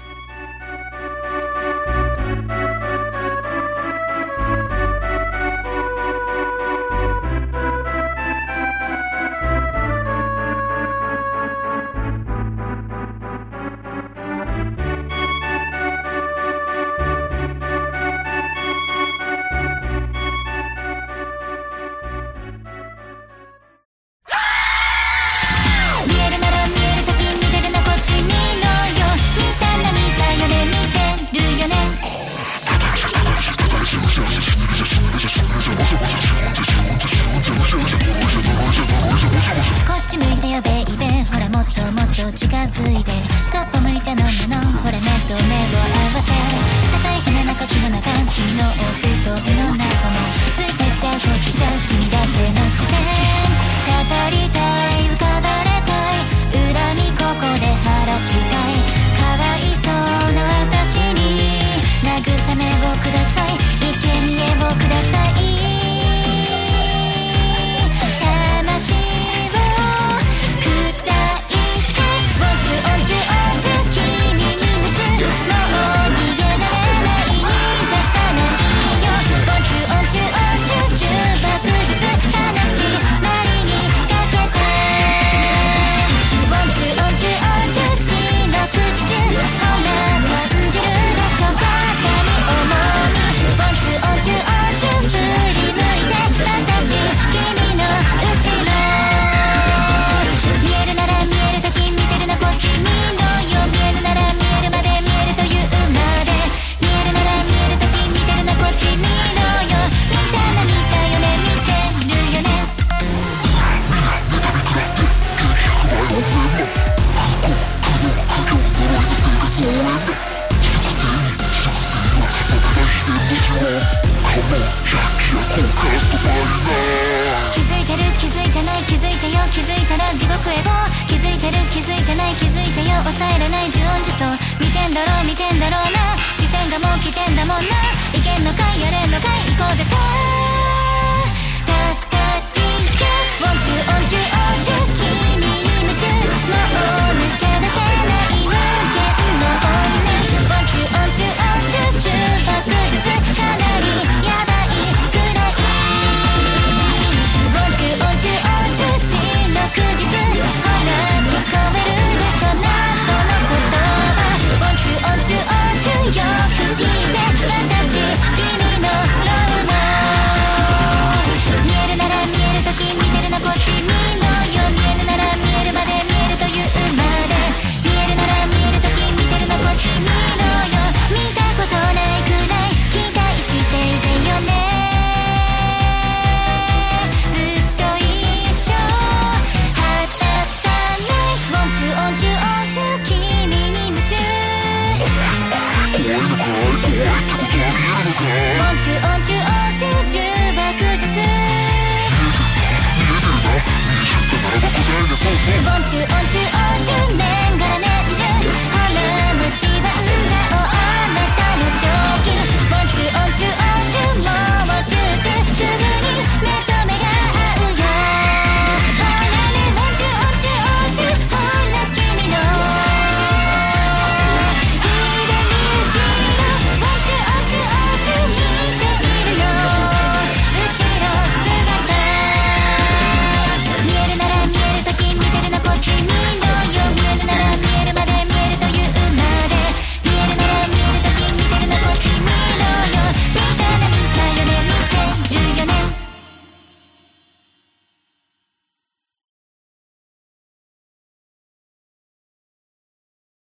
B: Won't you, won't you